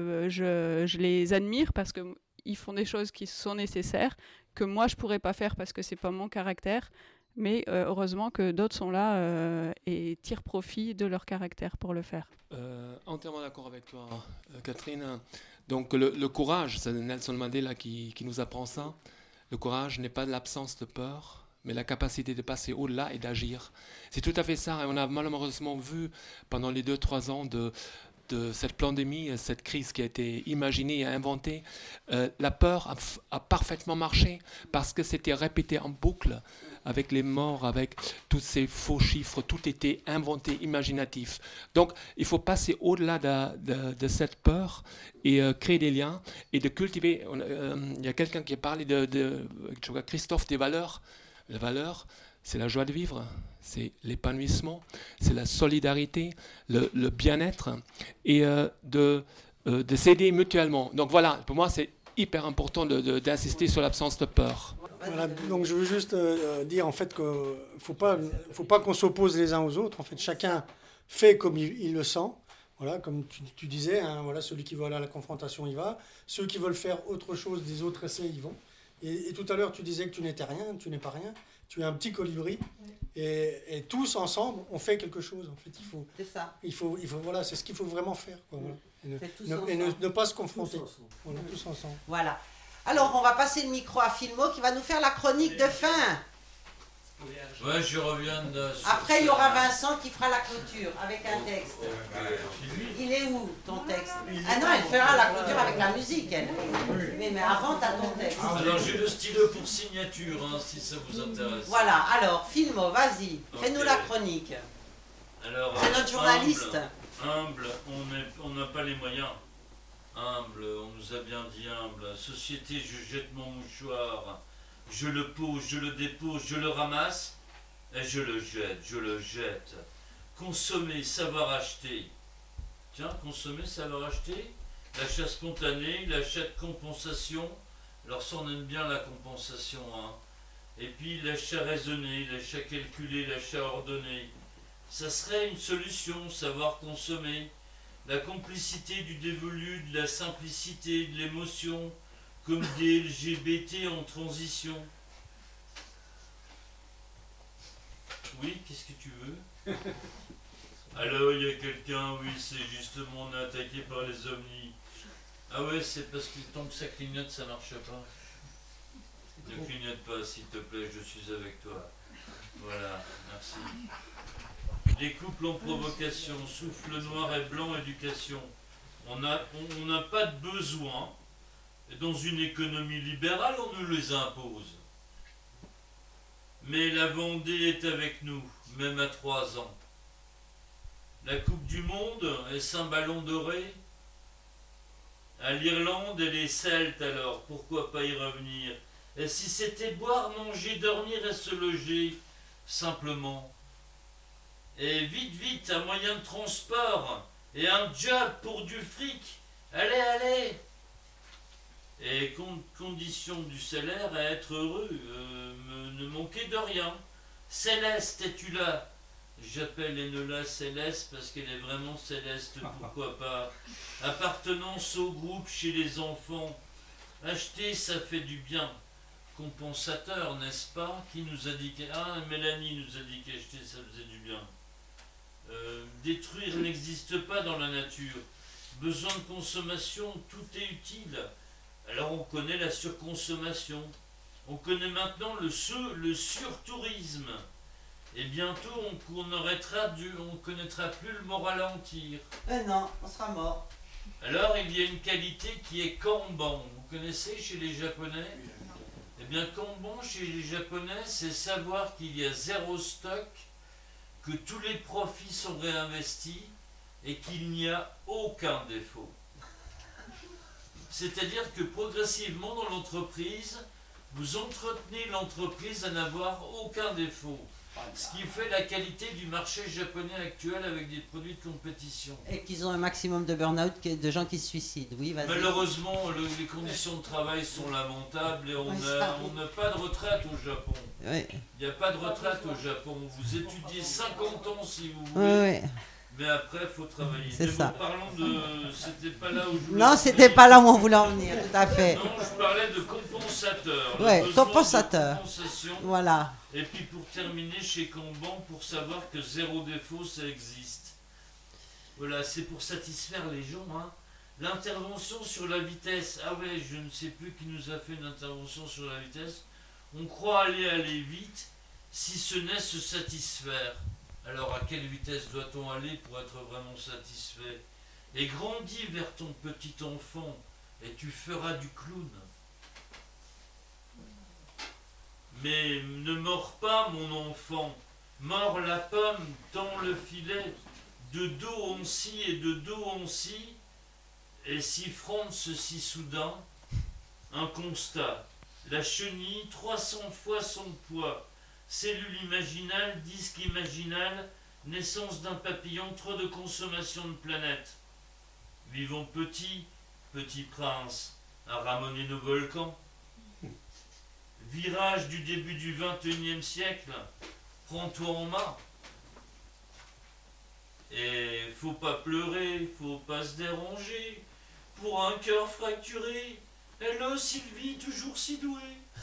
je les admire parce qu'ils font des choses qui sont nécessaires, que moi je pourrais pas faire parce que c'est pas mon caractère. Mais heureusement que d'autres sont là et tirent profit de leur caractère pour le faire. Entièrement d'accord avec toi, Catherine. Donc le courage, c'est Nelson Mandela qui nous apprend ça. Le courage n'est pas l'absence de peur, mais la capacité de passer au-delà et d'agir. C'est tout à fait ça. Et on a malheureusement vu pendant les 2-3 ans de cette pandémie, cette crise qui a été imaginée et inventée, la peur a parfaitement marché parce que c'était répété en boucle avec les morts, avec tous ces faux chiffres, tout était inventé, imaginatif. Donc il faut passer au-delà de cette peur et créer des liens et de cultiver. Il y a quelqu'un qui a parlé je crois, Christophe, des valeurs. Les valeurs, c'est la joie de vivre, c'est l'épanouissement, c'est la solidarité, le bien-être et de s'aider mutuellement. Donc voilà, pour moi c'est hyper important d'insister sur l'absence de peur. Voilà, donc je veux juste dire en fait qu'il ne faut pas qu'on s'oppose les uns aux autres. En fait, chacun fait comme il le sent. Voilà, comme tu disais, hein, voilà, celui qui veut aller à la confrontation, il va. Ceux qui veulent faire autre chose des autres essais, ils vont. Et tout à l'heure, tu disais que tu n'étais rien, tu n'es pas rien. Tu es un petit colibri. Et tous ensemble, on fait quelque chose. En fait, c'est ça. Voilà, c'est ce qu'il faut vraiment faire. Quoi, voilà. Et ne pas se confronter. Voilà, tous ensemble. Voilà. Alors, on va passer le micro à Filmo qui va nous faire la chronique de fin. Ouais, je reviens Après, il y aura Vincent qui fera la clôture avec un texte. Il est où ton texte? Ah non, elle fera la clôture avec la musique, elle. Mais avant, tu as ton texte. Alors, j'ai le stylo pour signature, hein, si ça vous intéresse. Voilà, alors, Filmo, vas-y, fais-nous la chronique. C'est notre journaliste. Humble, on n'a pas les moyens. Humble, on nous a bien dit humble. Société, je jette mon mouchoir. Je le pose, je le dépose, je le ramasse et je le jette. Consommer, savoir acheter. Tiens, consommer, savoir acheter. L'achat spontané, l'achat de compensation. Alors ça, on aime bien la compensation. Hein. Et puis l'achat raisonné, l'achat calculé, l'achat ordonné. Ça serait une solution, savoir consommer. La complicité du dévolu, de la simplicité, de l'émotion, comme des LGBT en transition. Oui, qu'est-ce que tu veux? Alors, il y a quelqu'un, oui, c'est justement, on est attaqué par les ovnis. Ah ouais, c'est parce que tant que ça clignote, ça marche pas. Ne clignote pas, s'il te plaît, je suis avec toi. Voilà, merci. Les couples en provocation, souffle noir et blanc, éducation. On n'a pas de besoin. Dans une économie libérale, on nous les impose. Mais la Vendée est avec nous, même à 3 ans. La Coupe du Monde, est-ce un ballon doré? À l'Irlande et les Celtes, alors, pourquoi pas y revenir? Et si c'était boire, manger, dormir et se loger, simplement. Et vite, vite, un moyen de transport et un job pour du fric. Allez, allez! Et condition du salaire à être heureux, ne manquer de rien. Céleste, es-tu là? J'appelle Enola Céleste parce qu'elle est vraiment céleste, pourquoi pas. Appartenance au groupe chez les enfants. Acheter, ça fait du bien. Compensateur, n'est-ce pas? Qui nous a dit que... Ah, Mélanie nous a dit qu'acheter, ça faisait du bien. Détruire n'existe pas dans la nature. Besoin de consommation, tout est utile. Alors on connaît la surconsommation. On connaît maintenant le surtourisme. Et bientôt on connaîtra plus le moral à mentir. Non, on sera mort. Alors il y a une qualité qui est Kanban. Vous connaissez chez les Japonais? Eh bien Kanban chez les Japonais, c'est savoir qu'il y a 0 stock, que tous les profits sont réinvestis et qu'il n'y a aucun défaut. C'est-à-dire que progressivement dans l'entreprise, vous entretenez l'entreprise à n'avoir aucun défaut. Ce qui fait la qualité du marché japonais actuel avec des produits de compétition. Et qu'ils ont un maximum de burn-out, de gens qui se suicident. Oui, vas-y. Malheureusement, les conditions de travail sont lamentables et on n'a pas de retraite au Japon. Oui. Il n'y a pas de retraite au Japon. Vous étudiez 50 ans si vous voulez. Oui. Mais après, il faut travailler. C'est ça. Parlons de... C'était pas là où je voulais... Non, c'était pas là où on voulait en venir, tout à fait. Non, je parlais de compensateur. Oui, compensateur. Voilà. Et puis pour terminer, chez Kanban, pour savoir que 0 défaut, ça existe. Voilà, c'est pour satisfaire les gens. Hein. L'intervention sur la vitesse. Ah ouais, je ne sais plus qui nous a fait une intervention sur la vitesse. On croit aller vite, si ce n'est se satisfaire. Alors à quelle vitesse doit-on aller pour être vraiment satisfait? Et grandis vers ton petit enfant, et tu feras du clown. Mais ne mords pas, mon enfant, mords la pomme, tends le filet, de dos on scie et de dos on scie, et si fronde ceci soudain, un constat, la chenille 300 fois son poids, cellule imaginale, disque imaginal, naissance d'un papillon, trop de consommation de planète. Vivons petit, petit prince, à ramoner nos volcans. Virage du début du XXIe siècle, prends-toi en main. Et faut pas pleurer, faut pas se déranger, pour un cœur fracturé. Hello Sylvie, toujours si douée.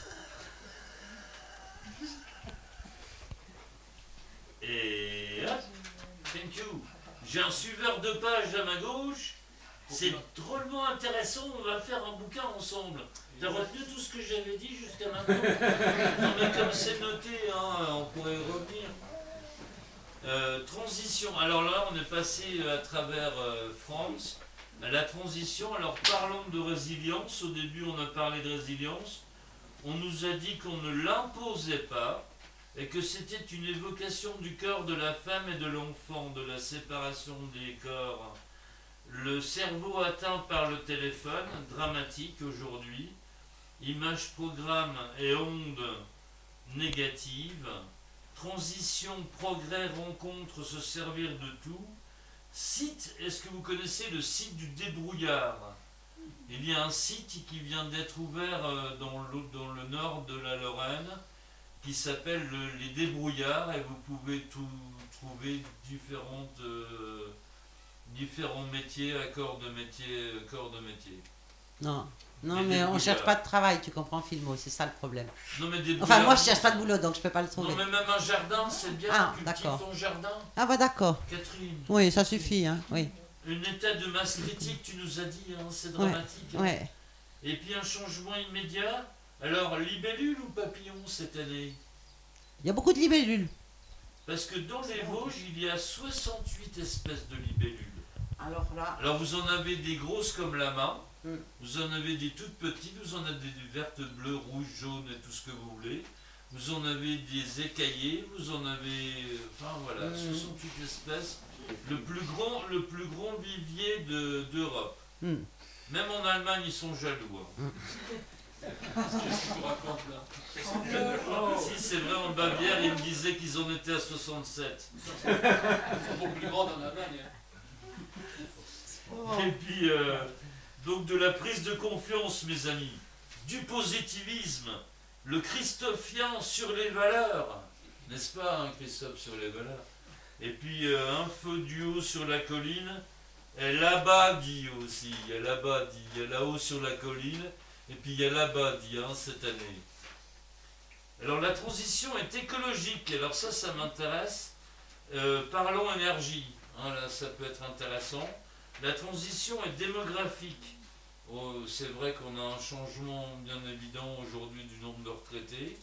Et hop, thank you. J'ai un suiveur de page à ma gauche. C'est drôlement intéressant, on va faire un bouquin ensemble. T'as retenu tout ce que j'avais dit jusqu'à maintenant? Non mais comme c'est noté, hein, on pourrait y revenir. Transition. Alors là, on est passé à travers France. La transition, alors parlons de résilience. Au début, on a parlé de résilience. On nous a dit qu'on ne l'imposait pas et que c'était une évocation du corps de la femme et de l'enfant, de la séparation des corps. Le cerveau atteint par le téléphone, dramatique aujourd'hui. Images, programmes et ondes négatives. Transition, progrès, rencontre, se servir de tout. Site, est-ce que vous connaissez le site du débrouillard? il y a un site qui vient d'être ouvert dans le nord de la Lorraine, qui s'appelle les Débrouillards, et vous pouvez trouver différents métiers, corps de métier. Non, Les mais on débrouillards. cherche pas de travail, tu comprends, Filmo, c'est ça le problème. Non, mais Enfin, moi, je cherche pas de boulot, donc je peux pas le trouver. Non, mais même un jardin, c'est bien, Ah, cultive d'accord. ton jardin. Ah bah d'accord. Catherine. Oui, ça suffit, hein, oui. Un état de masse critique, tu nous as dit, hein, c'est Ouais, dramatique. hein. ouais. Et puis un changement immédiat. Alors, libellule ou papillon cette année? Il y a beaucoup de libellules. Parce que dans les Vosges, il y a 68 espèces de libellules. Alors là... Alors vous en avez des grosses comme la main, vous en avez des toutes petites, vous en avez des vertes, bleues, rouges, jaunes et tout ce que vous voulez. Vous en avez des écaillés, vous en avez... Enfin voilà, 68 espèces. Le plus grand vivier d'Europe. Même en Allemagne, ils sont jaloux. hein. Qu'est-ce que tu racontes là? Si c'est vrai, en Bavière, ils me disaient qu'ils en étaient à 67. Ils sont beaucoup plus grands en Allemagne. Et puis, donc de la prise de confiance, mes amis, du positivisme, le christophien sur les valeurs, n'est-ce pas, hein, Christophe, sur les valeurs? Et puis un feu du haut sur la colline, et là-bas dit aussi, il y a là-bas dit, il y a là-haut sur la colline, et puis il y a là-bas dit, hein, cette année. Alors la transition est écologique, alors ça m'intéresse. Parlons énergie, hein, là ça peut être intéressant. La transition est démographique. Oh, c'est vrai qu'on a un changement bien évident aujourd'hui du nombre de retraités.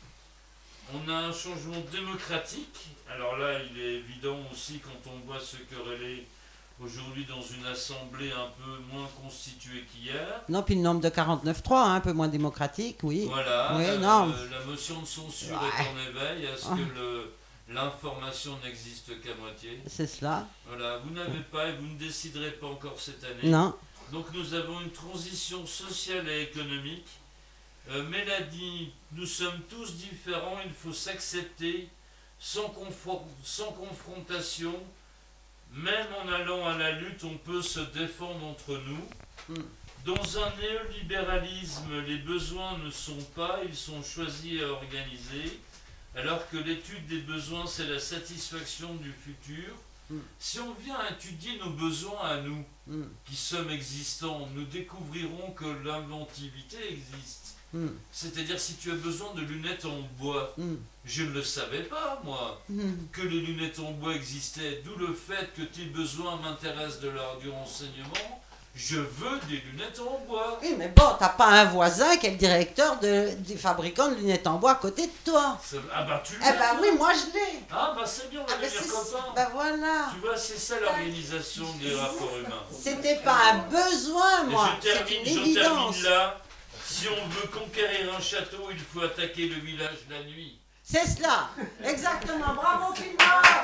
On a un changement démocratique. Alors là, il est évident aussi quand on voit se quereller aujourd'hui dans une assemblée un peu moins constituée qu'hier. Non, puis le nombre de 49.3, hein, un peu moins démocratique, oui. Voilà, oui, non. La motion de censure est en éveil à ce que l'information n'existe qu'à moitié. C'est cela. Voilà, vous n'avez pas et vous ne déciderez pas encore cette année. Non. Donc nous avons une transition sociale et économique. Mélanie, nous sommes tous différents, il faut s'accepter sans confrontation. Même en allant à la lutte, on peut se défendre entre nous. Dans un néolibéralisme, les besoins ne sont pas, ils sont choisis et organisés, alors que l'étude des besoins, c'est la satisfaction du futur. Si on vient étudier nos besoins à nous, qui sommes existants, nous découvrirons que l'inventivité existe. C'est-à-dire si tu as besoin de lunettes en bois, je ne le savais pas moi, que les lunettes en bois existaient, d'où le fait que tes besoins m'intéressent du renseignement. Je veux des lunettes en bois. Oui, mais bon, t'as pas un voisin qui est le directeur du fabricant de lunettes en bois à côté de toi. Ah bah tu l'as. Eh ben oui, moi je l'ai. Ah bah c'est bien, on va devenir copains. Ben voilà. Tu vois, c'est ça l'organisation des rapports humains. C'était pas un besoin, moi. C'est une évidence. Termine là. Si on veut conquérir un château, il faut attaquer le village la nuit. C'est cela. Exactement. Bravo, Philmo.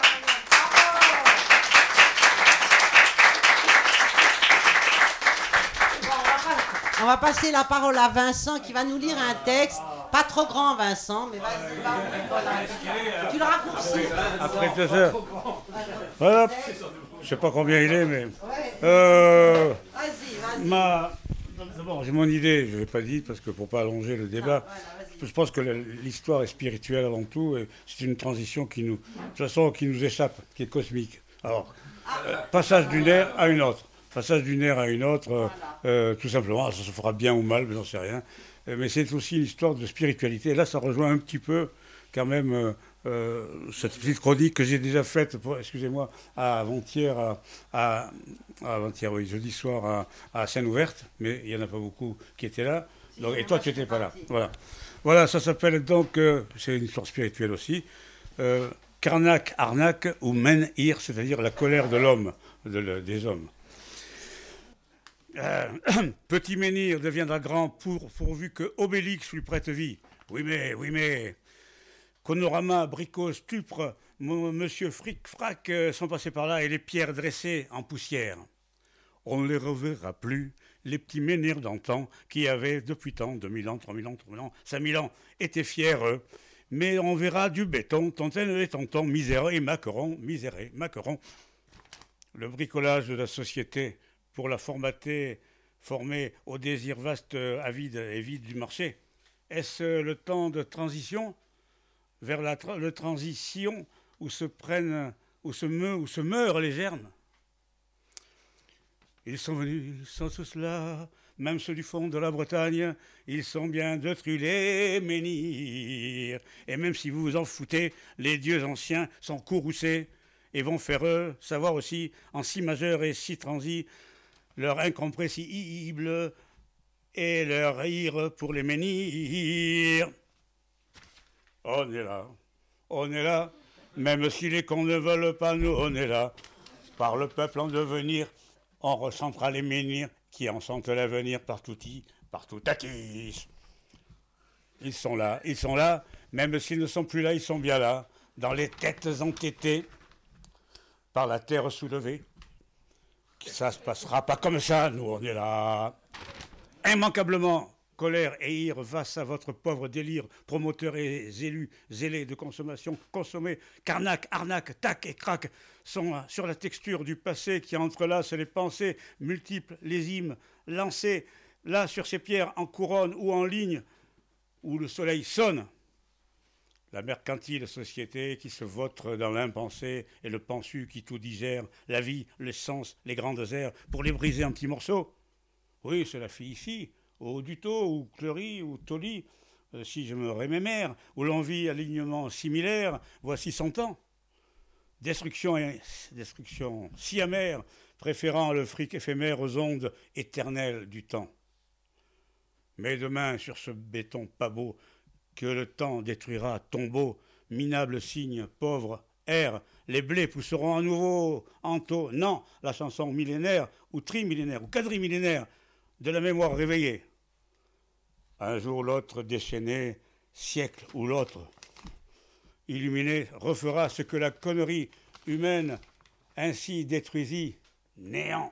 On va passer la parole à Vincent qui va nous lire un texte. Pas trop grand, Vincent, mais vas-y. Tu le raccourcis. Après 2 heures. Voilà. Je sais pas combien il est, mais. Vas-y. D'abord, j'ai mon idée, je ne l'ai pas dit parce que pour ne pas allonger le débat, je pense que l'histoire est spirituelle avant tout et c'est une transition qui nous échappe, qui est cosmique. Alors, passage d'une ère à une autre. Passage d'une ère à une autre, tout simplement, ça se fera bien ou mal, mais j'en sais rien. Mais c'est aussi une histoire de spiritualité. Et là, ça rejoint un petit peu quand même cette petite chronique que j'ai déjà faite, excusez-moi, avant-hier, jeudi soir à Seine-Ouverte, mais il n'y en a pas beaucoup qui étaient là. Donc, et toi, tu n'étais pas là. Voilà, ça s'appelle donc, c'est une histoire spirituelle aussi, Karnak, Arnak ou Menhir, c'est-à-dire la colère de l'homme, des hommes. Petit Menhir deviendra grand pourvu que Obélix lui prête vie. Oui mais... Conorama, Bricot, Stupre, Monsieur Fric-Frac sont passés par là et les pierres dressées en poussière. On ne les reverra plus, les petits menhirs d'antan qui avaient depuis tant, 2000 ans, 3000 ans, 5000 ans, étaient fiers eux. Mais on verra du béton, tontaine et tonton, miséreux et maqueron, miséré, maqueron. Le bricolage de la société pour la formater formé au désir vaste, avide et vide du marché? Est-ce le temps de transition vers la transition où se meurent les germes? Ils sont venus, ils sont tous là, même ceux du fond de la Bretagne, ils sont bien d'autrui les menhirs. Et même si vous vous en foutez, les dieux anciens sont courroucés et vont faire eux savoir aussi, en si majeur et si transi, leur incompressible et leur rire pour les menhirs. On est là, même si les cons ne veulent pas, nous on est là, par le peuple en devenir. On ressentira les menhirs qui en sentent l'avenir partout acquis. Ils sont là, même s'ils ne sont plus là, ils sont bien là, dans les têtes entêtées par la terre soulevée. Ça se passera pas comme ça, nous on est là. Immanquablement, colère et ire face à votre pauvre délire, promoteurs et élus, zélés de consommation, consommés, qu'arnaque, arnaque, tac et crac, sont sur la texture du passé qui entrelace les pensées multiples, les hymnes lancés, là sur ces pierres en couronne ou en ligne, où le soleil sonne. La mercantile société qui se vautre dans l'impensé et le pensu qui tout digère, la vie, le sens, les grandes aires, pour les briser en petits morceaux. Oui, cela fait ici, au Duto, ou Cleury, ou Tolly, si je me remémère, où l'envie alignement similaire, voici 100 ans. Destruction si amère, préférant le fric éphémère aux ondes éternelles du temps. Mais demain, sur ce béton pas beau, que le temps détruira tombeau, minable cygne, pauvre air, les blés pousseront à nouveau en taux. Non, la chanson millénaire, ou trimillénaire, ou quadrimillénaire, de la mémoire réveillée. Un jour l'autre déchaîné, siècle ou l'autre, illuminé, refera ce que la connerie humaine ainsi détruisit, néant.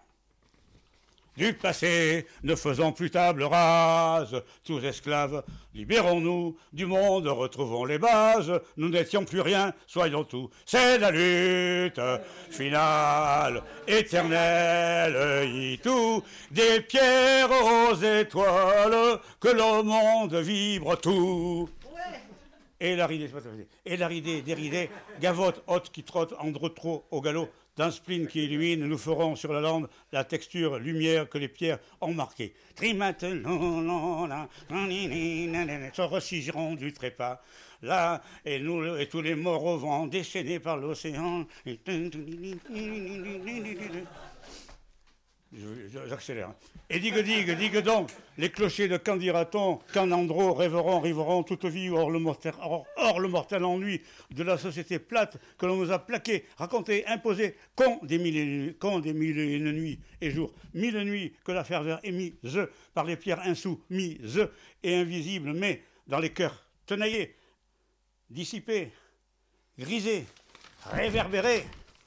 Du passé, ne faisons plus table rase, tous esclaves, libérons-nous du monde, retrouvons les bases, nous n'étions plus rien, soyons tout. C'est la lutte finale, éternelle, y tout, des pierres aux étoiles, que le monde vibre tout. Et la ridée, déridée, gavotte, haute qui trotte, andre trop au galop, d'un spleen qui illumine, nous ferons sur la lande la texture, lumière que les pierres ont marquée. Trimatenon, se ressigeront du trépas, là, et nous, et tous les morts au vent, déchaînés par l'océan. J'accélère. Et digue donc, les clochers de quand dira-t-on, quand Andro rêveront toute vie hors le mortel ennui de la société plate que l'on nous a plaqué, raconté, imposé, qu'ont des mille et une nuits et jours, 1000 nuits que la ferveur est mise par les pierres insoumises et invisibles, mais dans les cœurs tenaillés, dissipés, grisés, réverbérés,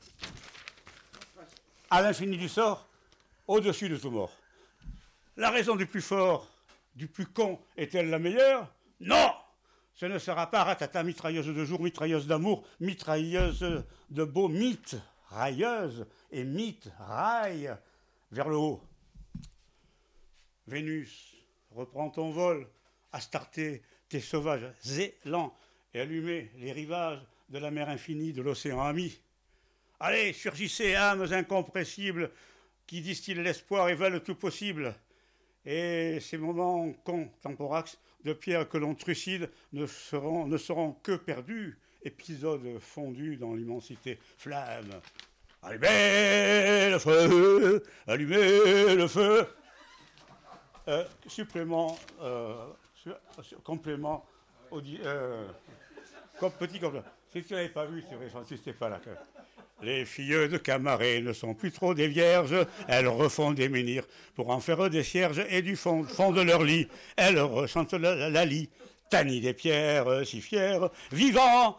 à l'infini du sort, au-dessus de tout mort. La raison du plus fort, du plus con, est-elle la meilleure? Non! Ce ne sera pas ratata, mitrailleuse de jour, mitrailleuse d'amour, mitrailleuse de beau, mitrailleuse et mitraille vers le haut. Vénus, reprends ton vol, Astarté, tes sauvages élans, et allumez les rivages de la mer infinie de l'océan ami. Allez, surgissez, âmes incompressibles, qui distillent l'espoir et veulent tout possible. Et ces moments contemporax de pierre que l'on trucide ne seront que perdus, épisodes fondus dans l'immensité flamme. Allumez le feu, allumez le feu. Complément, petit complément. Si tu n'avais pas vu, c'est vrai, Francis, c'était pas là. Les filles de Camaret ne sont plus trop des vierges, elles refont des menhirs pour en faire des cierges et du fond de leur lit, elles ressentent la litanie des pierres si fières, vivantes.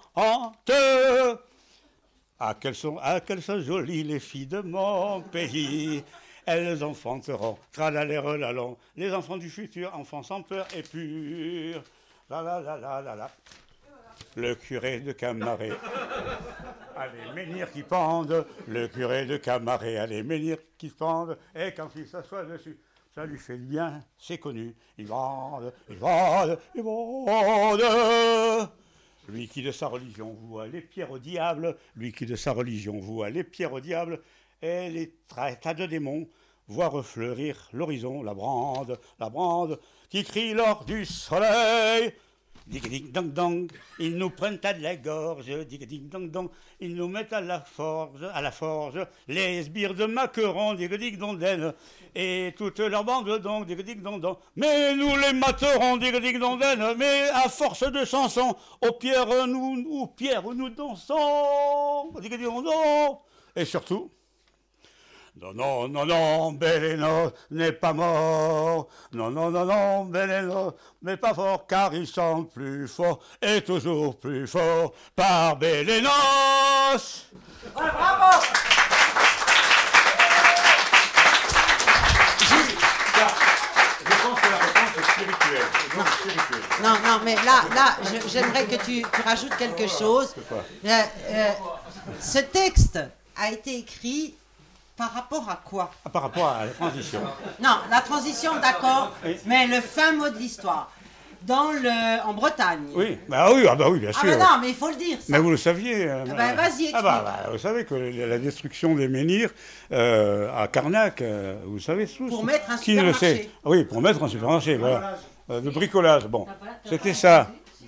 Ah, qu'elles sont jolies les filles de mon pays, elles enfanteront, tralalérelallon, les enfants du futur, enfants sans peur et purs, la la la la la la. Le curé de Camaret a les menhirs qui pendent, le curé de Camaret a les menhirs qui pendent, et quand il s'assoit dessus, ça lui fait du bien, c'est connu. Il bande, il bande, il bande. Lui qui de sa religion voit les pierres au diable, lui qui de sa religion voit les pierres au diable, et les tas de démons voit refleurir l'horizon, la brande, qui crie lors du soleil. Dig-dig-dong-dong, ils nous prennent à la gorge, dig-dig-dong-dong, ils nous mettent à la forge, les sbires de Maqueron, dig-dig-dong-den, et toute leur bande donc, dig-dig-dong-dong, mais nous les materons, dig-dig-dong-den, mais à force de chansons, aux pierres nous dansons, dig-dig-dong-dong, et surtout, non, Bélénos n'est pas mort. Non, Bélénos n'est pas fort, car il chante plus fort et toujours plus fort par Bélénos. Voilà, bravo. Je pense que la réponse est spirituelle. Non, mais là, j'aimerais que tu rajoutes quelque chose. Ce texte a été écrit par rapport à quoi? Par rapport à la transition. Non, la transition, d'accord, Oui. mais le fin mot de l'histoire. En Bretagne. Oui, bien sûr. Ah ben non, mais il faut le dire. Ça. Mais vous le saviez. Ben, vas-y, explique. Vous savez que la destruction des menhirs à Carnac, vous savez tous. Pour mettre un Qui ne le supermarché. sait? Oui, pour mettre un supermarché, voilà. De bricolage, bon. C'était ça.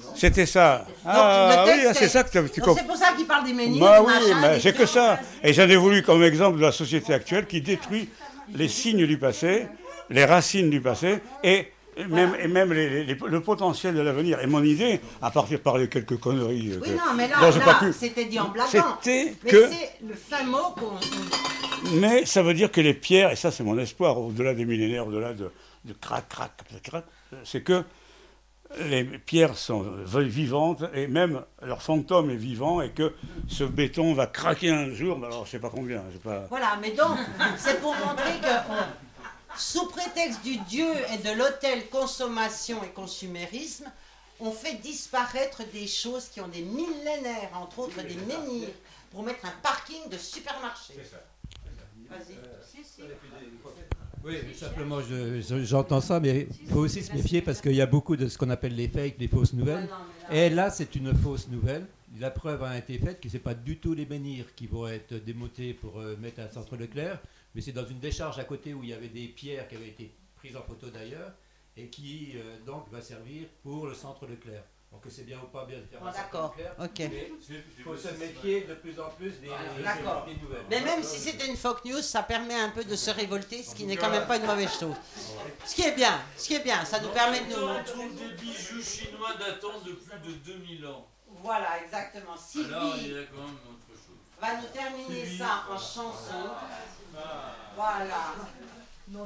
Ah oui, c'est ça que tu comprends. C'est pour ça qu'il parle des menhirs. Bah oui, mais c'est que ça. Et j'en ai voulu comme exemple de la société actuelle qui détruit les signes du passé, les racines du passé et même le potentiel de l'avenir. Et mon idée, à partir de quelques conneries. Oui, non, mais là c'était dit en blaguant. C'était mais que. C'est le fin mot qu'on. Mais ça veut dire que les pierres, et ça c'est mon espoir, au-delà des millénaires, au-delà de crac, c'est que les pierres sont vivantes et même leur fantôme est vivant et que ce béton va craquer un jour, mais alors je ne sais pas combien. Voilà, mais donc c'est pour montrer que sous prétexte du Dieu et de l'hôtel consommation et consumérisme, on fait disparaître des choses qui ont des millénaires, entre autres des menhirs, pour mettre un parking de supermarché. C'est ça. Vas-y. Oui, simplement, j'entends ça, mais il faut aussi se méfier parce qu'il y a beaucoup de ce qu'on appelle les fakes, les fausses nouvelles. Et là, c'est une fausse nouvelle. La preuve a été faite que ce n'est pas du tout les menhirs qui vont être démotés pour mettre un centre Leclerc, mais c'est dans une décharge à côté où il y avait des pierres qui avaient été prises en photo d'ailleurs et qui donc va servir pour le centre Leclerc. Donc c'est bien ou pas bien de faire un d'accord, Leclerc, ok. Mais il faut se méfier de plus en plus des nouvelles. Mais même si c'était une fake news, ça permet un peu de se révolter, ce qui n'est quand même pas une mauvaise chose. Ce qui est bien, ça nous permet de nous... On trouve des bijoux chinois datant de plus de 2000 ans. Voilà, exactement. Sylvie alors, il y a quand même autre chose. Va nous terminer ça en chanson. Voilà. Non.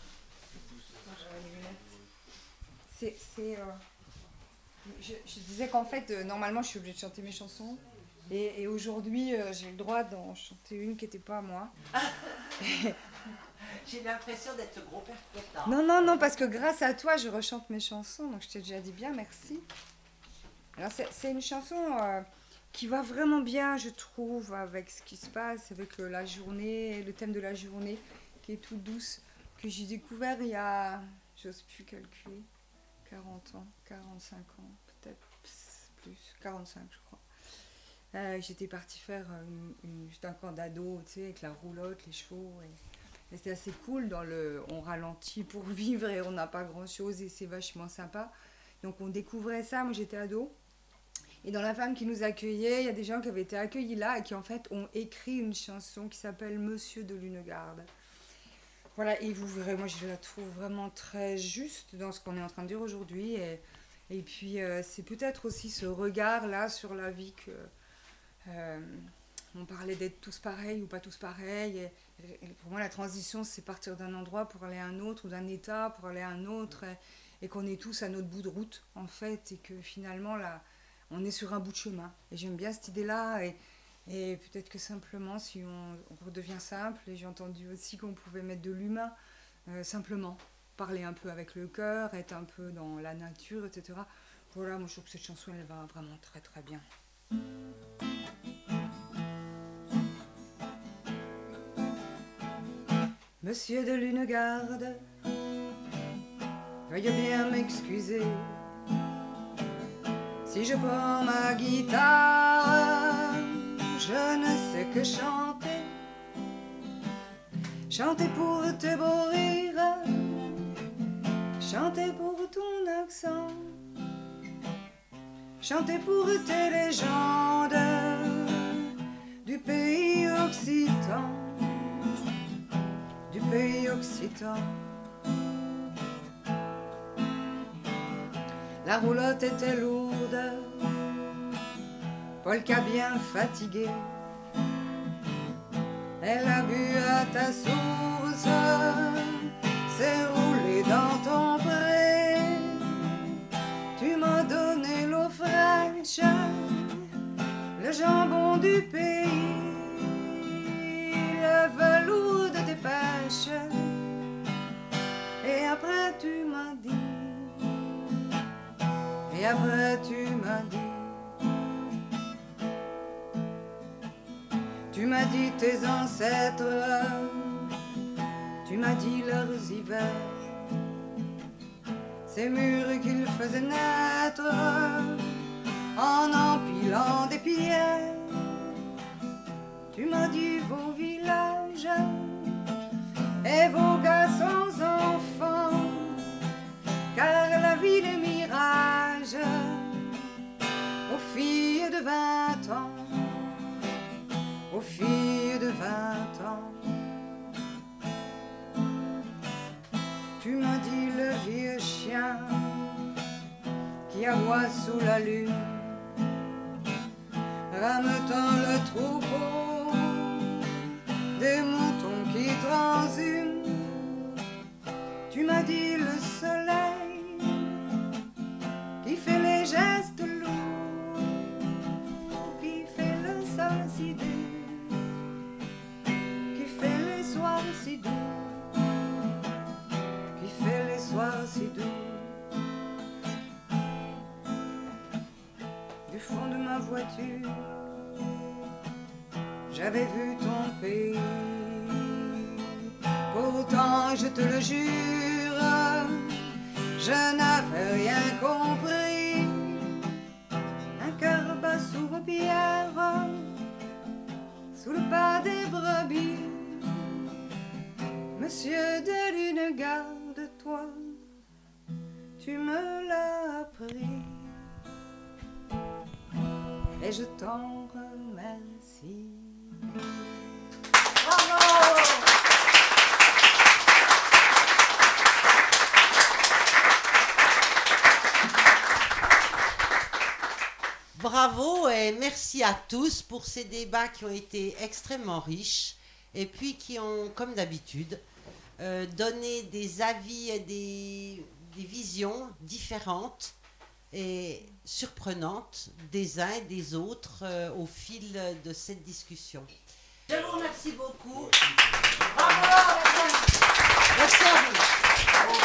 Je disais qu'en fait, normalement, je suis obligée de chanter mes chansons. Et aujourd'hui, j'ai le droit d'en chanter une qui n'était pas à moi. J'ai l'impression d'être gros perfecteur. Non, parce que grâce à toi, je rechante mes chansons. Donc, je t'ai déjà dit bien, merci. Alors, c'est une chanson qui va vraiment bien, je trouve, avec ce qui se passe, avec la journée, le thème de la journée, qui est toute douce, que j'ai découvert il y a, j'ose plus calculer, 40 ans, 45 ans, peut-être plus, 45 je crois. J'étais partie faire juste un camp d'ado, tu sais, avec la roulotte, les chevaux, et c'était assez cool, on ralentit pour vivre et on n'a pas grand-chose et c'est vachement sympa. Donc on découvrait ça, moi j'étais ado. Et dans la femme qui nous accueillait, il y a des gens qui avaient été accueillis là et qui en fait ont écrit une chanson qui s'appelle Monsieur de Lunegarde. Voilà, et vous verrez, moi je la trouve vraiment très juste dans ce qu'on est en train de dire aujourd'hui. Et puis c'est peut-être aussi ce regard-là sur la vie que... on parlait d'être tous pareils ou pas tous pareils. Et pour moi la transition c'est partir d'un endroit pour aller à un autre ou d'un état pour aller à un autre. Et qu'on est tous à notre bout de route en fait et que finalement là... on est sur un bout de chemin. Et j'aime bien cette idée-là. Et peut-être que simplement, si on redevient simple, et j'ai entendu aussi qu'on pouvait mettre de l'humain, simplement, parler un peu avec le cœur, être un peu dans la nature, etc. Voilà, moi je trouve que cette chanson, elle va vraiment très très bien. Monsieur de Lunegarde, veuillez bien m'excuser. Si je prends ma guitare, je ne sais que chanter. Chanter pour tes beaux rires, chanter pour ton accent, chanter pour tes légendes du pays occitan, du pays occitan. La roulotte était lourde, Polka bien fatiguée. Elle a bu à ta source, s'est roulée dans ton pré. Tu m'as donné l'eau fraîche, le jambon du pays, le velours de tes pêches. Et après tu m'as dit, et après tu m'as dit, tu m'as dit tes ancêtres, tu m'as dit leurs hivers, ces murs qu'ils faisaient naître en empilant des pierres. Tu m'as dit vos villages et vos gars sans enfants, car la vie des mirages aux filles de 20 ans, aux filles de 20 ans. Tu m'as dit le vieux chien qui aboie sous la lune, rameutant le troupeau des moutons qui transhument. Tu m'as dit le soleil qui fait les gestes lourds, qui fait le sol si dur, qui fait les soirs si doux, qui fait les soirs si doux. Du fond de ma voiture, j'avais vu ton pays. Pourtant, je te le jure, je n'avais rien compris. Un cœur bas sous vos pierres, sous le pas des brebis. Monsieur de Lune, garde-toi, tu me l'as appris. Et je t'en remercie. Bravo! Bravo et merci à tous pour ces débats qui ont été extrêmement riches et puis qui ont, comme d'habitude, donné des avis et des visions différentes et surprenantes des uns et des autres au fil de cette discussion. Je vous remercie beaucoup. Bravo! Merci à vous.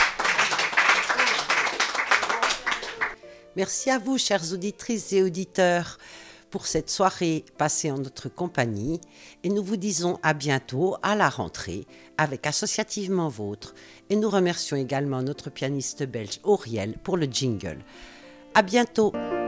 Merci à vous, chères auditrices et auditeurs, pour cette soirée passée en notre compagnie. Et nous vous disons à bientôt, à la rentrée, avec Associativement Vôtre. Et nous remercions également notre pianiste belge Auriel pour le jingle. À bientôt.